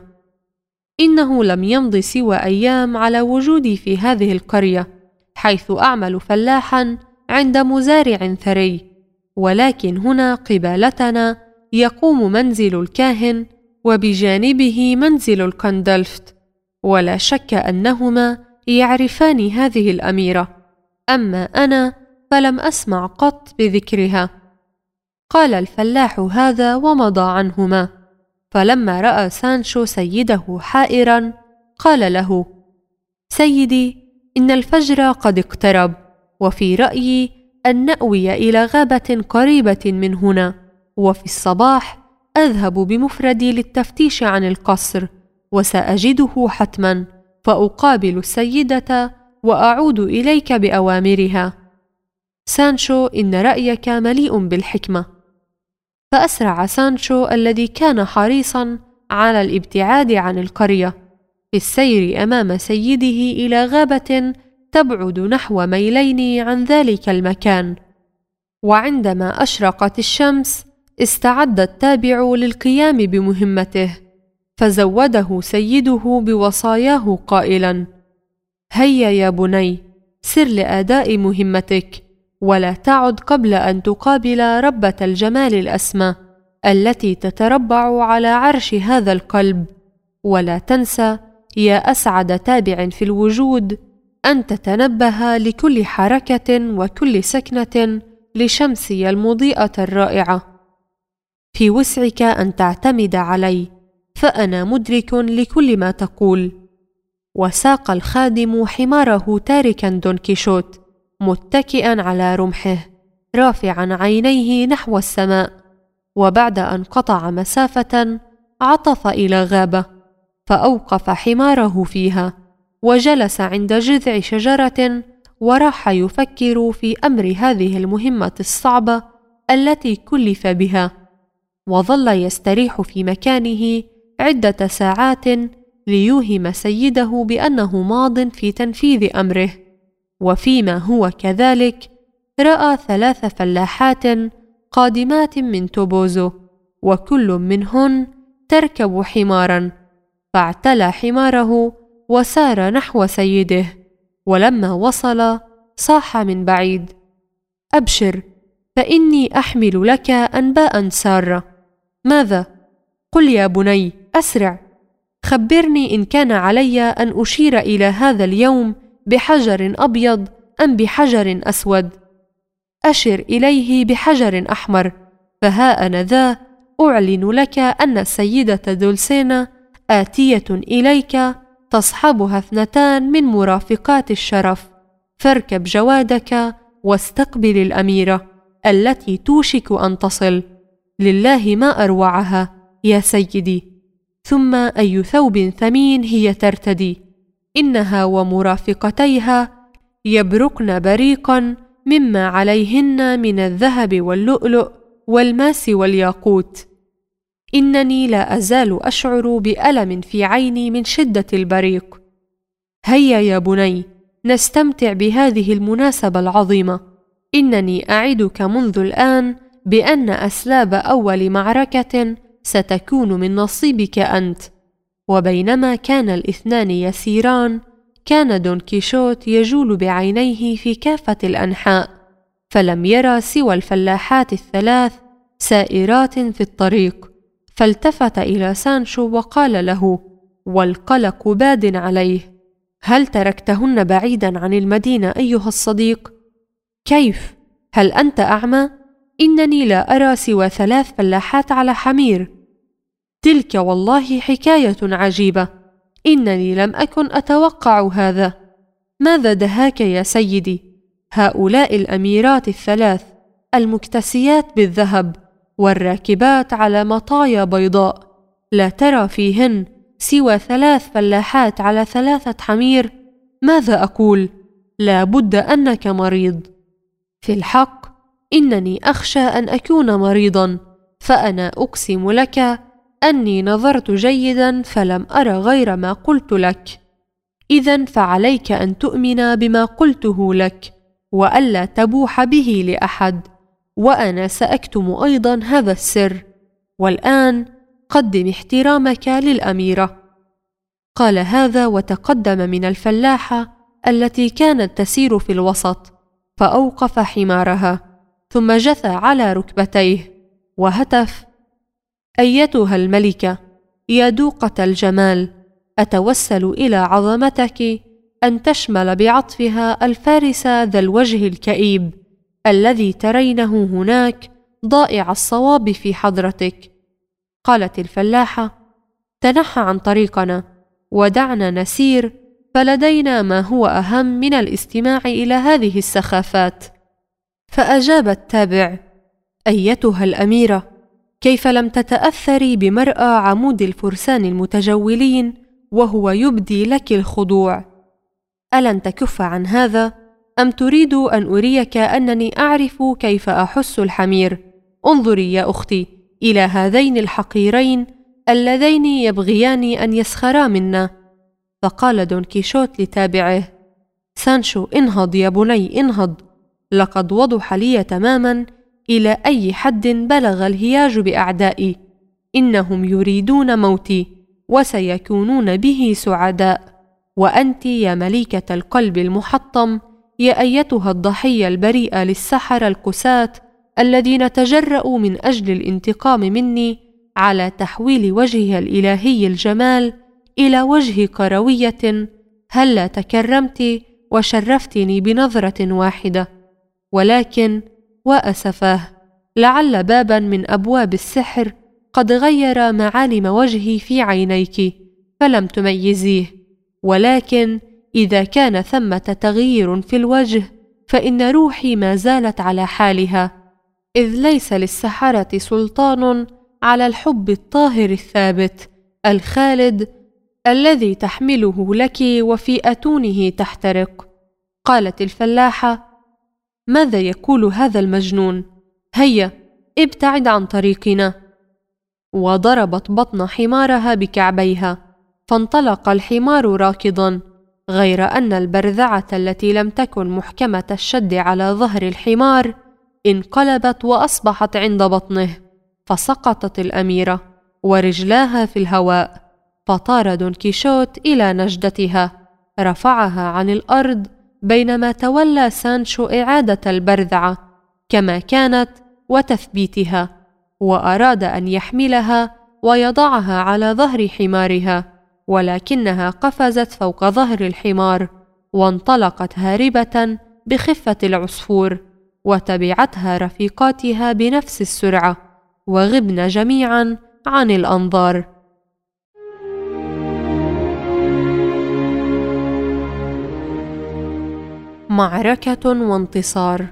إنه لم يمض سوى أيام على وجودي في هذه القرية، حيث أعمل فلاحا عند مزارع ثري، ولكن هنا قبالتنا يقوم منزل الكاهن وبجانبه منزل الكندلفت، ولا شك أنهما يعرفان هذه الأميرة، أما أنا فلم أسمع قط بذكرها. قال الفلاح هذا ومضى عنهما، فلما رأى سانشو سيده حائرا قال له: سيدي، إن الفجر قد اقترب، وفي رأيي أن نأوي إلى غابة قريبة من هنا، وفي الصباح أذهب بمفردي للتفتيش عن القصر، وسأجده حتما، فأقابل السيدة وأعود إليك بأوامرها. سانشو، إن رأيك مليء بالحكمة. فأسرع سانشو الذي كان حريصا على الابتعاد عن القرية في السير أمام سيده إلى غابة تبعد نحو ميلين عن ذلك المكان. وعندما أشرقت الشمس استعد التابع للقيام بمهمته، فزوده سيده بوصاياه قائلا: هيا يا بني، سر لأداء مهمتك، ولا تعد قبل أن تقابل ربة الجمال الأسمى التي تتربع على عرش هذا القلب. ولا تنسى يا أسعد تابع في الوجود أن تتنبه لكل حركة وكل سكنة لشمسي المضيئة الرائعة. في وسعك أن تعتمد علي، فأنا مدرك لكل ما تقول. وساق الخادم حماره تاركا دون كيشوت متكئا على رمحه، رافعا عينيه نحو السماء، وبعد أن قطع مسافة عطف إلى غابة، فأوقف حماره فيها، وجلس عند جذع شجرة، وراح يفكر في أمر هذه المهمة الصعبة التي كلف بها، وظل يستريح في مكانه عدة ساعات ليوهم سيده بأنه ماض في تنفيذ أمره. وفيما هو كذلك رأى 3 فلاحات قادمات من توبوزو، وكل منهن تركب حمارا، فاعتلى حماره وسار نحو سيده، ولما وصل صاح من بعيد: أبشر، فإني أحمل لك أنباء سارة. ماذا؟ قل يا بني، أسرع، خبرني إن كان علي أن أشير إلى هذا اليوم بحجر أبيض أم بحجر أسود. أشر إليه بحجر أحمر، فها أنا ذا أعلن لك أن السيدة دولسينا آتية إليك، تصحبها 2 من مرافقات الشرف، فاركب جوادك واستقبل الأميرة التي توشك أن تصل. لله ما أروعها يا سيدي، ثم أي ثوب ثمين هي ترتدي، إنها ومرافقتيها يبرقن بريقا مما عليهن من الذهب واللؤلؤ والماس والياقوت. إنني لا أزال أشعر بألم في عيني من شدة البريق. هيا يا بني، نستمتع بهذه المناسبة العظيمة. إنني أعدك منذ الآن بأن أسلاب أول معركة ستكون من نصيبك أنت. وبينما كان 2 يسيران، كان دون كيشوت يجول بعينيه في كافة الأنحاء، فلم يرى سوى الفلاحات 3 سائرات في الطريق، فالتفت إلى سانشو وقال له والقلق باد عليه: هل تركتهن بعيدا عن المدينة أيها الصديق؟ كيف؟ هل أنت أعمى؟ إنني لا أرى سوى 3 فلاحات على حمير. تلك والله حكاية عجيبة، إنني لم أكن أتوقع هذا. ماذا دهاك يا سيدي؟ هؤلاء الأميرات ال3 المكتسيات بالذهب والراكبات على مطايا بيضاء، لا ترى فيهن سوى 3 فلاحات على 3 حمير؟ ماذا أقول؟ لا بد أنك مريض. في الحق إنني أخشى أن أكون مريضا، فأنا أقسم لك أني نظرت جيدا فلم أرى غير ما قلت لك. إذن فعليك أن تؤمن بما قلته لك وألا تبوح به لأحد، وأنا سأكتم أيضا هذا السر. والآن قدم احترامك للأميرة. قال هذا وتقدم من الفلاحة التي كانت تسير في الوسط، فأوقف حمارها ثم جثى على ركبتيه وهتف: أيتها الملكة يا دوقة الجمال، أتوسل إلى عظمتك أن تشمل بعطفها الفارس ذا الوجه الكئيب الذي ترينه هناك ضائع الصواب في حضرتك. قالت الفلاحة: تنحى عن طريقنا ودعنا نسير، فلدينا ما هو أهم من الاستماع إلى هذه السخافات. فأجاب التابع: أيتها الأميرة، كيف لم تتأثري بمرأى عمود الفرسان المتجولين وهو يبدي لك الخضوع؟ ألن تكف عن هذا؟ أم تريد أن أريك أنني أعرف كيف أحس الحمير؟ انظري يا أختي إلى هذين الحقيرين اللذين يبغيان أن يسخرا منا. فقال دون كيشوت لتابعه: سانشو، انهض يا بني، انهض، لقد وضح لي تماما إلى أي حد بلغ الهياج بأعدائي. إنهم يريدون موتي وسيكونون به سعداء، وأنت يا مليكة القلب المحطم، يا أيتها الضحية البريئة للسحرة القساة الذين تجرؤوا من أجل الانتقام مني على تحويل وجهها الإلهي الجمال إلى وجه كروية، هلا تكرمت وشرفتني بنظرة واحدة. ولكن وأسفاه، لعل بابا من أبواب السحر قد غير معالم وجهي في عينيك فلم تميزيه. ولكن إذا كان ثمة تغيير في الوجه فإن روحي ما زالت على حالها، إذ ليس للسحرة سلطان على الحب الطاهر الثابت الخالد الذي تحمله لك وفي أتونه تحترق. قالت الفلاحة: ماذا يقول هذا المجنون؟ هيا ابتعد عن طريقنا. وضربت بطن حمارها بكعبيها، فانطلق الحمار راكضا، غير أن البرذعة التي لم تكن محكمة الشد على ظهر الحمار انقلبت وأصبحت عند بطنه، فسقطت الأميرة ورجلاها في الهواء. فطار دون كيشوت إلى نجدتها، رفعها عن الأرض، بينما تولى سانشو إعادة البرذعة كما كانت وتثبيتها، وأراد أن يحملها ويضعها على ظهر حمارها، ولكنها قفزت فوق ظهر الحمار وانطلقت هاربة بخفة العصفور، وتبعتها رفيقاتها بنفس السرعة، وغبن جميعا عن الأنظار. معركة وانتصار.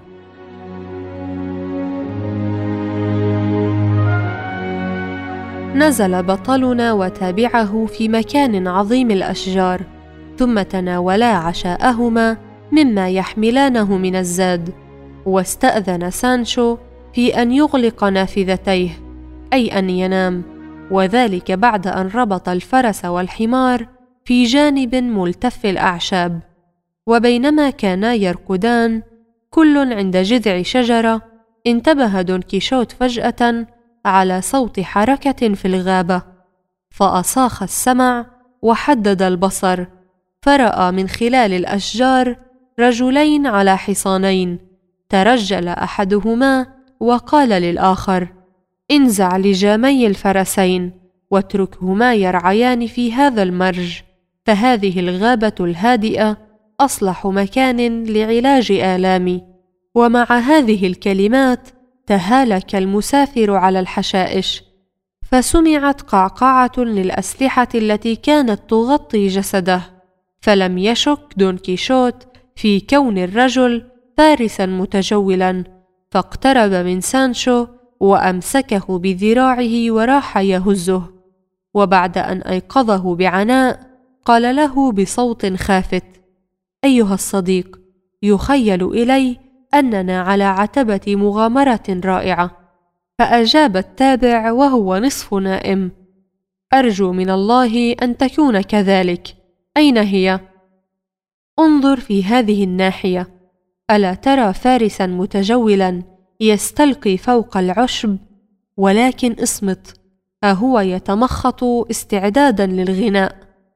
نزل بطلنا وتابعه في مكان عظيم الأشجار، ثم تناولا عشاءهما مما يحملانه من الزاد، واستأذن سانشو في أن يغلق نافذتيه، أي أن ينام، وذلك بعد أن ربط الفرس والحمار في جانب ملتف الأعشاب. وبينما كانا يركضان كل عند جذع شجرة، انتبه دون كيشوت فجأة على صوت حركة في الغابة، فأصاخ السمع وحدد البصر، فرأى من خلال الأشجار رجلين على حصانين. ترجل أحدهما وقال للآخر: انزع لجامي الفرسين واتركهما يرعيان في هذا المرج. فهذه الغابة الهادئة أصلح مكان لعلاج آلامي. ومع هذه الكلمات تهالك المسافر على الحشائش، فسمعت قعقعة للأسلحة التي كانت تغطي جسده، فلم يشك دون كيشوت في كون الرجل فارسا متجولا، فاقترب من سانشو وأمسكه بذراعه وراح يهزه. وبعد أن أيقظه بعناء قال له بصوت خافت: أيها الصديق، يخيل إلي أننا على عتبة مغامرة رائعة. فأجاب التابع وهو نصف نائم: أرجو من الله أن تكون كذلك. أين هي؟ انظر في هذه الناحية، ألا ترى فارسا متجولا يستلقي فوق العشب؟ ولكن اصمت، أهو يتمخط استعدادا للغناء.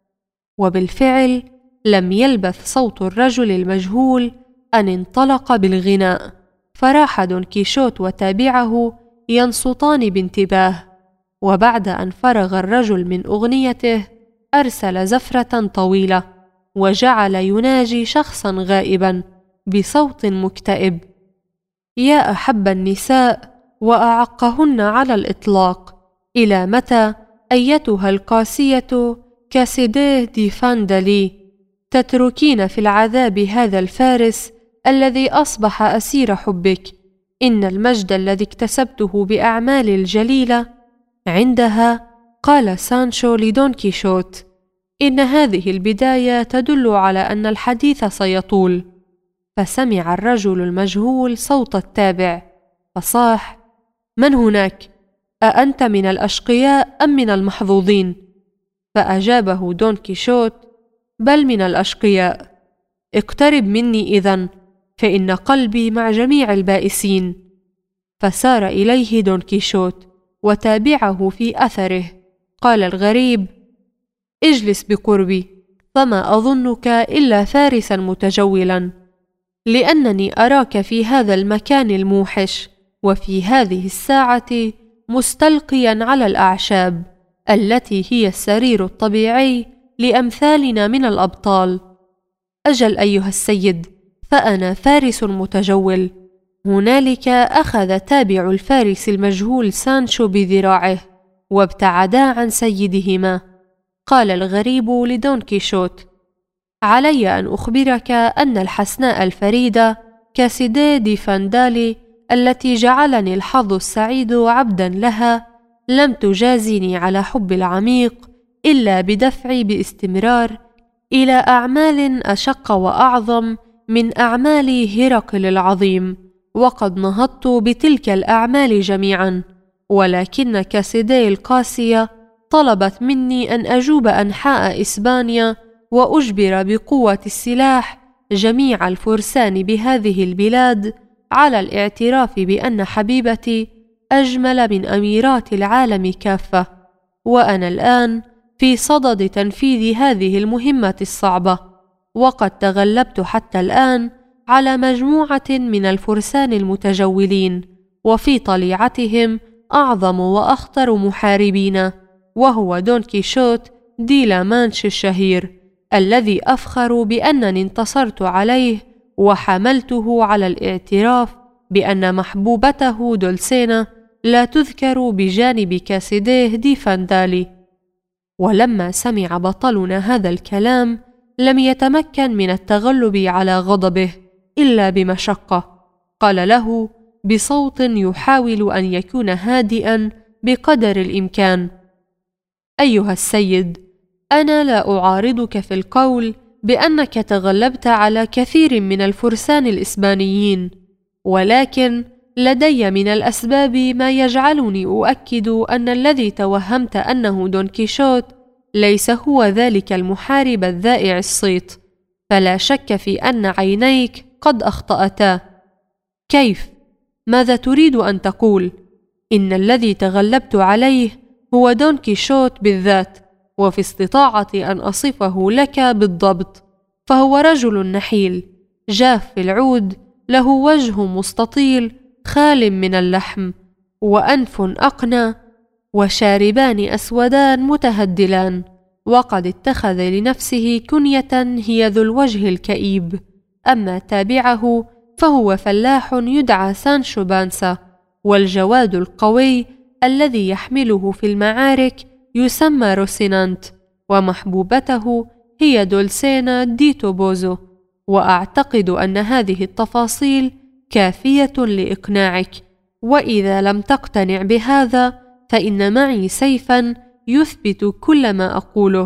وبالفعل لم يلبث صوت الرجل المجهول أن انطلق بالغناء، فراح دون كيشوت وتابعه ينصتان بانتباه. وبعد أن فرغ الرجل من أغنيته أرسل زفرة طويلة، وجعل يناجي شخصا غائبا بصوت مكتئب: يا أحب النساء وأعقهن على الإطلاق، إلى متى أيتها القاسية كاسيديه دي فاندالي تتركين في العذاب هذا الفارس الذي أصبح أسير حبك؟ إن المجد الذي اكتسبته بأعمال الجليلة. عندها قال سانشو لدون كيشوت: إن هذه البداية تدل على أن الحديث سيطول. فسمع الرجل المجهول صوت التابع فصاح: من هناك؟ أأنت من الأشقياء أم من المحظوظين؟ فأجابه دون كيشوت: بل من الأشقياء. اقترب مني إذن، فإن قلبي مع جميع البائسين. فسار إليه دون كيشوت وتابعه في أثره. قال الغريب: اجلس بقربي، فما أظنك إلا فارسا متجولا، لأنني أراك في هذا المكان الموحش وفي هذه الساعة مستلقيا على الأعشاب التي هي السرير الطبيعي لأمثالنا من الأبطال. أجل أيها السيد، فأنا فارس متجول. هنالك أخذ تابع الفارس المجهول سانشو بذراعه وابتعدا عن سيدهما. قال الغريب لدون كيشوت: علي أن أخبرك أن الحسناء الفريدة كاسيديه دي فاندالي التي جعلني الحظ السعيد عبدا لها لم تجازني على حب العميق إلا بدفعي باستمرار إلى أعمال أشق وأعظم من أعمال هرقل العظيم، وقد نهضت بتلك الأعمال جميعا. ولكن كاسيديه القاسية طلبت مني أن أجوب أنحاء إسبانيا وأجبر بقوة السلاح جميع الفرسان بهذه البلاد على الاعتراف بأن حبيبتي أجمل من أميرات العالم كافة. وأنا الآن في صدد تنفيذ هذه المهمة الصعبة، وقد تغلبت حتى الآن على مجموعة من الفرسان المتجولين، وفي طليعتهم أعظم وأخطر محاربين، وهو دون كيشوت دي لا مانش الشهير، الذي أفخر بأنني انتصرت عليه وحملته على الاعتراف بأن محبوبته دولسينا لا تذكر بجانب كاسيديه دي فاندالي. ولما سمع بطلنا هذا الكلام لم يتمكن من التغلب على غضبه إلا بمشقة. قال له بصوت يحاول أن يكون هادئا بقدر الإمكان: أيها السيد، أنا لا أعارضك في القول بأنك تغلبت على كثير من الفرسان الإسبانيين، ولكن لدي من الأسباب ما يجعلني أؤكد أن الذي توهمت أنه دون كيشوت ليس هو ذلك المحارب الذائع الصيت، فلا شك في أن عينيك قد أخطأتا. كيف؟ ماذا تريد أن تقول؟ إن الذي تغلبت عليه هو دون كيشوت بالذات، وفي استطاعتي أن أصفه لك بالضبط، فهو رجل نحيل جاف العود، له وجه مستطيل خال من اللحم، وأنف أقنى، وشاربان أسودان متهدلان، وقد اتخذ لنفسه كنية هي ذو الوجه الكئيب. أما تابعه فهو فلاح يدعى سانشو بانسا، والجواد القوي الذي يحمله في المعارك يسمى روسينانت، ومحبوبته هي دولسينا دي توبوزو. وأعتقد أن هذه التفاصيل كافية لإقناعك، وإذا لم تقتنع بهذا فإن معي سيفا يثبت كل ما أقوله.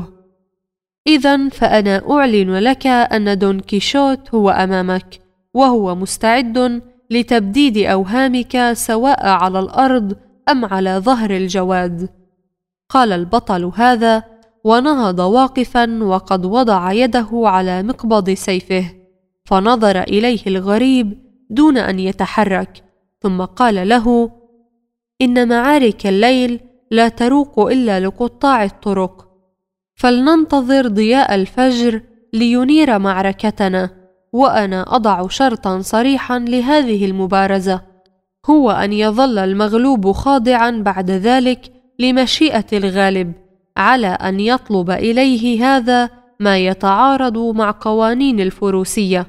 إذن فأنا أعلن لك أن دون كيشوت هو أمامك، وهو مستعد لتبديد أوهامك سواء على الأرض أم على ظهر الجواد. قال البطل هذا ونهض واقفا وقد وضع يده على مقبض سيفه، فنظر إليه الغريب دون أن يتحرك، ثم قال له: إن معارك الليل لا تروق إلا لقطاع الطرق، فلننتظر ضياء الفجر لينير معركتنا. وأنا أضع شرطا صريحا لهذه المبارزة، هو أن يظل المغلوب خاضعا بعد ذلك لمشيئة الغالب، على أن يطلب إليه هذا ما يتعارض مع قوانين الفروسية.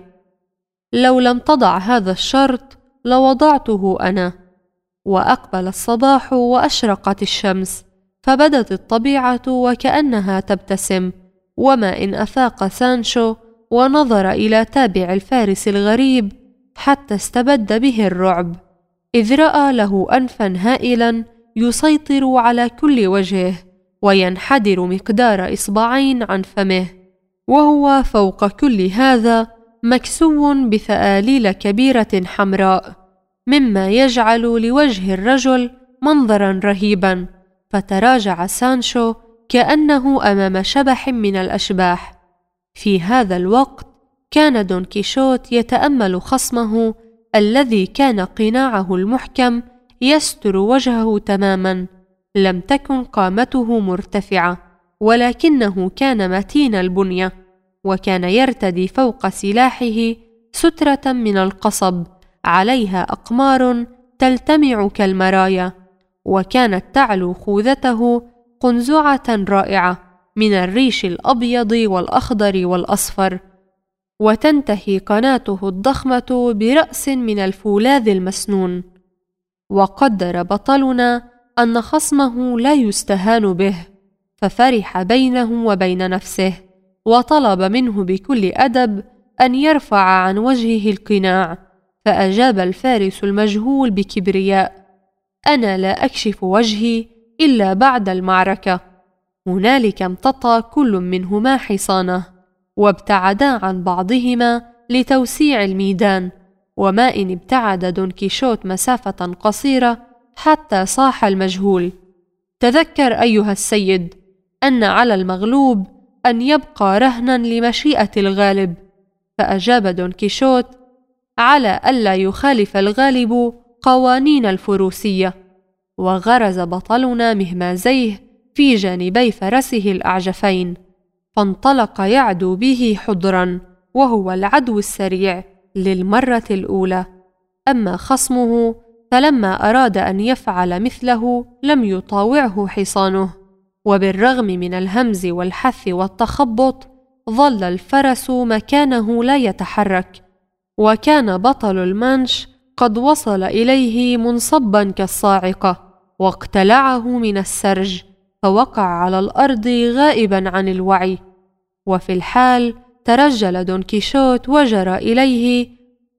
لو لم تضع هذا الشرط لوضعته أنا. وأقبل الصباح وأشرقت الشمس، فبدت الطبيعة وكأنها تبتسم. وما إن أفاق سانشو ونظر إلى تابع الفارس الغريب حتى استبد به الرعب، إذ رأى له أنفا هائلا يسيطر على كل وجهه وينحدر مقدار إصبعين عن فمه، وهو فوق كل هذا مكسو بثآليل كبيرة حمراء، مما يجعل لوجه الرجل منظرا رهيبا. فتراجع سانشو كأنه أمام شبح من الأشباح. في هذا الوقت كان دون كيشوت يتأمل خصمه الذي كان قناعه المحكم يستر وجهه تماما. لم تكن قامته مرتفعة، ولكنه كان متين البنية، وكان يرتدي فوق سلاحه سترة من القصب عليها أقمار تلتمع كالمرايا، وكانت تعلو خوذته قنزعة رائعة من الريش الأبيض والأخضر والأصفر، وتنتهي قناته الضخمة برأس من الفولاذ المسنون. وقدر بطلنا أن خصمه لا يستهان به، ففرح بينه وبين نفسه، وطلب منه بكل أدب أن يرفع عن وجهه القناع. فأجاب الفارس المجهول بكبرياء: أنا لا أكشف وجهي إلا بعد المعركة. هنالك امتطى كل منهما حصانه، وابتعدا عن بعضهما لتوسيع الميدان. وما إن ابتعد دون كيشوت مسافة قصيرة حتى صاح المجهول: تذكر أيها السيد أن على المغلوب أن يبقى رهنا لمشيئة الغالب. فأجاب دون كيشوت: على ألا يخالف الغالب قوانين الفروسية. وغرز بطلنا مهمازيه في جانبي فرسه الأعجفين، فانطلق يعدو به حضرا، وهو العدو السريع للمرة الأولى. أما خصمه فلما أراد أن يفعل مثله لم يطاوعه حصانه، وبالرغم من الهمز والحث والتخبط ظل الفرس مكانه لا يتحرك. وكان بطل المانش قد وصل إليه منصبا كالصاعقة، واقتلعه من السرج، فوقع على الأرض غائبا عن الوعي. وفي الحال ترجل دون كيشوت وجرى إليه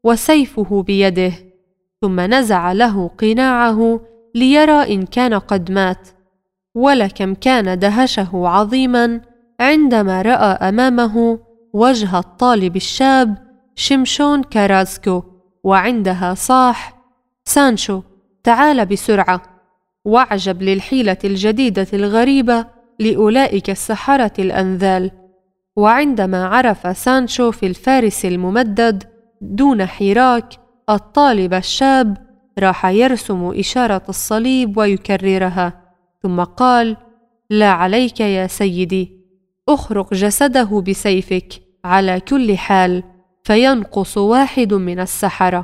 وسيفه بيده، ثم نزع له قناعه ليرى إن كان قد مات. ولكم كان دهشه عظيما عندما رأى أمامه وجه الطالب الشاب شمشون كارازكو، وعندها صاح: سانشو، تعال بسرعة. واعجب للحيلة الجديدة الغريبة لأولئك السحرة الأنذال. وعندما عرف سانشو في الفارس الممدد دون حراك الطالب الشاب، راح يرسم إشارة الصليب ويكررها، ثم قال: لا عليك يا سيدي، أخرق جسده بسيفك على كل حال، فينقص واحد من السحرة.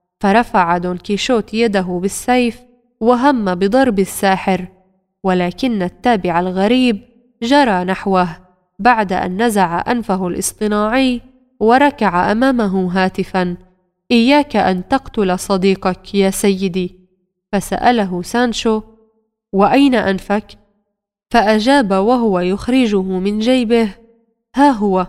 فرفع دون كيشوت يده بالسيف وهم بضرب الساحر، ولكن التابع الغريب جرى نحوه بعد أن نزع أنفه الاصطناعي وركع أمامه هاتفا: إياك أن تقتل صديقك يا سيدي. فسأله سانشو: وأين أنفك؟ فأجاب وهو يخرجه من جيبه: ها هو.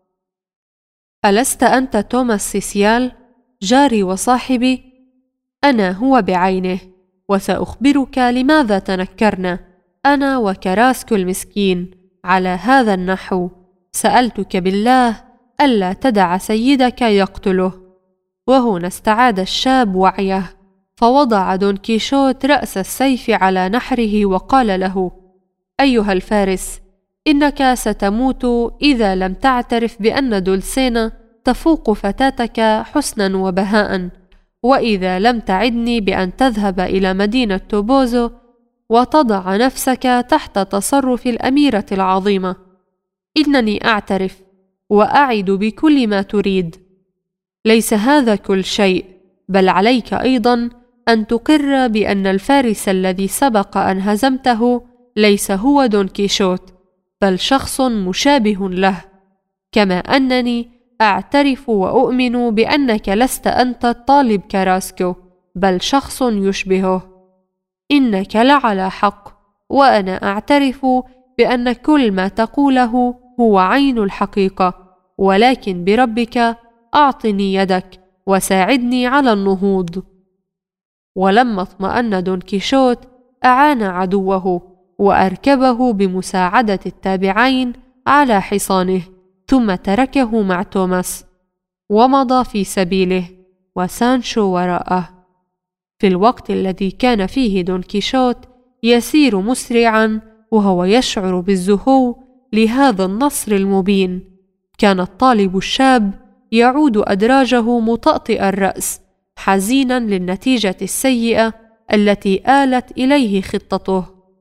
ألست أنت توماس سيسيال جاري وصاحبي؟ أنا هو بعينه، وسأخبرك لماذا تنكرنا أنا وكراسكو المسكين على هذا النحو. سألتك بالله ألا تدع سيدك يقتله. وهنا استعاد الشاب وعيه، فوضع دون كيشوت رأس السيف على نحره وقال له: أيها الفارس، إنك ستموت إذا لم تعترف بأن دولسينا تفوق فتاتك حسنا وبهاء، وإذا لم تعدني بأن تذهب إلى مدينة توبوزو وتضع نفسك تحت تصرف الأميرة العظيمة. إنني أعترف وأعد بكل ما تريد. ليس هذا كل شيء، بل عليك أيضا أن تقر بأن الفارس الذي سبق أن هزمته ليس هو دون كيشوت، بل شخص مشابه له، كما أنني أعترف وأؤمن بأنك لست أنت الطالب كراسكو، بل شخص يشبهه. إنك لعلى حق، وأنا أعترف بأن كل ما تقوله هو عين الحقيقة، ولكن بربك أعطني يدك وساعدني على النهوض. ولما اطمأن دون كيشوت أعان عدوه وأركبه بمساعدة التابعين على حصانه، ثم تركه مع توماس ومضى في سبيله، وسانشو وراءه. في الوقت الذي كان فيه دون كيشوت يسير مسرعا وهو يشعر بالزهو لهذا النصر المبين، كان الطالب الشاب يعود أدراجه مطأطئ الرأس، حزينا للنتيجة السيئة التي آلت إليه خطته.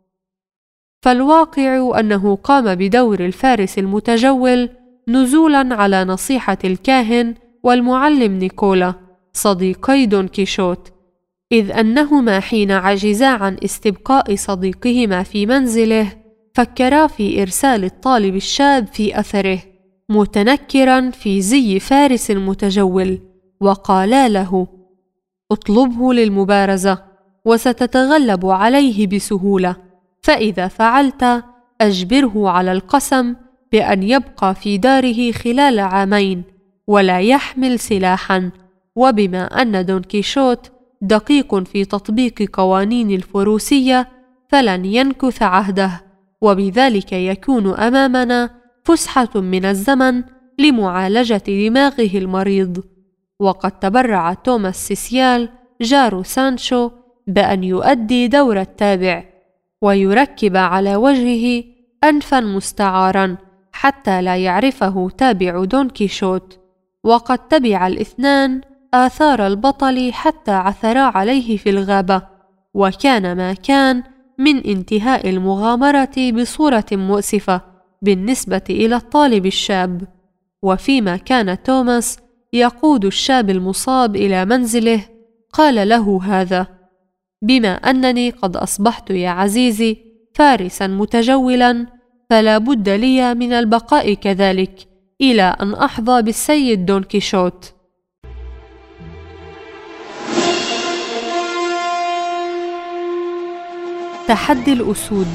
فالواقع أنه قام بدور الفارس المتجول نزولا على نصيحة الكاهن والمعلم نيكولا صديقي دون كيشوت، إذ أنهما حين عجزا عن استبقاء صديقهما في منزله فكرا في إرسال الطالب الشاب في أثره متنكرا في زي فارس متجول، وقالا له: اطلبه للمبارزة وستتغلب عليه بسهولة، فإذا فعلت أجبره على القسم بأن يبقى في داره خلال 2 عام ولا يحمل سلاحا. وبما أن دون كيشوت دقيق في تطبيق قوانين الفروسية فلن ينكث عهده، وبذلك يكون أمامنا فسحة من الزمن لمعالجة دماغه المريض. وقد تبرع توماس سيسيال جار سانشو بأن يؤدي دور التابع ويركب على وجهه أنفا مستعارا حتى لا يعرفه تابع دون كيشوت. وقد تبع الاثنان آثار البطل حتى عثرا عليه في الغابة، وكان ما كان من انتهاء المغامرة بصورة مؤسفة بالنسبة إلى الطالب الشاب. وفيما كان توماس يقود الشاب المصاب إلى منزله قال له هذا: بما أنني قد أصبحت يا عزيزي فارسا متجولا فلا بد لي من البقاء كذلك إلى أن أحظى بالسيد دون كيشوت. تحدي الأسود.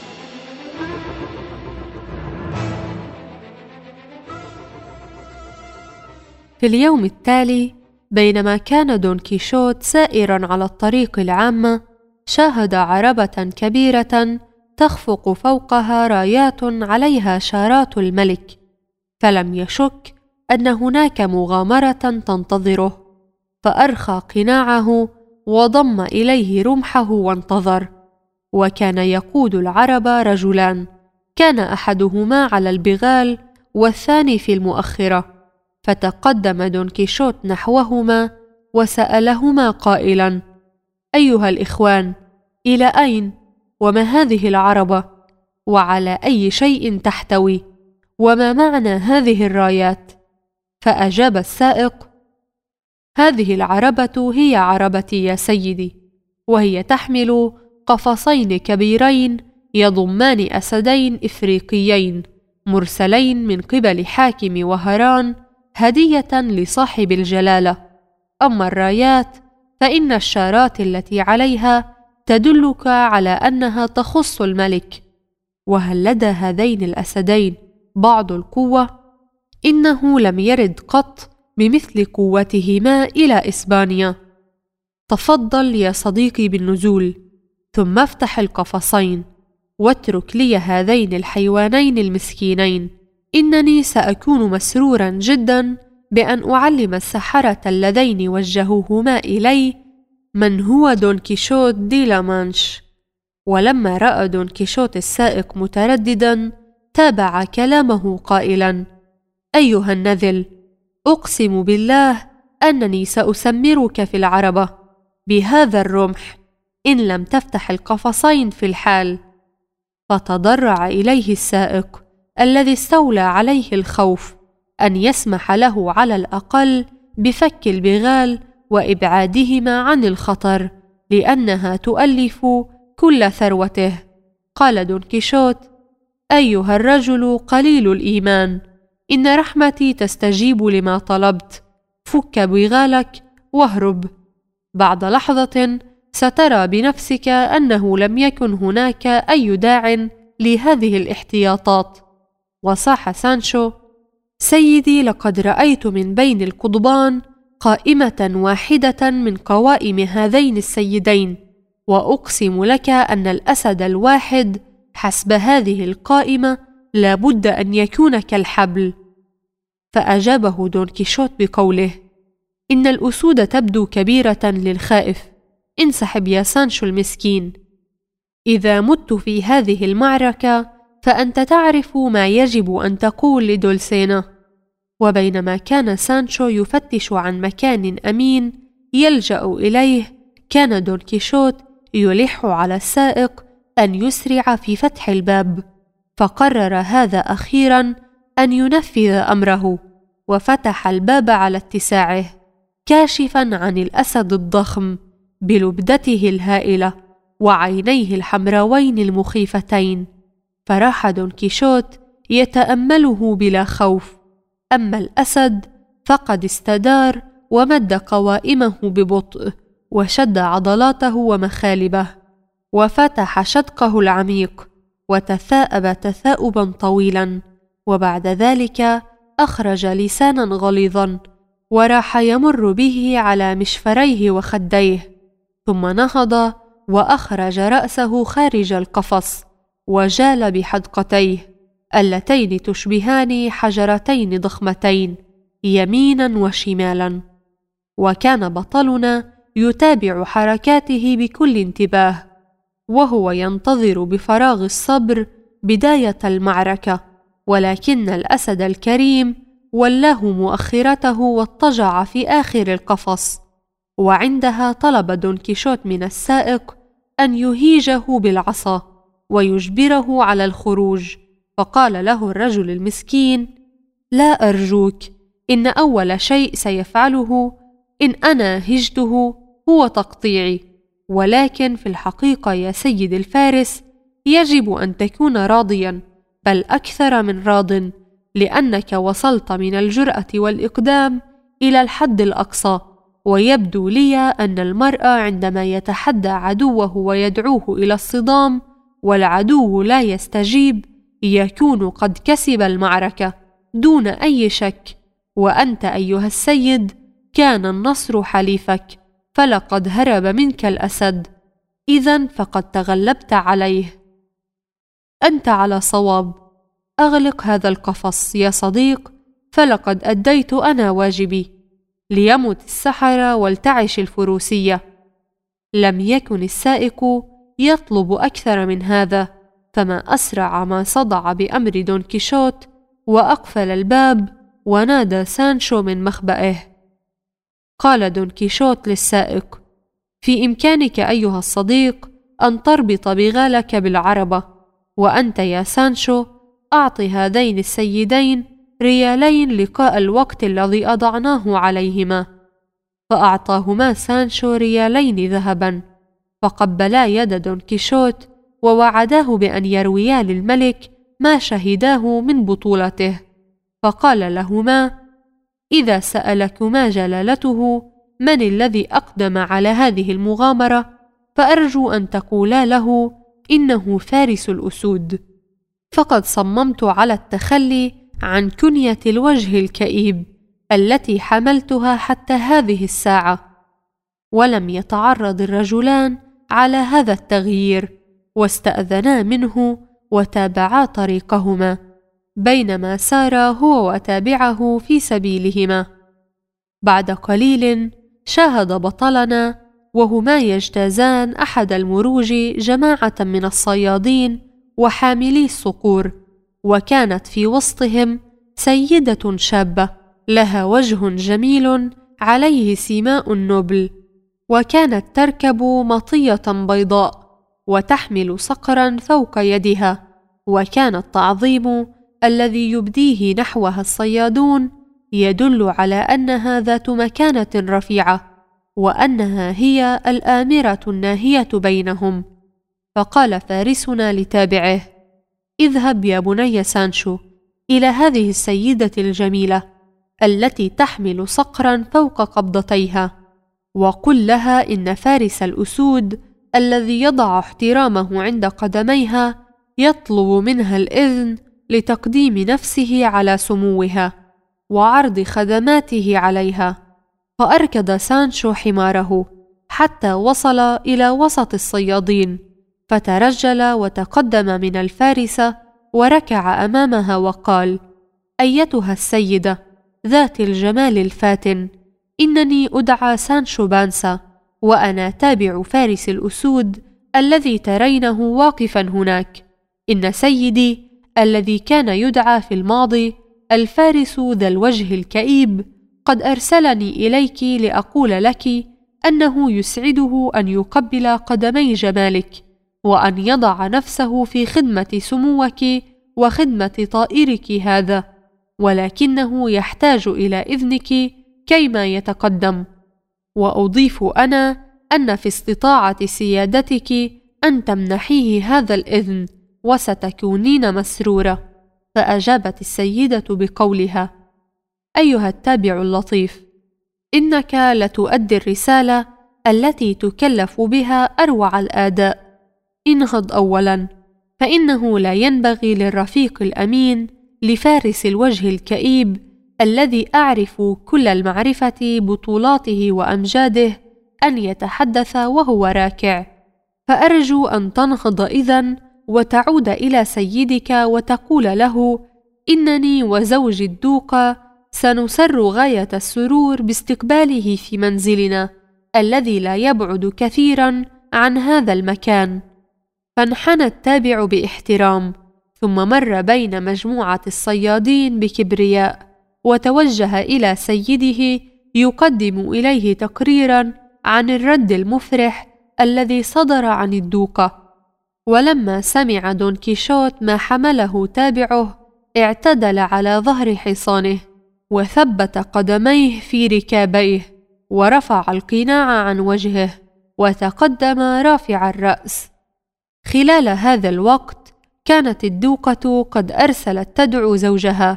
في اليوم التالي بينما كان دون كيشوت سائرا على الطريق العامة شاهد عربة كبيرة تخفق فوقها رايات عليها شارات الملك، فلم يشك أن هناك مغامرة تنتظره، فأرخى قناعه وضم إليه رمحه وانتظر. وكان يقود العرب رجلان، كان أحدهما على البغال والثاني في المؤخرة، فتقدم دون كيشوت نحوهما وسألهما قائلا: أيها الإخوان، إلى أين؟ وما هذه العربة؟ وعلى أي شيء تحتوي؟ وما معنى هذه الرايات؟ فأجاب السائق: هذه العربة هي عربتي يا سيدي، وهي تحمل قفصين كبيرين يضمان أسدين إفريقيين مرسلين من قبل حاكم وهران هدية لصاحب الجلالة. أما الرايات فإن الشارات التي عليها تدلك على أنها تخص الملك. وهل لدى هذين الأسدين بعض القوة؟ إنه لم يرد قط بمثل قوتهما إلى إسبانيا. تفضل يا صديقي بالنزول، ثم افتح القفصين واترك لي هذين الحيوانين المسكينين. إنني سأكون مسرورا جدا بأن أعلم السحرة اللذين وجهوهما إلي من هو دون كيشوت دي لا مانش. ولما رأى دون كيشوت السائق مترددا تابع كلامه قائلا: أيها النذل، أقسم بالله أنني سأسمرك في العربة بهذا الرمح إن لم تفتح القفصين في الحال. فتضرع إليه السائق الذي استولى عليه الخوف أن يسمح له على الأقل بفك البغال وإبعادهما عن الخطر، لأنها تؤلف كل ثروته. قال دون كيشوت: أيها الرجل قليل الإيمان، إن رحمتي تستجيب لما طلبت، فك بغالك واهرب. بعد لحظة سترى بنفسك أنه لم يكن هناك أي داع لهذه الاحتياطات. وصاح سانشو: سيدي، لقد رأيت من بين القضبان قائمة واحدة من قوائم هذين السيدين، وأقسم لك أن الأسد الواحد حسب هذه القائمة لا بد أن يكون كالحبل. فأجابه دون كيشوت بقوله: إن الأسود تبدو كبيرة للخائف، انسحب يا سانشو المسكين. إذا مت في هذه المعركة فأنت تعرف ما يجب أن تقول لدولسينا. وبينما كان سانشو يفتش عن مكان أمين يلجأ إليه، كان دون كيشوت يلح على السائق أن يسرع في فتح الباب، فقرر هذا أخيرا أن ينفذ أمره، وفتح الباب على اتساعه، كاشفا عن الأسد الضخم بلبدته الهائلة وعينيه الحمراوين المخيفتين. فراح دون كيشوت يتأمله بلا خوف. أما الأسد فقد استدار ومد قوائمه ببطء، وشد عضلاته ومخالبه، وفتح شدقه العميق، وتثاءب تثاؤبا طويلا، وبعد ذلك أخرج لسانا غليظا وراح يمر به على مشفريه وخديه، ثم نهض وأخرج رأسه خارج القفص وجال بحدقتيه اللتين تشبهان حجرتين ضخمتين يمينا وشمالا. وكان بطلنا يتابع حركاته بكل انتباه، وهو ينتظر بفراغ الصبر بداية المعركة، ولكن الأسد الكريم ولاه مؤخرته واضطجع في آخر القفص. وعندها طلب دون كيشوت من السائق أن يهيجه بالعصا ويجبره على الخروج، فقال له الرجل المسكين: لا أرجوك، إن أول شيء سيفعله إن أنا هجته هو تقطيعي، ولكن في الحقيقة يا سيد الفارس يجب أن تكون راضيا، بل أكثر من راض، لأنك وصلت من الجرأة والإقدام إلى الحد الأقصى. ويبدو لي أن المرء عندما يتحدى عدوه ويدعوه إلى الصدام والعدو لا يستجيب يكون قد كسب المعركة دون أي شك. وأنت أيها السيد كان النصر حليفك، فلقد هرب منك الأسد، إذن فقد تغلبت عليه. أنت على صواب. أغلق هذا القفص يا صديق، فلقد أديت أنا واجبي. ليمت السحرة ولتعش الفروسية. لم يكن السائق يطلب أكثر من هذا، فما أسرع ما صدع بأمر دون كيشوت وأقفل الباب ونادى سانشو من مخبئه. قال دون كيشوت للسائق: في إمكانك أيها الصديق أن تربط بغالك بالعربة، وأنت يا سانشو أعط هذين السيدين ريالين لقاء الوقت الذي أضعناه عليهما. فأعطاهما سانشو ريالين ذهبا، فقبلا يد دون كيشوت ووعداه بأن يرويا للملك ما شهداه من بطولته، فقال لهما: إذا سألكما جلالته من الذي أقدم على هذه المغامرة، فأرجو أن تقولا له إنه فارس الأسود، فقد صممت على التخلي عن كنية الوجه الكئيب التي حملتها حتى هذه الساعة. ولم يتعرض الرجلان على هذا التغيير، واستأذنا منه وتابعا طريقهما، بينما سار هو وتابعه في سبيلهما. بعد قليل شاهد بطلنا وهما يجتازان أحد المروج جماعة من الصيادين وحاملي الصقور، وكانت في وسطهم سيدة شابة لها وجه جميل عليه سيماء النبل، وكانت تركب مطية بيضاء وتحمل صقرا فوق يدها، وكان التعظيم الذي يبديه نحوها الصيادون يدل على أنها ذات مكانة رفيعة، وأنها هي الآمرة الناهية بينهم. فقال فارسنا لتابعه: اذهب يا بني سانشو إلى هذه السيدة الجميلة التي تحمل صقرا فوق قبضتيها، وقل لها إن فارس الأسود الذي يضع احترامه عند قدميها يطلب منها الإذن لتقديم نفسه على سموها وعرض خدماته عليها. فأركض سانشو حماره حتى وصل إلى وسط الصيادين، فترجل وتقدم من الفارسة وركع أمامها وقال: أيتها السيدة ذات الجمال الفاتن، إنني أدعى سانشو بانسا، وأنا تابع فارس الأسود الذي ترينه واقفا هناك. إن سيدي الذي كان يدعى في الماضي الفارس ذا الوجه الكئيب قد أرسلني إليك لأقول لك أنه يسعده أن يقبل قدمي جمالك، وأن يضع نفسه في خدمة سموك وخدمة طائرك هذا، ولكنه يحتاج إلى إذنك كيما يتقدم. وأضيف أنا أن في استطاعة سيادتك أن تمنحيه هذا الإذن، وستكونين مسرورة. فأجابت السيدة بقولها: أيها التابع اللطيف، إنك لتؤدي الرسالة التي تكلف بها أروع الآداء. انهض أولا، فإنه لا ينبغي للرفيق الأمين لفارس الوجه الكئيب الذي أعرف كل المعرفة بطولاته وأمجاده أن يتحدث وهو راكع. فأرجو أن تنهض إذن وتعود إلى سيدك وتقول له: إنني وزوجي الدوق سنسر غاية السرور باستقباله في منزلنا الذي لا يبعد كثيرا عن هذا المكان. فانحنى التابع باحترام، ثم مر بين مجموعة الصيادين بكبرياء، وتوجه إلى سيده يقدم إليه تقريرا عن الرد المفرح الذي صدر عن الدوقة. ولما سمع دون كيشوت ما حمله تابعه اعتدل على ظهر حصانه، وثبت قدميه في ركابيه، ورفع القناع عن وجهه، وتقدم رافع الرأس. خلال هذا الوقت كانت الدوقة قد أرسلت تدعو زوجها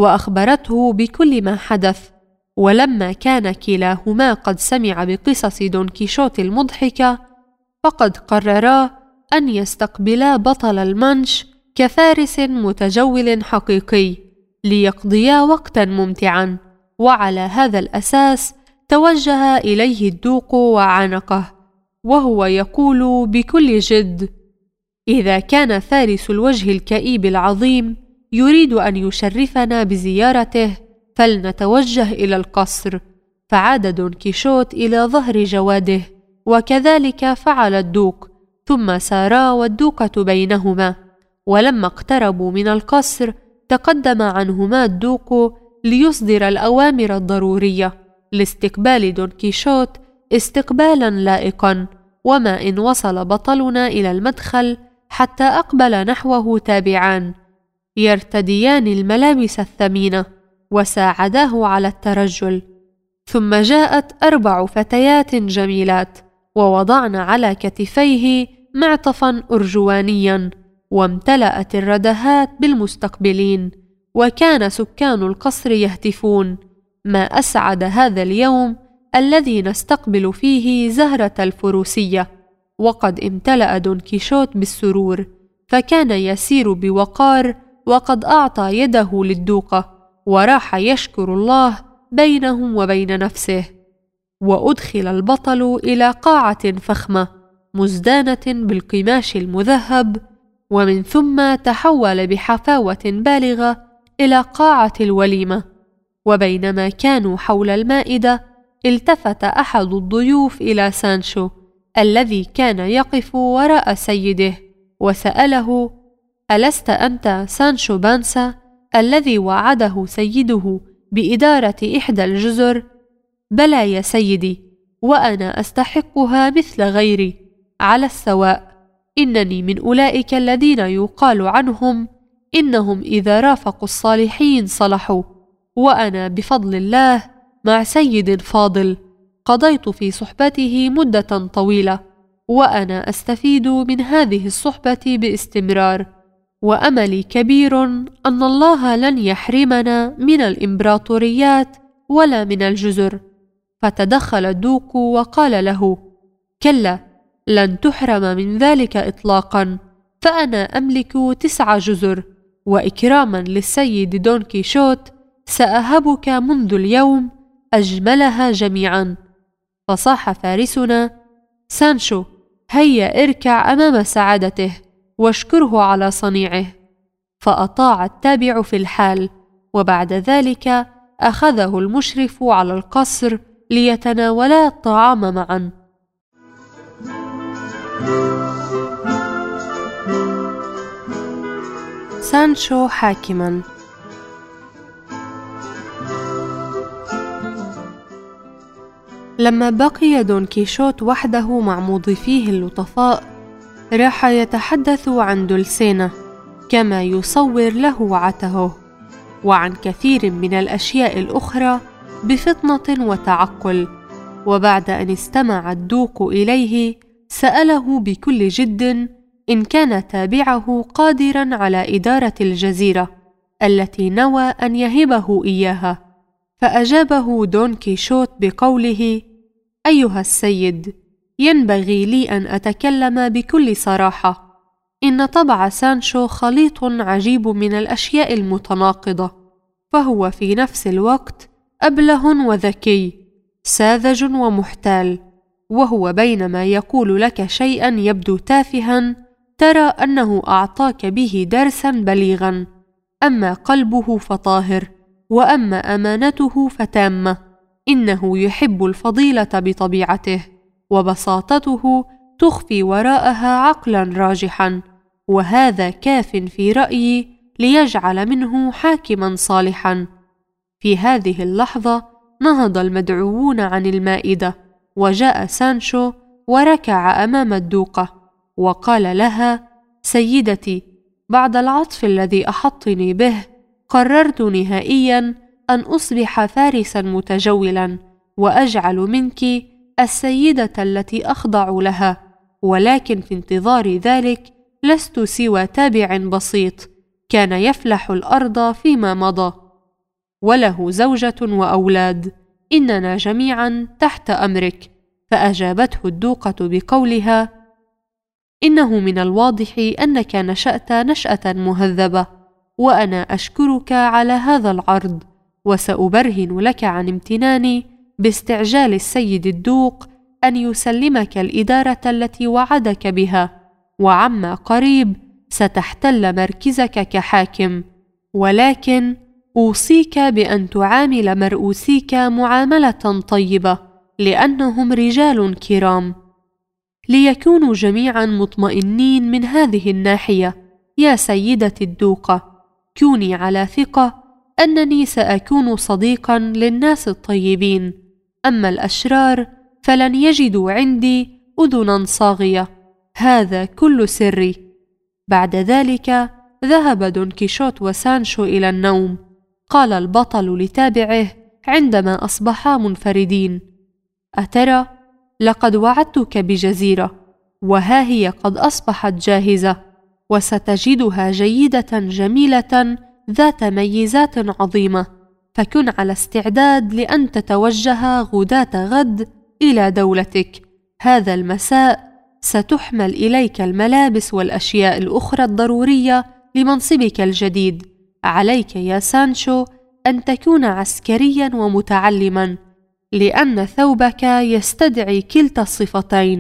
وأخبرته بكل ما حدث. ولما كان كلاهما قد سمع بقصص دون كيشوت المضحكة، فقد قررا أن يستقبلا بطل المانش كفارس متجول حقيقي ليقضيا وقتا ممتعا. وعلى هذا الأساس توجه إليه الدوق وعانقه، وهو يقول بكل جد: إذا كان فارس الوجه الكئيب العظيم يريد أن يشرفنا بزيارته فلنتوجه إلى القصر. فعاد دون كيشوت إلى ظهر جواده، وكذلك فعل الدوق، ثم سارا والدوقة بينهما. ولما اقتربوا من القصر تقدم عنهما الدوق ليصدر الأوامر الضرورية لاستقبال دون كيشوت استقبالا لائقا. وما إن وصل بطلنا إلى المدخل حتى أقبل نحوه تابعان يرتديان الملابس الثمينة، وساعداه على الترجل. ثم جاءت 4 فتيات جميلات، ووضعن على كتفيه معطفا أرجوانيا، وامتلأت الردهات بالمستقبلين، وكان سكان القصر يهتفون: ما أسعد هذا اليوم الذي نستقبل فيه زهرة الفروسية. وقد امتلأ دون كيشوت بالسرور، فكان يسير بوقار، وقد أعطى يده للدوقة وراح يشكر الله بينه وبين نفسه. وأدخل البطل إلى قاعة فخمة مزدانة بالقماش المذهب، ومن ثم تحول بحفاوة بالغة إلى قاعة الوليمة. وبينما كانوا حول المائدة، التفت أحد الضيوف إلى سانشو الذي كان يقف وراء سيده، وسأله: ألست أنت سانشو بانسا الذي وعده سيده بإدارة إحدى الجزر؟ بلى يا سيدي، وأنا أستحقها مثل غيري على السواء. إنني من أولئك الذين يقال عنهم إنهم إذا رافقوا الصالحين صلحوا، وأنا بفضل الله مع سيد فاضل قضيت في صحبته مدة طويلة، وأنا أستفيد من هذه الصحبة باستمرار، وأملي كبير أن الله لن يحرمنا من الإمبراطوريات ولا من الجزر. فتدخل الدوق وقال له: كلا، لن تحرم من ذلك إطلاقا، فأنا أملك 9 جزر، وإكراما للسيد دون كيشوت سأهبك منذ اليوم أجملها جميعا. فصاح فارسنا: سانشو، هيا اركع أمام سعادته واشكره على صنيعه. فأطاع التابع في الحال، وبعد ذلك أخذه المشرف على القصر ليتناولا الطعام معا. سانشو حاكما. لما بقي دون كيشوت وحده مع مضيفيه اللطفاء، راح يتحدث عن دولسينا كما يصور له عتهه، وعن كثير من الأشياء الأخرى بفطنة وتعقل. وبعد أن استمع الدوق إليه، سأله بكل جد إن كان تابعه قادرا على إدارة الجزيرة التي نوى أن يهبه إياها. فأجابه دون كيشوت بقوله: أيها السيد، ينبغي لي أن أتكلم بكل صراحة. إن طبع سانشو خليط عجيب من الأشياء المتناقضة، فهو في نفس الوقت أبله وذكي، ساذج ومحتال. وهو بينما يقول لك شيئا يبدو تافها، ترى أنه أعطاك به درسا بليغا. أما قلبه فطاهر، وأما أمانته فتامة. إنه يحب الفضيلة بطبيعته، وبساطته تخفي وراءها عقلا راجحا، وهذا كاف في رأيي ليجعل منه حاكما صالحا. في هذه اللحظة نهض المدعوون عن المائدة، وجاء سانشو وركع أمام الدوقة، وقال لها: سيدتي، بعد العطف الذي أحطني به، قررت نهائيا أن أصبح فارسا متجولا، وأجعل منك السيدة التي أخضع لها. ولكن في انتظار ذلك لست سوى تابع بسيط كان يفلح الأرض فيما مضى، وله زوجة وأولاد. إننا جميعا تحت أمرك. فأجابته الدوقة بقولها: إنه من الواضح أنك نشأت نشأة مهذبة، وأنا أشكرك على هذا العرض، وسأبرهن لك عن امتناني باستعجال السيد الدوق أن يسلمك الإدارة التي وعدك بها، وعما قريب ستحتل مركزك كحاكم. ولكن أوصيك بأن تعامل مرؤوسيك معاملة طيبة، لأنهم رجال كرام، ليكونوا جميعا مطمئنين من هذه الناحية. يا سيدتي الدوقة، كوني على ثقة أنني سأكون صديقا للناس الطيبين، أما الأشرار فلن يجدوا عندي أذنا صاغية. هذا كل سري. بعد ذلك ذهب دون كيشوت وسانشو إلى النوم. قال البطل لتابعه عندما أصبحا منفردين: أترى، لقد وعدتك بجزيرة، وها هي قد أصبحت جاهزة، وستجدها جيدة جميلة ذات ميزات عظيمة، فكن على استعداد لأن تتوجه غداة غد إلى دولتك. هذا المساء ستحمل إليك الملابس والأشياء الأخرى الضرورية لمنصبك الجديد. عليك يا سانشو أن تكون عسكريا ومتعلما، لأن ثوبك يستدعي كلتا الصفتين.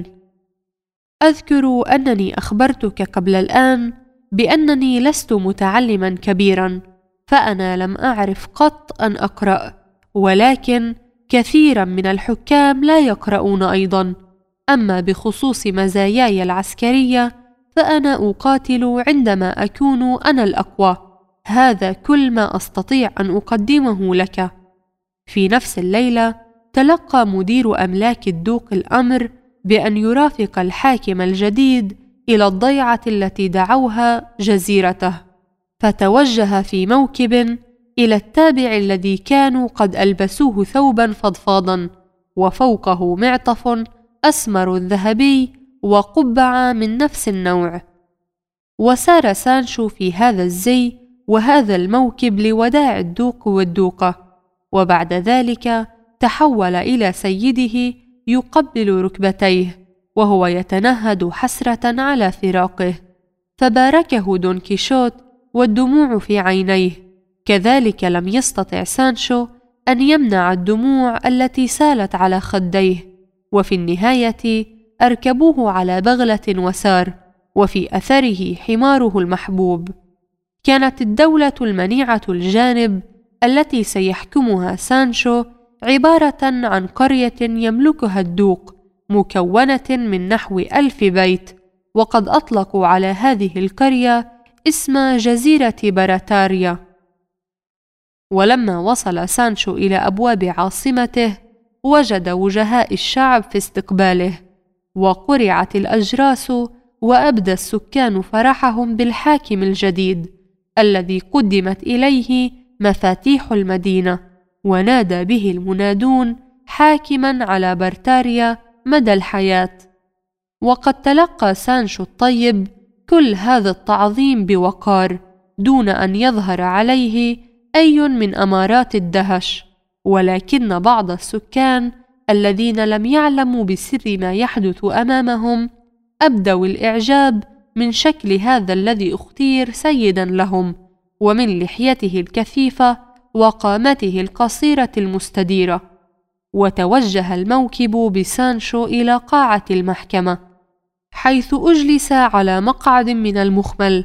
أذكر أنني أخبرتك قبل الآن بأنني لست متعلما كبيرا، فأنا لم أعرف قط أن أقرأ، ولكن كثيرا من الحكام لا يقرؤون أيضا. أما بخصوص مزاياي العسكرية فأنا أقاتل عندما أكون أنا الأقوى. هذا كل ما أستطيع أن أقدمه لك. في نفس الليلة تلقى مدير أملاك الدوق الأمر بأن يرافق الحاكم الجديد إلى الضيعة التي دعوها جزيرته، فتوجه في موكب إلى التابع الذي كانوا قد ألبسوه ثوبا فضفاضا وفوقه معطف أسمر ذهبي وقبعة من نفس النوع. وسار سانشو في هذا الزي وهذا الموكب لوداع الدوق والدوقة، وبعد ذلك تحول إلى سيده يقبل ركبتيه وهو يتنهد حسرة على فراقه، فباركه دون كيشوت والدموع في عينيه. كذلك لم يستطع سانشو أن يمنع الدموع التي سالت على خديه. وفي النهاية أركبوه على بغلة وسار، وفي أثره حماره المحبوب. كانت الدولة المنيعة الجانب التي سيحكمها سانشو عبارة عن قرية يملكها الدوق، مكونة من نحو 1000 بيت، وقد أطلقوا على هذه القرية اسم جزيرة براتاريا. ولما وصل سانشو إلى أبواب عاصمته وجد وجهاء الشعب في استقباله، وقرعت الأجراس، وأبدى السكان فرحهم بالحاكم الجديد الذي قدمت إليه مفاتيح المدينة، ونادى به المنادون حاكما على برتاريا مدى الحياة. وقد تلقى سانشو الطيب كل هذا التعظيم بوقار دون أن يظهر عليه أي من أمارات الدهش، ولكن بعض السكان الذين لم يعلموا بسر ما يحدث أمامهم أبدوا الإعجاب من شكل هذا الذي اختير سيدا لهم، ومن لحيته الكثيفة وقامته القصيرة المستديرة. وتوجه الموكب بسانشو إلى قاعة المحكمة، حيث أجلس على مقعد من المخمل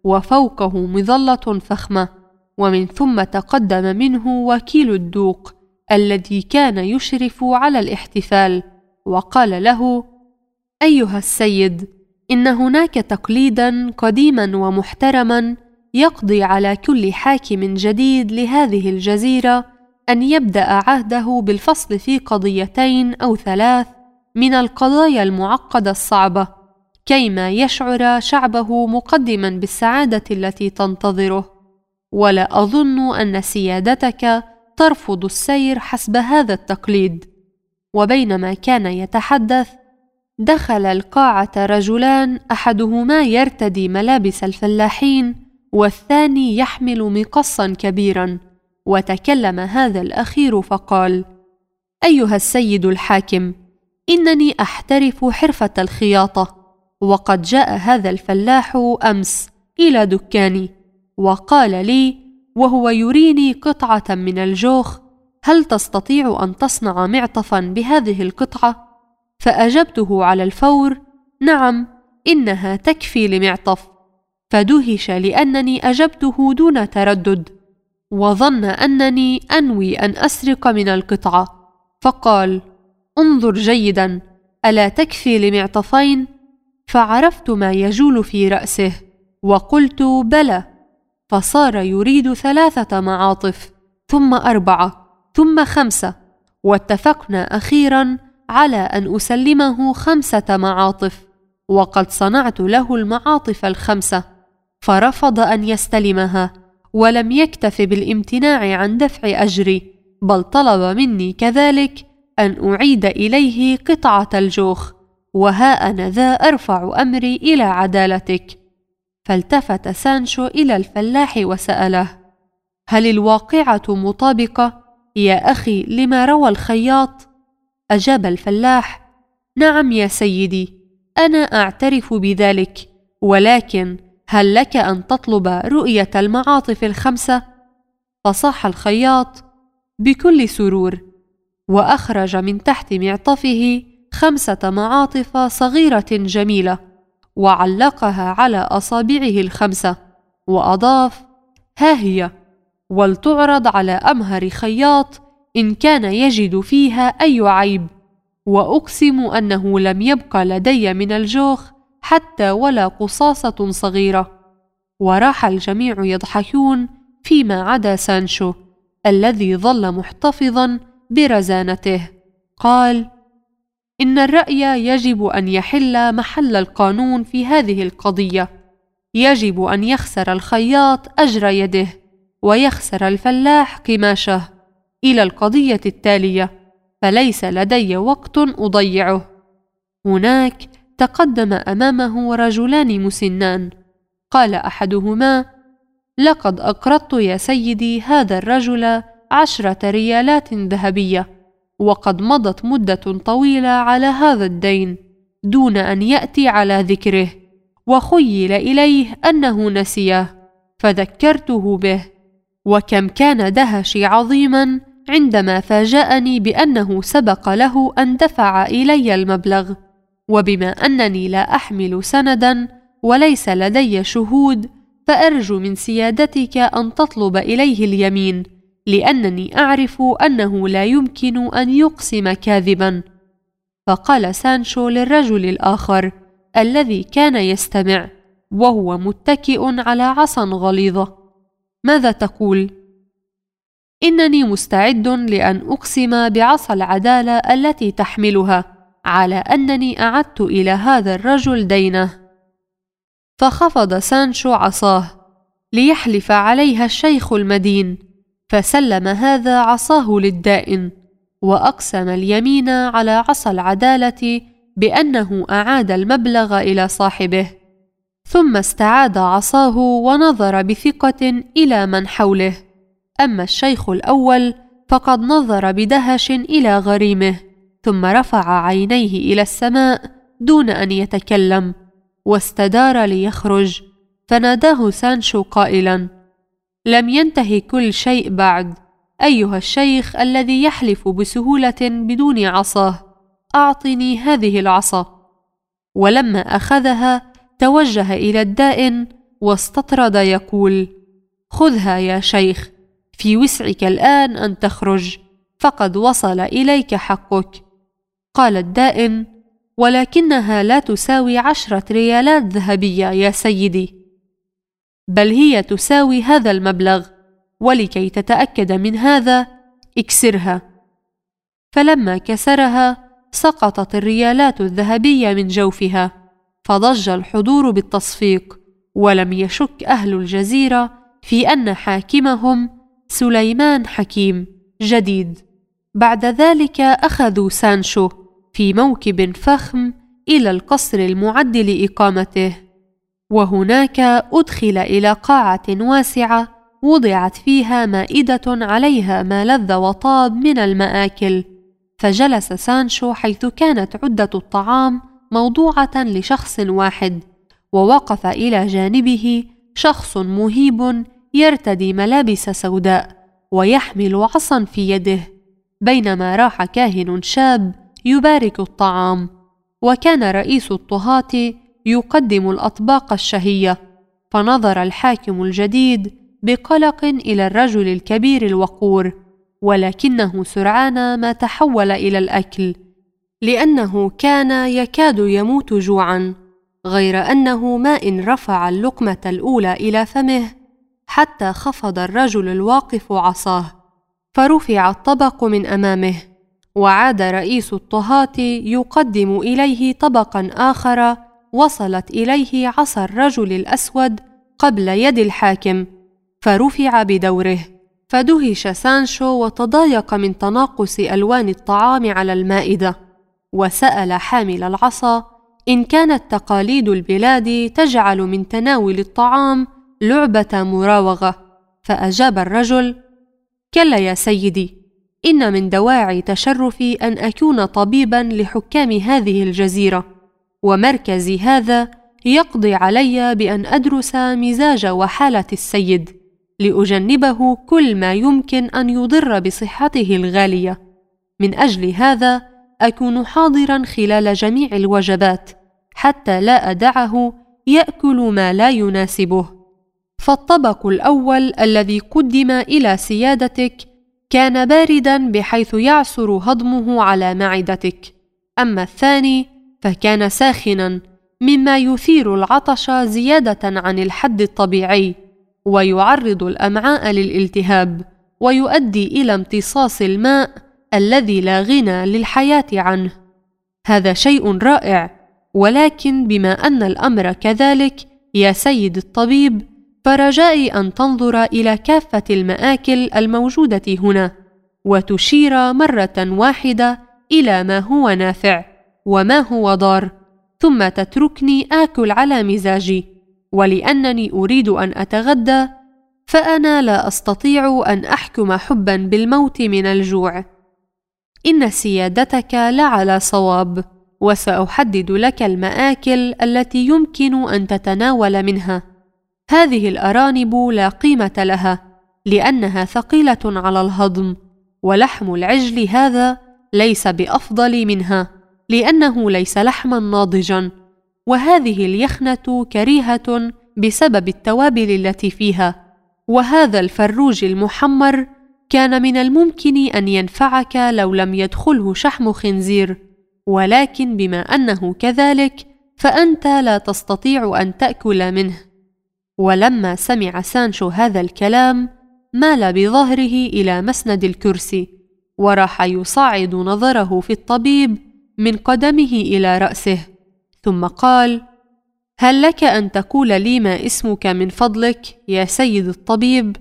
وفوقه مظلة فخمة، ومن ثم تقدم منه وكيل الدوق الذي كان يشرف على الاحتفال، وقال له: أيها السيد، إن هناك تقليدا قديما ومحترما يقضي على كل حاكم جديد لهذه الجزيرة أن يبدأ عهده بالفصل في 2 أو 3 من القضايا المعقدة الصعبة، كيما يشعر شعبه مقدما بالسعادة التي تنتظره. ولا أظن أن سيادتك ترفض السير حسب هذا التقليد. وبينما كان يتحدث دخل القاعة رجلان، أحدهما يرتدي ملابس الفلاحين والثاني يحمل مقصا كبيرا، وتكلم هذا الأخير فقال: أيها السيد الحاكم، إنني أحترف حرفة الخياطة، وقد جاء هذا الفلاح أمس إلى دكاني وقال لي وهو يريني قطعة من الجوخ: هل تستطيع أن تصنع معطفا بهذه القطعة؟ فأجبته على الفور: نعم، إنها تكفي لمعطف. فدهش لأنني أجبته دون تردد، وظن أنني أنوي أن أسرق من القطعة، فقال: انظر جيدا، ألا تكفي ل2؟ فعرفت ما يجول في رأسه وقلت: بلى. فصار يريد 3 معاطف، ثم 4، ثم 5، واتفقنا أخيرا على أن أسلمه 5 معاطف، وقد صنعت له المعاطف 5، فرفض أن يستلمها، ولم يكتف بالامتناع عن دفع أجري، بل طلب مني كذلك أن أعيد إليه قطعة الجوخ. وها أنا ذا أرفع أمري إلى عدالتك. فالتفت سانشو إلى الفلاح وسأله: هل الواقعة مطابقة يا أخي لما روى الخياط؟ أجاب الفلاح: نعم يا سيدي، أنا أعترف بذلك، ولكن هل لك أن تطلب رؤية المعاطف الخمسة؟ فصاح الخياط بكل سرور، وأخرج من تحت معطفه 5 معاطف صغيرة جميلة، وعلقها على أصابعه ال5، وأضاف: ها هي، ولتعرض على أمهر خياط إن كان يجد فيها أي عيب، وأقسم أنه لم يبق لدي من الجوخ حتى ولا قصاصة صغيرة. وراح الجميع يضحكون فيما عدا سانشو الذي ظل محتفظا برزانته. قال: إن الرأي يجب أن يحل محل القانون في هذه القضية. يجب أن يخسر الخياط أجر يده، ويخسر الفلاح قماشه، إلى القضية التالية، فليس لدي وقت أضيعه. هناك تقدم أمامه رجلان مسنان. قال أحدهما: لقد أقرضت يا سيدي هذا الرجل 10 ريالات ذهبية، وقد مضت مدة طويلة على هذا الدين دون أن يأتي على ذكره، وخيل إليه أنه نسيه، فذكرته به، وكم كان دهشي عظيما عندما فاجأني بأنه سبق له أن دفع إلي المبلغ. وبما أنني لا أحمل سندا وليس لدي شهود، فأرجو من سيادتك أن تطلب إليه اليمين، لأنني أعرف أنه لا يمكن أن يقسم كاذبا. فقال سانشو للرجل الآخر الذي كان يستمع وهو متكئ على عصا غليظة: ماذا تقول؟ إنني مستعد لأن أقسم بعصا العدالة التي تحملها على أنني أعدت إلى هذا الرجل دينه. فخفض سانشو عصاه ليحلف عليها الشيخ المدين، فسلم هذا عصاه للدائن، وأقسم اليمين على عصا العدالة بأنه أعاد المبلغ إلى صاحبه، ثم استعاد عصاه ونظر بثقة إلى من حوله. أما الشيخ الأول فقد نظر بدهش إلى غريمه، ثم رفع عينيه إلى السماء دون أن يتكلم، واستدار ليخرج. فناداه سانشو قائلا: لم ينتهي كل شيء بعد، أيها الشيخ الذي يحلف بسهولة بدون عصاه، أعطني هذه العصا. ولما أخذها توجه إلى الدائن واستطرد يقول: خذها يا شيخ، في وسعك الآن أن تخرج، فقد وصل إليك حقك. قال الدائن: ولكنها لا تساوي 10 ريالات ذهبية يا سيدي، بل هي تساوي هذا المبلغ، ولكي تتأكد من هذا اكسرها. فلما كسرها سقطت الريالات الذهبية من جوفها، فضج الحضور بالتصفيق، ولم يشك أهل الجزيرة في أن حاكمهم سليمان حكيم جديد. بعد ذلك أخذوا سانشو في موكب فخم إلى القصر المعد لإقامته، وهناك أدخل إلى قاعة واسعة وضعت فيها مائدة عليها ما لذ وطاب من المآكل، فجلس سانشو حيث كانت عدة الطعام موضوعة لشخص واحد، ووقف إلى جانبه شخص مهيب يرتدي ملابس سوداء ويحمل عصا في يده، بينما راح كاهن شاب يبارك الطعام. وكان رئيس الطهاة يقدم الأطباق الشهية، فنظر الحاكم الجديد بقلق إلى الرجل الكبير الوقور، ولكنه سرعان ما تحول إلى الأكل، لأنه كان يكاد يموت جوعا، غير أنه ما إن رفع اللقمة الأولى إلى فمه حتى خفض الرجل الواقف عصاه، فرفع الطبق من أمامه، وعاد رئيس الطهاة يقدم إليه طبقا آخر وصلت إليه عصا الرجل الأسود قبل يد الحاكم، فرفع بدوره. فدهش سانشو وتضايق من تناقص ألوان الطعام على المائدة، وسأل حامل العصا إن كانت تقاليد البلاد تجعل من تناول الطعام لعبة مراوغة، فأجاب الرجل: كلا يا سيدي، إن من دواعي تشرفي أن أكون طبيبا لحكام هذه الجزيرة، ومركزي هذا يقضي علي بأن أدرس مزاج وحالة السيد لأجنبه كل ما يمكن أن يضر بصحته الغالية. من أجل هذا أكون حاضرا خلال جميع الوجبات حتى لا أدعه يأكل ما لا يناسبه. فالطبق الأول الذي قدم إلى سيادتك كان باردا بحيث يعسر هضمه على معدتك، أما الثاني فكان ساخنا مما يثير العطش زيادة عن الحد الطبيعي، ويعرض الأمعاء للالتهاب، ويؤدي إلى امتصاص الماء الذي لا غنى للحياة عنه. هذا شيء رائع، ولكن بما أن الأمر كذلك يا سيد الطبيب، فرجائي أن تنظر إلى كافة المآكل الموجودة هنا، وتشير مرة واحدة إلى ما هو نافع وما هو ضار، ثم تتركني آكل على مزاجي. ولأنني أريد أن أتغدى، فأنا لا أستطيع أن أحكم حبا بالموت من الجوع. إن سيادتك لعلى صواب، وسأحدد لك المآكل التي يمكن أن تتناول منها. هذه الأرانب لا قيمة لها لأنها ثقيلة على الهضم، ولحم العجل هذا ليس بأفضل منها لأنه ليس لحما ناضجا، وهذه اليخنة كريهة بسبب التوابل التي فيها، وهذا الفروج المحمر كان من الممكن أن ينفعك لو لم يدخله شحم خنزير، ولكن بما أنه كذلك فأنت لا تستطيع أن تأكل منه. ولما سمع سانشو هذا الكلام مال بظهره إلى مسند الكرسي، وراح يصعد نظره في الطبيب من قدمه إلى رأسه، ثم قال: هل لك أن تقول لي ما اسمك من فضلك يا سيد الطبيب؟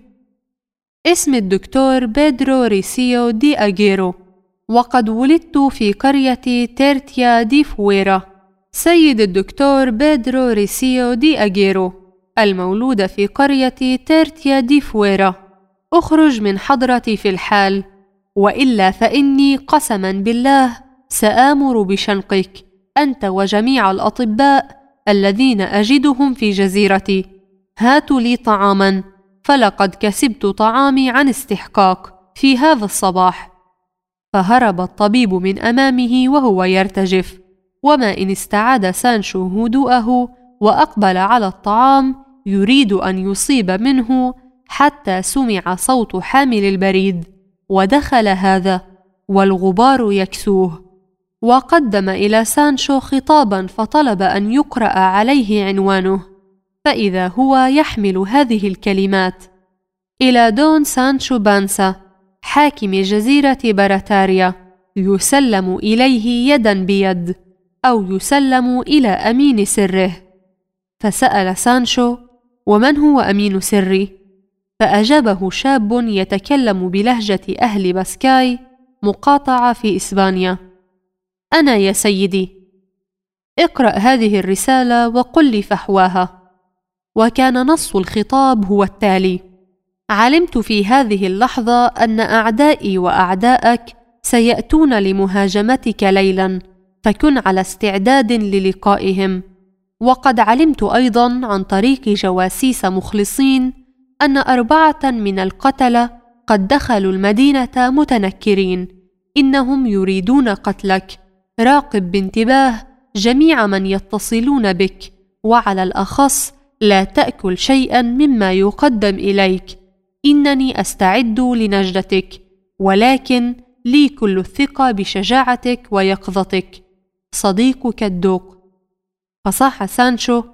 اسم الدكتور بيدرو ريسيو دي أجيرو، وقد ولدت في قرية تيرتيا دي فويرا. سيد الدكتور بيدرو ريسيو دي أجيرو، المولود في قرية تيرتيا دي فويرا، أخرج من حضرتي في الحال، وإلا فإني قسما بالله سآمر بشنقك أنت وجميع الأطباء الذين أجدهم في جزيرتي. هاتوا لي طعاما، فلقد كسبت طعامي عن استحقاق في هذا الصباح. فهرب الطبيب من أمامه وهو يرتجف، وما إن استعاد سانشو هدوءه وأقبل على الطعام يريد أن يصيب منه، حتى سمع صوت حامل البريد، ودخل هذا والغبار يكسوه، وقدم إلى سانشو خطابا فطلب أن يقرأ عليه عنوانه، فإذا هو يحمل هذه الكلمات: إلى دون سانشو بانسا حاكم جزيرة براتاريا، يسلم إليه يدا بيد، أو يسلم إلى أمين سره. فسأل سانشو: ومن هو أمين سري؟ فأجابه شاب يتكلم بلهجة أهل باسكاي مقاطعة في إسبانيا: أنا يا سيدي. اقرأ هذه الرسالة وقل لي فحواها. وكان نص الخطاب هو التالي: علمت في هذه اللحظة أن أعدائي وأعداءك سيأتون لمهاجمتك ليلا، فكن على استعداد للقائهم. وقد علمت أيضا عن طريق جواسيس مخلصين أن 4 من القتلة قد دخلوا المدينة متنكرين، إنهم يريدون قتلك. راقب بانتباه جميع من يتصلون بك، وعلى الأخص لا تأكل شيئا مما يقدم إليك. إنني أستعد لنجدتك، ولكن لي كل الثقة بشجاعتك ويقظتك. صديقك الدوق. فصاح سانشو: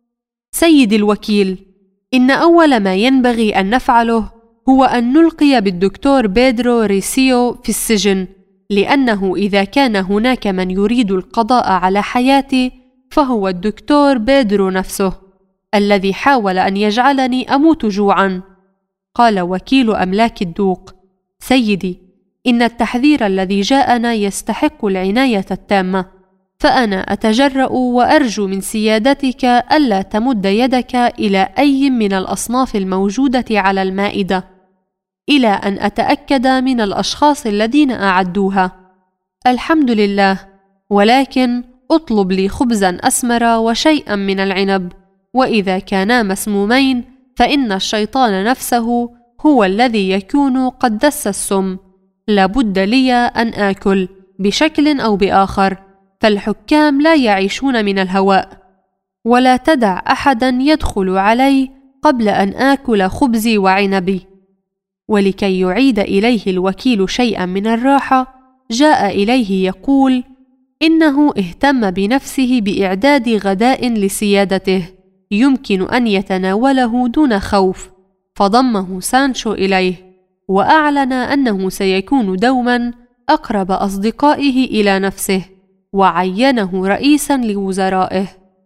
سيد الوكيل، إن أول ما ينبغي أن نفعله هو أن نلقي بالدكتور بيدرو ريسيو في السجن، لأنه إذا كان هناك من يريد القضاء على حياتي فهو الدكتور بيدرو نفسه، الذي حاول أن يجعلني أموت جوعا. قال وكيل أملاك الدوق: سيدي، إن التحذير الذي جاءنا يستحق العناية التامة، فأنا أتجرأ وأرجو من سيادتك ألا تمد يدك إلى أي من الأصناف الموجودة على المائدة إلى أن أتأكد من الأشخاص الذين أعدوها. الحمد لله، ولكن اطلب لي خبزا أسمر وشيئا من العنب، وإذا كانا مسمومين فإن الشيطان نفسه هو الذي يكون قد دس السم. لابد لي أن آكل بشكل أو بآخر، فالحكام لا يعيشون من الهواء. ولا تدع أحدا يدخل علي قبل أن آكل خبزي وعنبي. ولكي يعيد إليه الوكيل شيئا من الراحة، جاء إليه يقول إنه اهتم بنفسه بإعداد غداء لسيادته يمكن أن يتناوله دون خوف، فضمه سانشو إليه وأعلن أنه سيكون دوما أقرب أصدقائه إلى نفسه، وعينه رئيسا لوزرائه.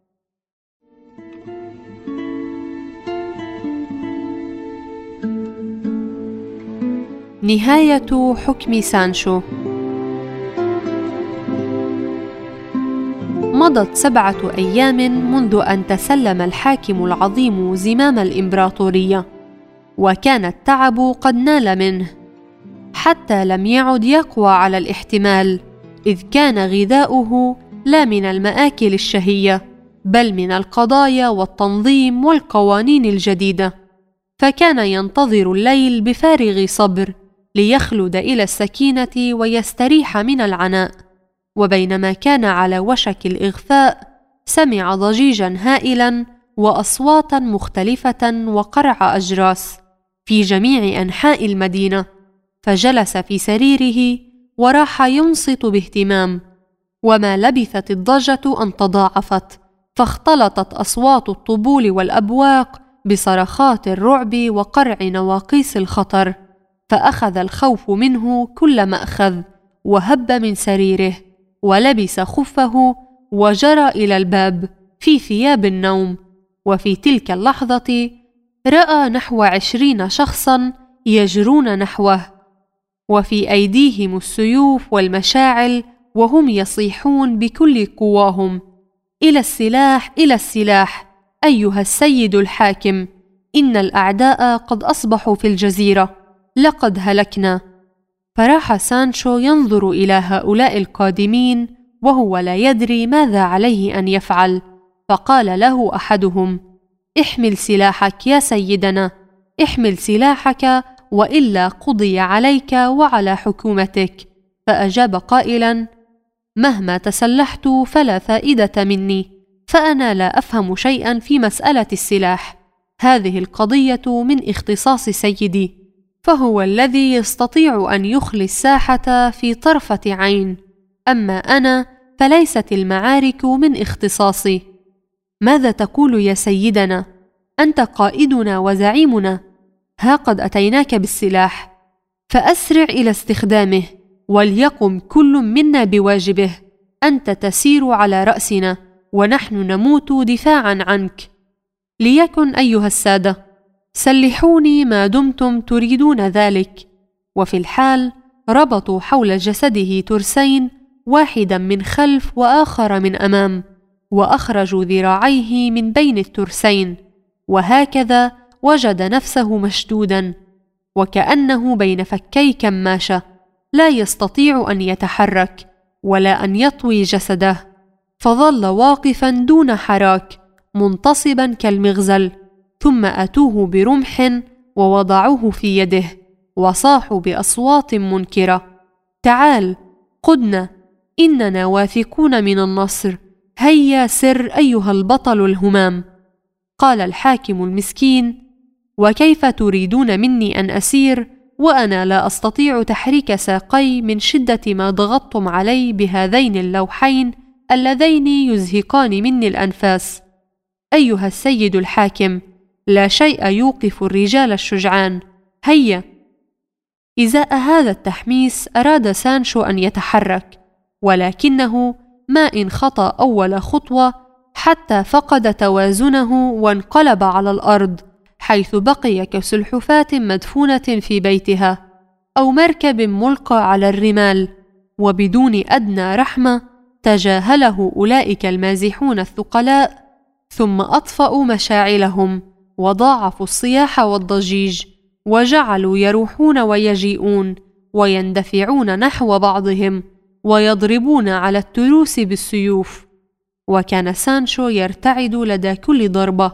نهاية حكم سانشو. مضت 7 أيام منذ أن تسلم الحاكم العظيم زمام الإمبراطورية، وكان التعب قد نال منه، حتى لم يعد يقوى على الاحتمال، إذ كان غذاؤه لا من المآكل الشهية، بل من القضايا والتنظيم والقوانين الجديدة. فكان ينتظر الليل بفارغ صبر ليخلد إلى السكينة ويستريح من العناء. وبينما كان على وشك الإغفاء، سمع ضجيجا هائلا وأصواتا مختلفة وقرع أجراس في جميع أنحاء المدينة، فجلس في سريره وراح ينصت باهتمام. وما لبثت الضجة أن تضاعفت، فاختلطت أصوات الطبول والأبواق بصرخات الرعب وقرع نواقيس الخطر، فأخذ الخوف منه كل مأخذ، وهب من سريره ولبس خفه وجرى إلى الباب في ثياب النوم. وفي تلك اللحظة رأى نحو 20 شخصا يجرون نحوه، وفي أيديهم السيوف والمشاعل، وهم يصيحون بكل قواهم: إلى السلاح، إلى السلاح، أيها السيد الحاكم، إن الأعداء قد أصبحوا في الجزيرة، لقد هلكنا. فراح سانشو ينظر إلى هؤلاء القادمين وهو لا يدري ماذا عليه أن يفعل، فقال له أحدهم: احمل سلاحك يا سيدنا، احمل سلاحك، وإلا قضي عليك وعلى حكومتك. فأجاب قائلا: مهما تسلحت فلا فائدة مني، فأنا لا أفهم شيئا في مسألة السلاح، هذه القضية من اختصاص سيدي، فهو الذي يستطيع أن يخلي الساحة في طرفة عين، أما أنا فليست المعارك من اختصاصي. ماذا تقول يا سيدنا؟ أنت قائدنا وزعيمنا، ها قد أتيناك بالسلاح، فأسرع إلى استخدامه، وليقم كل منا بواجبه. أنت تسير على رأسنا، ونحن نموت دفاعا عنك. ليكن أيها السادة، سلحوني ما دمتم تريدون ذلك. وفي الحال ربطوا حول جسده ترسين، واحدا من خلف وآخر من أمام، وأخرجوا ذراعيه من بين الترسين، وهكذا وجد نفسه مشدودا وكأنه بين فكي كماشة، لا يستطيع أن يتحرك ولا أن يطوي جسده، فظل واقفا دون حراك منتصبا كالمغزل. ثم أتوه برمح ووضعوه في يده، وصاحوا بأصوات منكرة: تعال، قدنا، إننا واثقون من النصر، هيا سر أيها البطل الهمام. قال الحاكم المسكين: وكيف تريدون مني أن أسير وأنا لا أستطيع تحريك ساقي من شدة ما ضغطتم علي بهذين اللوحين اللذين يزهقان مني الأنفاس؟ أيها السيد الحاكم، لا شيء يوقف الرجال الشجعان، هيا. إزاء هذا التحميس أراد سانشو أن يتحرك، ولكنه ما إن خطأ أول خطوة حتى فقد توازنه وانقلب على الأرض، حيث بقي كسلحفاة مدفونة في بيتها. أو مركب ملقى على الرمال، وبدون أدنى رحمة تجاهله أولئك المازحون الثقلاء، ثم أطفأوا مشاعلهم وضاعفوا الصياح والضجيج، وجعلوا يروحون ويجيئون ويندفعون نحو بعضهم ويضربون على التروس بالسيوف. وكان سانشو يرتعد لدى كل ضربة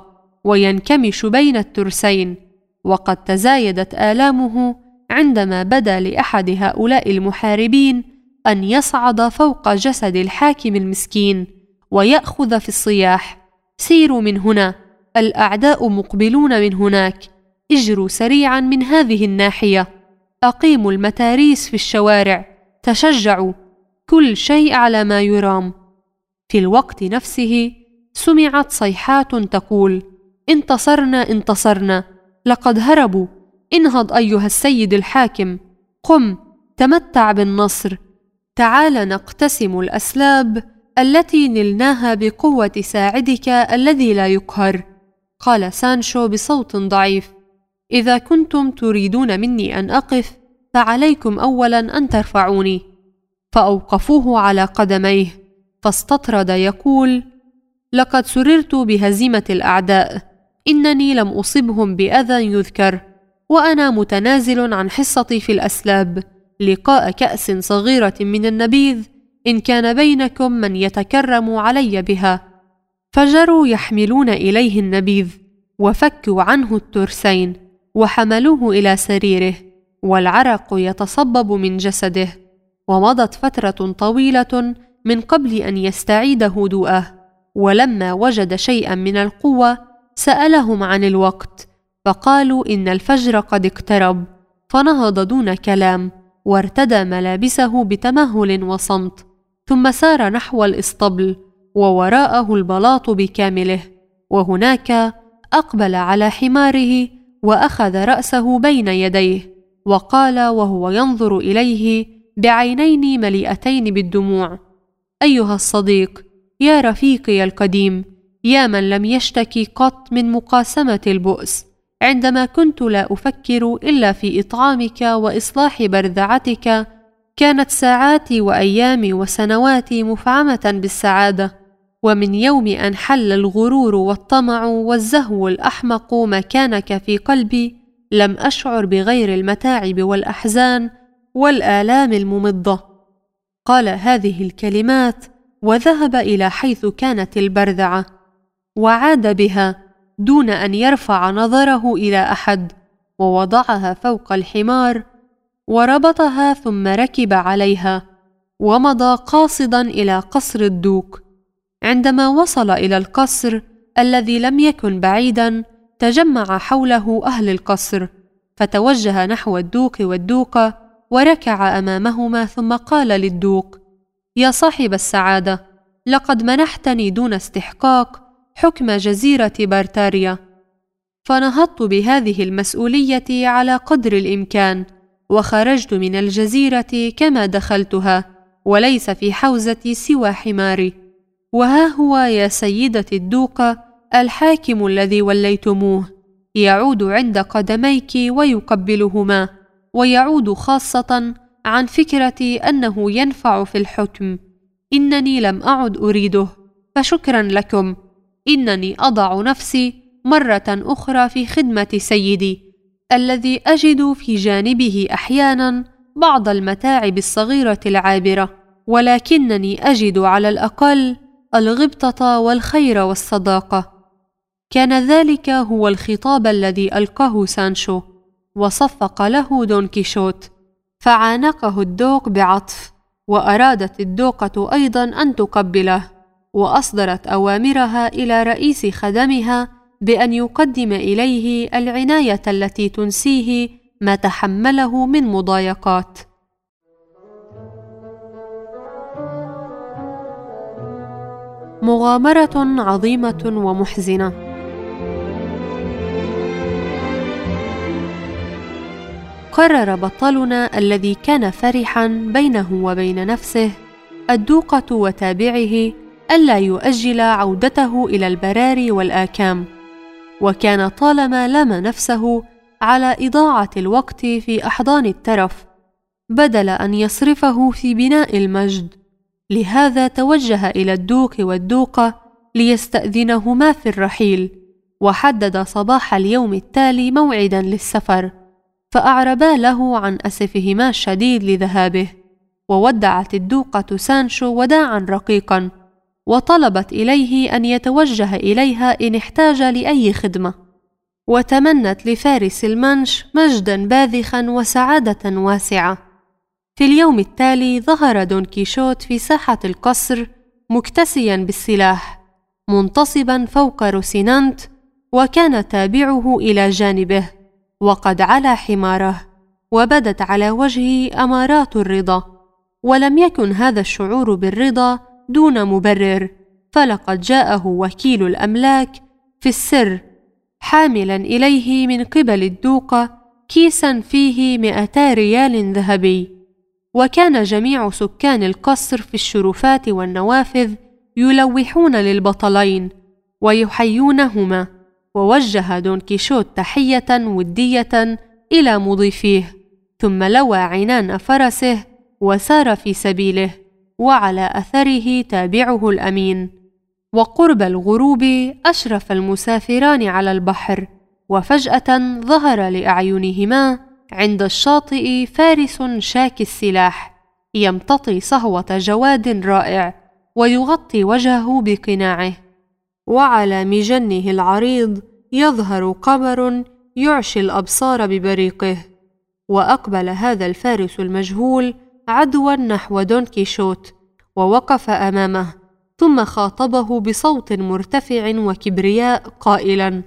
وينكمش بين الترسين، وقد تزايدت آلامه عندما بدا لأحد هؤلاء المحاربين أن يصعد فوق جسد الحاكم المسكين ويأخذ في الصياح: سيروا من هنا، الأعداء مقبلون من هناك، اجروا سريعا من هذه الناحية، أقيموا المتاريس في الشوارع، تشجعوا، كل شيء على ما يرام. في الوقت نفسه سمعت صيحات تقول: انتصرنا انتصرنا، لقد هربوا، انهض أيها السيد الحاكم، قم تمتع بالنصر، تعال نقتسم الأسلاب التي نلناها بقوة ساعدك الذي لا يقهر. قال سانشو بصوت ضعيف: إذا كنتم تريدون مني أن أقف فعليكم أولا أن ترفعوني. فأوقفوه على قدميه، فاستطرد يقول: لقد سررت بهزيمة الأعداء، إنني لم أصبهم بأذى يذكر، وأنا متنازل عن حصتي في الأسلاب لقاء كأس صغيرة من النبيذ إن كان بينكم من يتكرم علي بها. فجروا يحملون إليه النبيذ، وفكوا عنه الترسين وحملوه إلى سريره، والعرق يتصبب من جسده. ومضت فترة طويلة من قبل أن يستعيد هدوءه، ولما وجد شيئا من القوة سألهم عن الوقت، فقالوا إن الفجر قد اقترب، فنهض دون كلام وارتدى ملابسه بتمهل وصمت، ثم سار نحو الإسطبل ووراءه البلاط بكامله، وهناك أقبل على حماره وأخذ رأسه بين يديه وقال وهو ينظر إليه بعينين مليئتين بالدموع: أيها الصديق، يا رفيقي القديم، يا من لم يشتكي قط من مقاسمة البؤس، عندما كنت لا أفكر إلا في إطعامك وإصلاح برذعتك، كانت ساعاتي وأيامي وسنواتي مفعمة بالسعادة، ومن يوم أن حل الغرور والطمع والزهو الأحمق مكانك في قلبي لم أشعر بغير المتاعب والأحزان والآلام الممضة. قال هذه الكلمات وذهب إلى حيث كانت البرذعة، وعاد بها دون أن يرفع نظره إلى أحد، ووضعها فوق الحمار وربطها، ثم ركب عليها ومضى قاصدا إلى قصر الدوق. عندما وصل إلى القصر الذي لم يكن بعيدا تجمع حوله أهل القصر، فتوجه نحو الدوق والدوقة وركع أمامهما، ثم قال للدوق: يا صاحب السعادة، لقد منحتني دون استحقاق حكم جزيرة بارتاريا، فنهضت بهذه المسؤولية على قدر الإمكان، وخرجت من الجزيرة كما دخلتها، وليس في حوزتي سوى حماري. وها هو يا سيدتي الدوقة الحاكم الذي وليتموه يعود عند قدميك ويقبلهما، ويعود خاصة عن فكرة أنه ينفع في الحكم. إنني لم أعد أريده، فشكرا لكم، إنني أضع نفسي مرة أخرى في خدمة سيدي الذي أجد في جانبه أحيانا بعض المتاعب الصغيرة العابرة، ولكنني أجد على الأقل الغبطة والخير والصداقة. كان ذلك هو الخطاب الذي ألقاه سانشو، وصفق له دون كيشوت، فعانقه الدوق بعطف، وأرادت الدوقة أيضا أن تقبله، وأصدرت أوامرها إلى رئيس خدمها بأن يقدم إليه العناية التي تنسيه ما تحمله من مضايقات. مغامرة عظيمة ومحزنة. قرر بطلنا الذي كان فرحا بينه وبين نفسه الدوقة وتابعه ألا يؤجل عودته إلى البراري والآكام، وكان طالما لام نفسه على إضاعة الوقت في أحضان الترف بدل أن يصرفه في بناء المجد. لهذا توجه إلى الدوق والدوقة ليستأذنهما في الرحيل، وحدد صباح اليوم التالي موعدا للسفر، فأعربا له عن أسفهما الشديد لذهابه. وودعت الدوقة سانشو وداعا رقيقا، وطلبت إليه أن يتوجه إليها إن احتاج لأي خدمة، وتمنت لفارس المنش مجدا باذخا وسعادة واسعة. في اليوم التالي ظهر دون كيشوت في ساحة القصر مكتسيا بالسلاح، منتصبا فوق روسينانت، وكان تابعه إلى جانبه وقد علا حماره، وبدت على وجهه أمارات الرضا. ولم يكن هذا الشعور بالرضا دون مبرر، فلقد جاءه وكيل الأملاك في السر حاملا إليه من قبل الدوقة كيسا فيه 200 ريال ذهبي. وكان جميع سكان القصر في الشرفات والنوافذ يلوحون للبطلين ويحيونهما. ووجه دون كيشوت تحية ودية إلى مضيفيه، ثم لوى عنان فرسه وسار في سبيله، وعلى أثره تابعه الأمين. وقرب الغروب أشرف المسافران على البحر، وفجأة ظهر لأعينهما عند الشاطئ فارس شاك السلاح يمتطي صهوة جواد رائع ويغطي وجهه بقناعه، وعلى مجنه العريض يظهر قمر يعشي الأبصار ببريقه. وأقبل هذا الفارس المجهول عدوا نحو دون كيشوت، ووقف أمامه، ثم خاطبه بصوت مرتفع وكبرياء قائلا: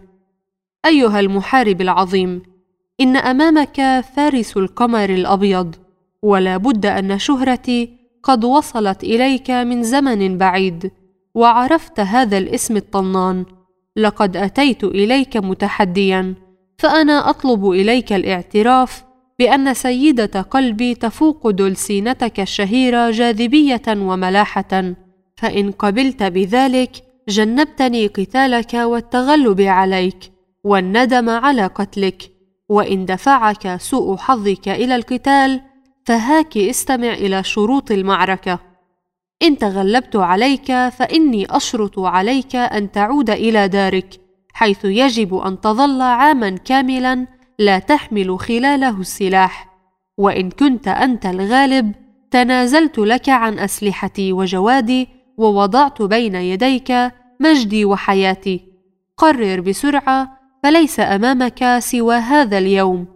أيها المحارب العظيم، إن أمامك فارس القمر الأبيض، ولا بد أن شهرتي قد وصلت إليك من زمن بعيد، وعرفت هذا الاسم الطنان. لقد أتيت إليك متحديا، فأنا أطلب إليك الاعتراف بأن سيدة قلبي تفوق دولسينتك الشهيرة جاذبية وملاحة، فإن قبلت بذلك جنبتني قتالك والتغلب عليك والندم على قتلك، وإن دفعك سوء حظك إلى القتال فهاك استمع إلى شروط المعركة. إن تغلبت عليك فإني أشرط عليك أن تعود إلى دارك، حيث يجب أن تظل عاما كاملا لا تحمل خلاله السلاح، وإن كنت أنت الغالب تنازلت لك عن أسلحتي وجوادي، ووضعت بين يديك مجدي وحياتي. قرر بسرعة، فليس أمامك سوى هذا اليوم.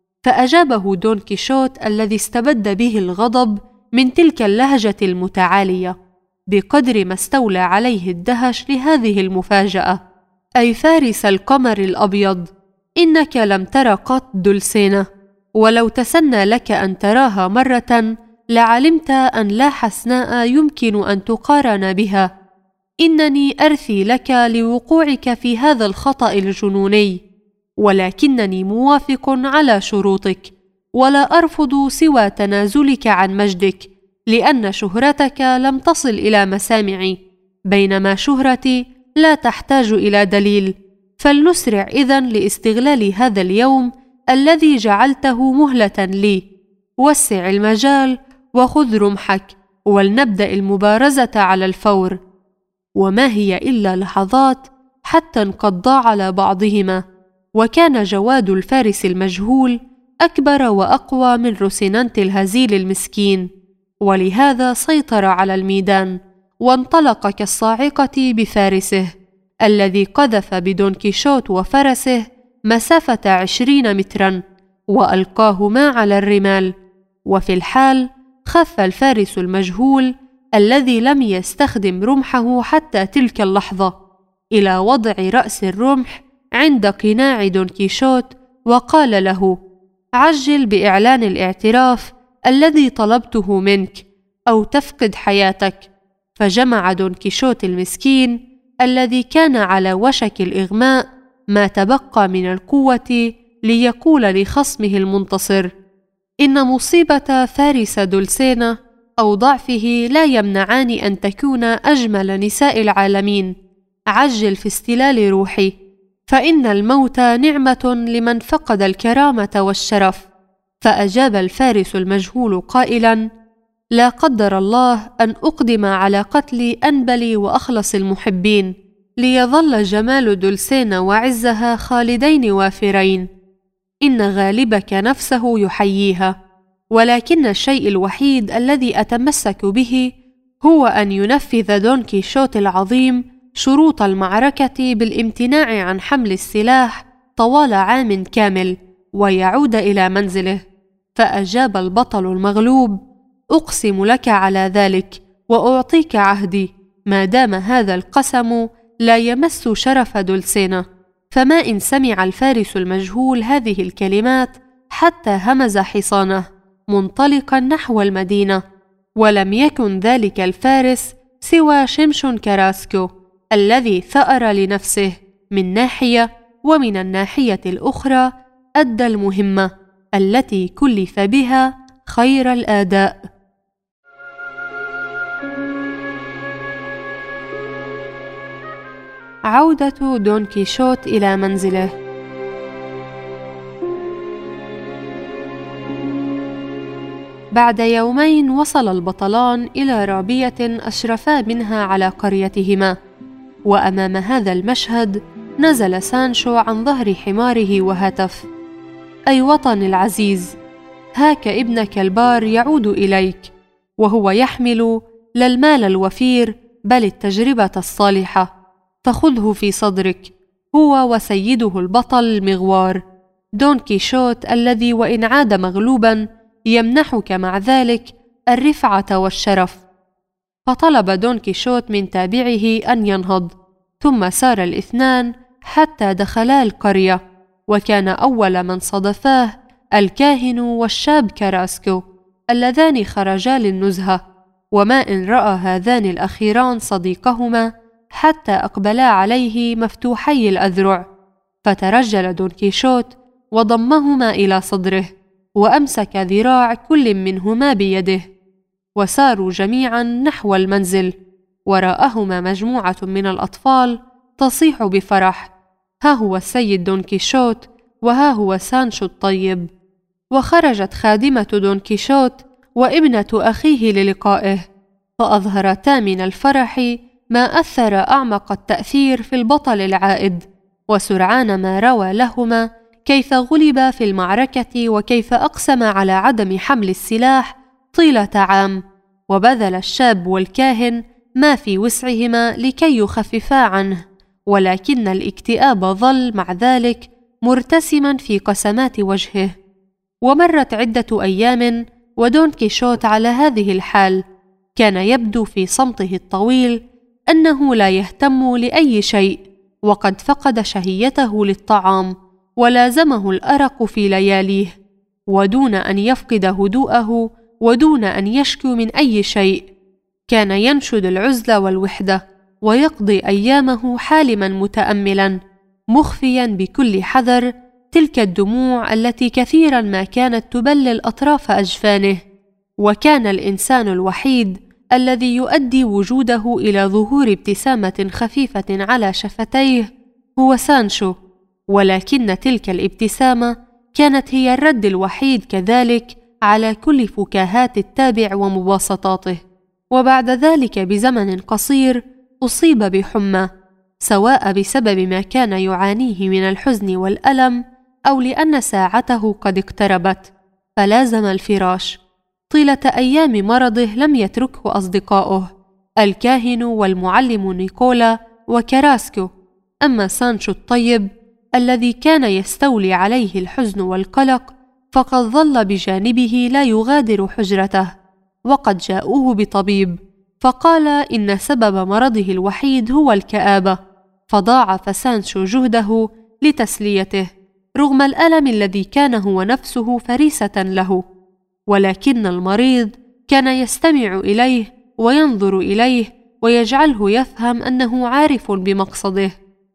فأجابه دون كيشوت الذي استبد به الغضب من تلك اللهجة المتعالية بقدر ما استولى عليه الدهش لهذه المفاجأة: أي فارس القمر الأبيض، إنك لم تر قط دولسينة، ولو تسنى لك أن تراها مرة لعلمت أن لا حسناء يمكن أن تقارن بها. إنني أرثي لك لوقوعك في هذا الخطأ الجنوني، ولكنني موافق على شروطك، ولا أرفض سوى تنازلك عن مجدك، لأن شهرتك لم تصل إلى مسامعي، بينما شهرتي لا تحتاج إلى دليل. فلنسرع إذن لاستغلال هذا اليوم الذي جعلته مهلة لي. وسع المجال وخذ رمحك، ولنبدأ المبارزة على الفور. وما هي إلا لحظات حتى انقضى على بعضهما، وكان جواد الفارس المجهول أكبر وأقوى من روسينانت الهزيل المسكين، ولهذا سيطر على الميدان، وانطلق كالصاعقة بفارسه الذي قذف بدون كيشوت وفرسه مسافة 20 مترا، وألقاهما على الرمال. وفي الحال خف الفارس المجهول الذي لم يستخدم رمحه حتى تلك اللحظة إلى وضع رأس الرمح عند قناع دون كيشوت، وقال له: عجل بإعلان الاعتراف الذي طلبته منك، أو تفقد حياتك. فجمع دون كيشوت المسكين الذي كان على وشك الإغماء ما تبقى من القوة ليقول لخصمه المنتصر: إن مصيبة فارس دولسينة أو ضعفه لا يمنعان أن تكون أجمل نساء العالمين. عجل في استلال روحي، فإن الموت نعمة لمن فقد الكرامة والشرف، فأجاب الفارس المجهول قائلا: لا قدر الله أن أقدم على قتل أنبل وأخلص المحبين، ليظل جمال دولسينا وعزها خالدين وافرين. إن غالبك نفسه يحييها، ولكن الشيء الوحيد الذي أتمسك به هو أن ينفذ دون كيشوت العظيم شروط المعركة بالامتناع عن حمل السلاح طوال عام كامل ويعود إلى منزله. فأجاب البطل المغلوب: أقسم لك على ذلك وأعطيك عهدي ما دام هذا القسم لا يمس شرف دولسينا. فما إن سمع الفارس المجهول هذه الكلمات حتى همز حصانه منطلقا نحو المدينة، ولم يكن ذلك الفارس سوى شمشون كراسكو الذي ثأر لنفسه من ناحية، ومن الناحية الأخرى أدى المهمة التي كلف بها خير الآداء. عودة دون كيشوت إلى منزله. بعد يومين وصل البطلان إلى رابية أشرفا منها على قريتهما، وأمام هذا المشهد نزل سانشو عن ظهر حماره وهتف: أي وطن العزيز، هاك ابنك البار يعود إليك، وهو يحمل لا المال الوفير بل التجربة الصالحة، فخذه في صدرك، هو وسيده البطل المغوار دون كيشوت، الذي وإن عاد مغلوبا يمنحك مع ذلك الرفعة والشرف. فطلب دون كيشوت من تابعه أن ينهض، ثم سار الاثنان حتى دخلا القرية، وكان أول من صادفاه الكاهن والشاب كراسكو اللذان خرجا للنزهة. وما إن رأى هذان الأخيران صديقهما حتى أقبلا عليه مفتوحي الأذرع، فترجل دون كيشوت وضمهما إلى صدره، وأمسك ذراع كل منهما بيده، وساروا جميعا نحو المنزل، وراءهما مجموعة من الأطفال تصيح بفرح: ها هو السيد دون كيشوت، وها هو سانشو الطيب. وخرجت خادمة دون كيشوت وابنة أخيه للقائه، فأظهرتا من الفرح ما أثر أعمق التأثير في البطل العائد، وسرعان ما روى لهما كيف غلب في المعركة، وكيف أقسم على عدم حمل السلاح طيلة عام، وبذل الشاب والكاهن ما في وسعهما لكي يخففا عنه، ولكن الاكتئاب ظل مع ذلك مرتسما في قسمات وجهه. ومرت عدة أيام ودون كيشوت على هذه الحال، كان يبدو في صمته الطويل أنه لا يهتم لأي شيء، وقد فقد شهيته للطعام، ولازمه الأرق في لياليه، ودون أن يفقد هدوءه، ودون أن يشكو من أي شيء. كان ينشد العزلة والوحدة، ويقضي أيامه حالما متأملا، مخفيا بكل حذر تلك الدموع التي كثيرا ما كانت تبلل أطراف أجفانه. وكان الإنسان الوحيد الذي يؤدي وجوده إلى ظهور ابتسامة خفيفة على شفتيه هو سانشو، ولكن تلك الابتسامة كانت هي الرد الوحيد كذلك على كل فكاهات التابع ومباسطاته. وبعد ذلك بزمن قصير أصيب بحمى، سواء بسبب ما كان يعانيه من الحزن والألم، أو لأن ساعته قد اقتربت، فلازم الفراش. طيلة أيام مرضه لم يتركه أصدقاؤه الكاهن والمعلم نيكولا وكراسكو. أما سانشو الطيب الذي كان يستولي عليه الحزن والقلق، فقد ظل بجانبه لا يغادر حجرته. وقد جاءوه بطبيب، فقال إن سبب مرضه الوحيد هو الكآبة، فضاعف سانشو جهده لتسليته رغم الألم الذي كان هو نفسه فريسة له. ولكن المريض كان يستمع إليه وينظر إليه، ويجعله يفهم أنه عارف بمقصده.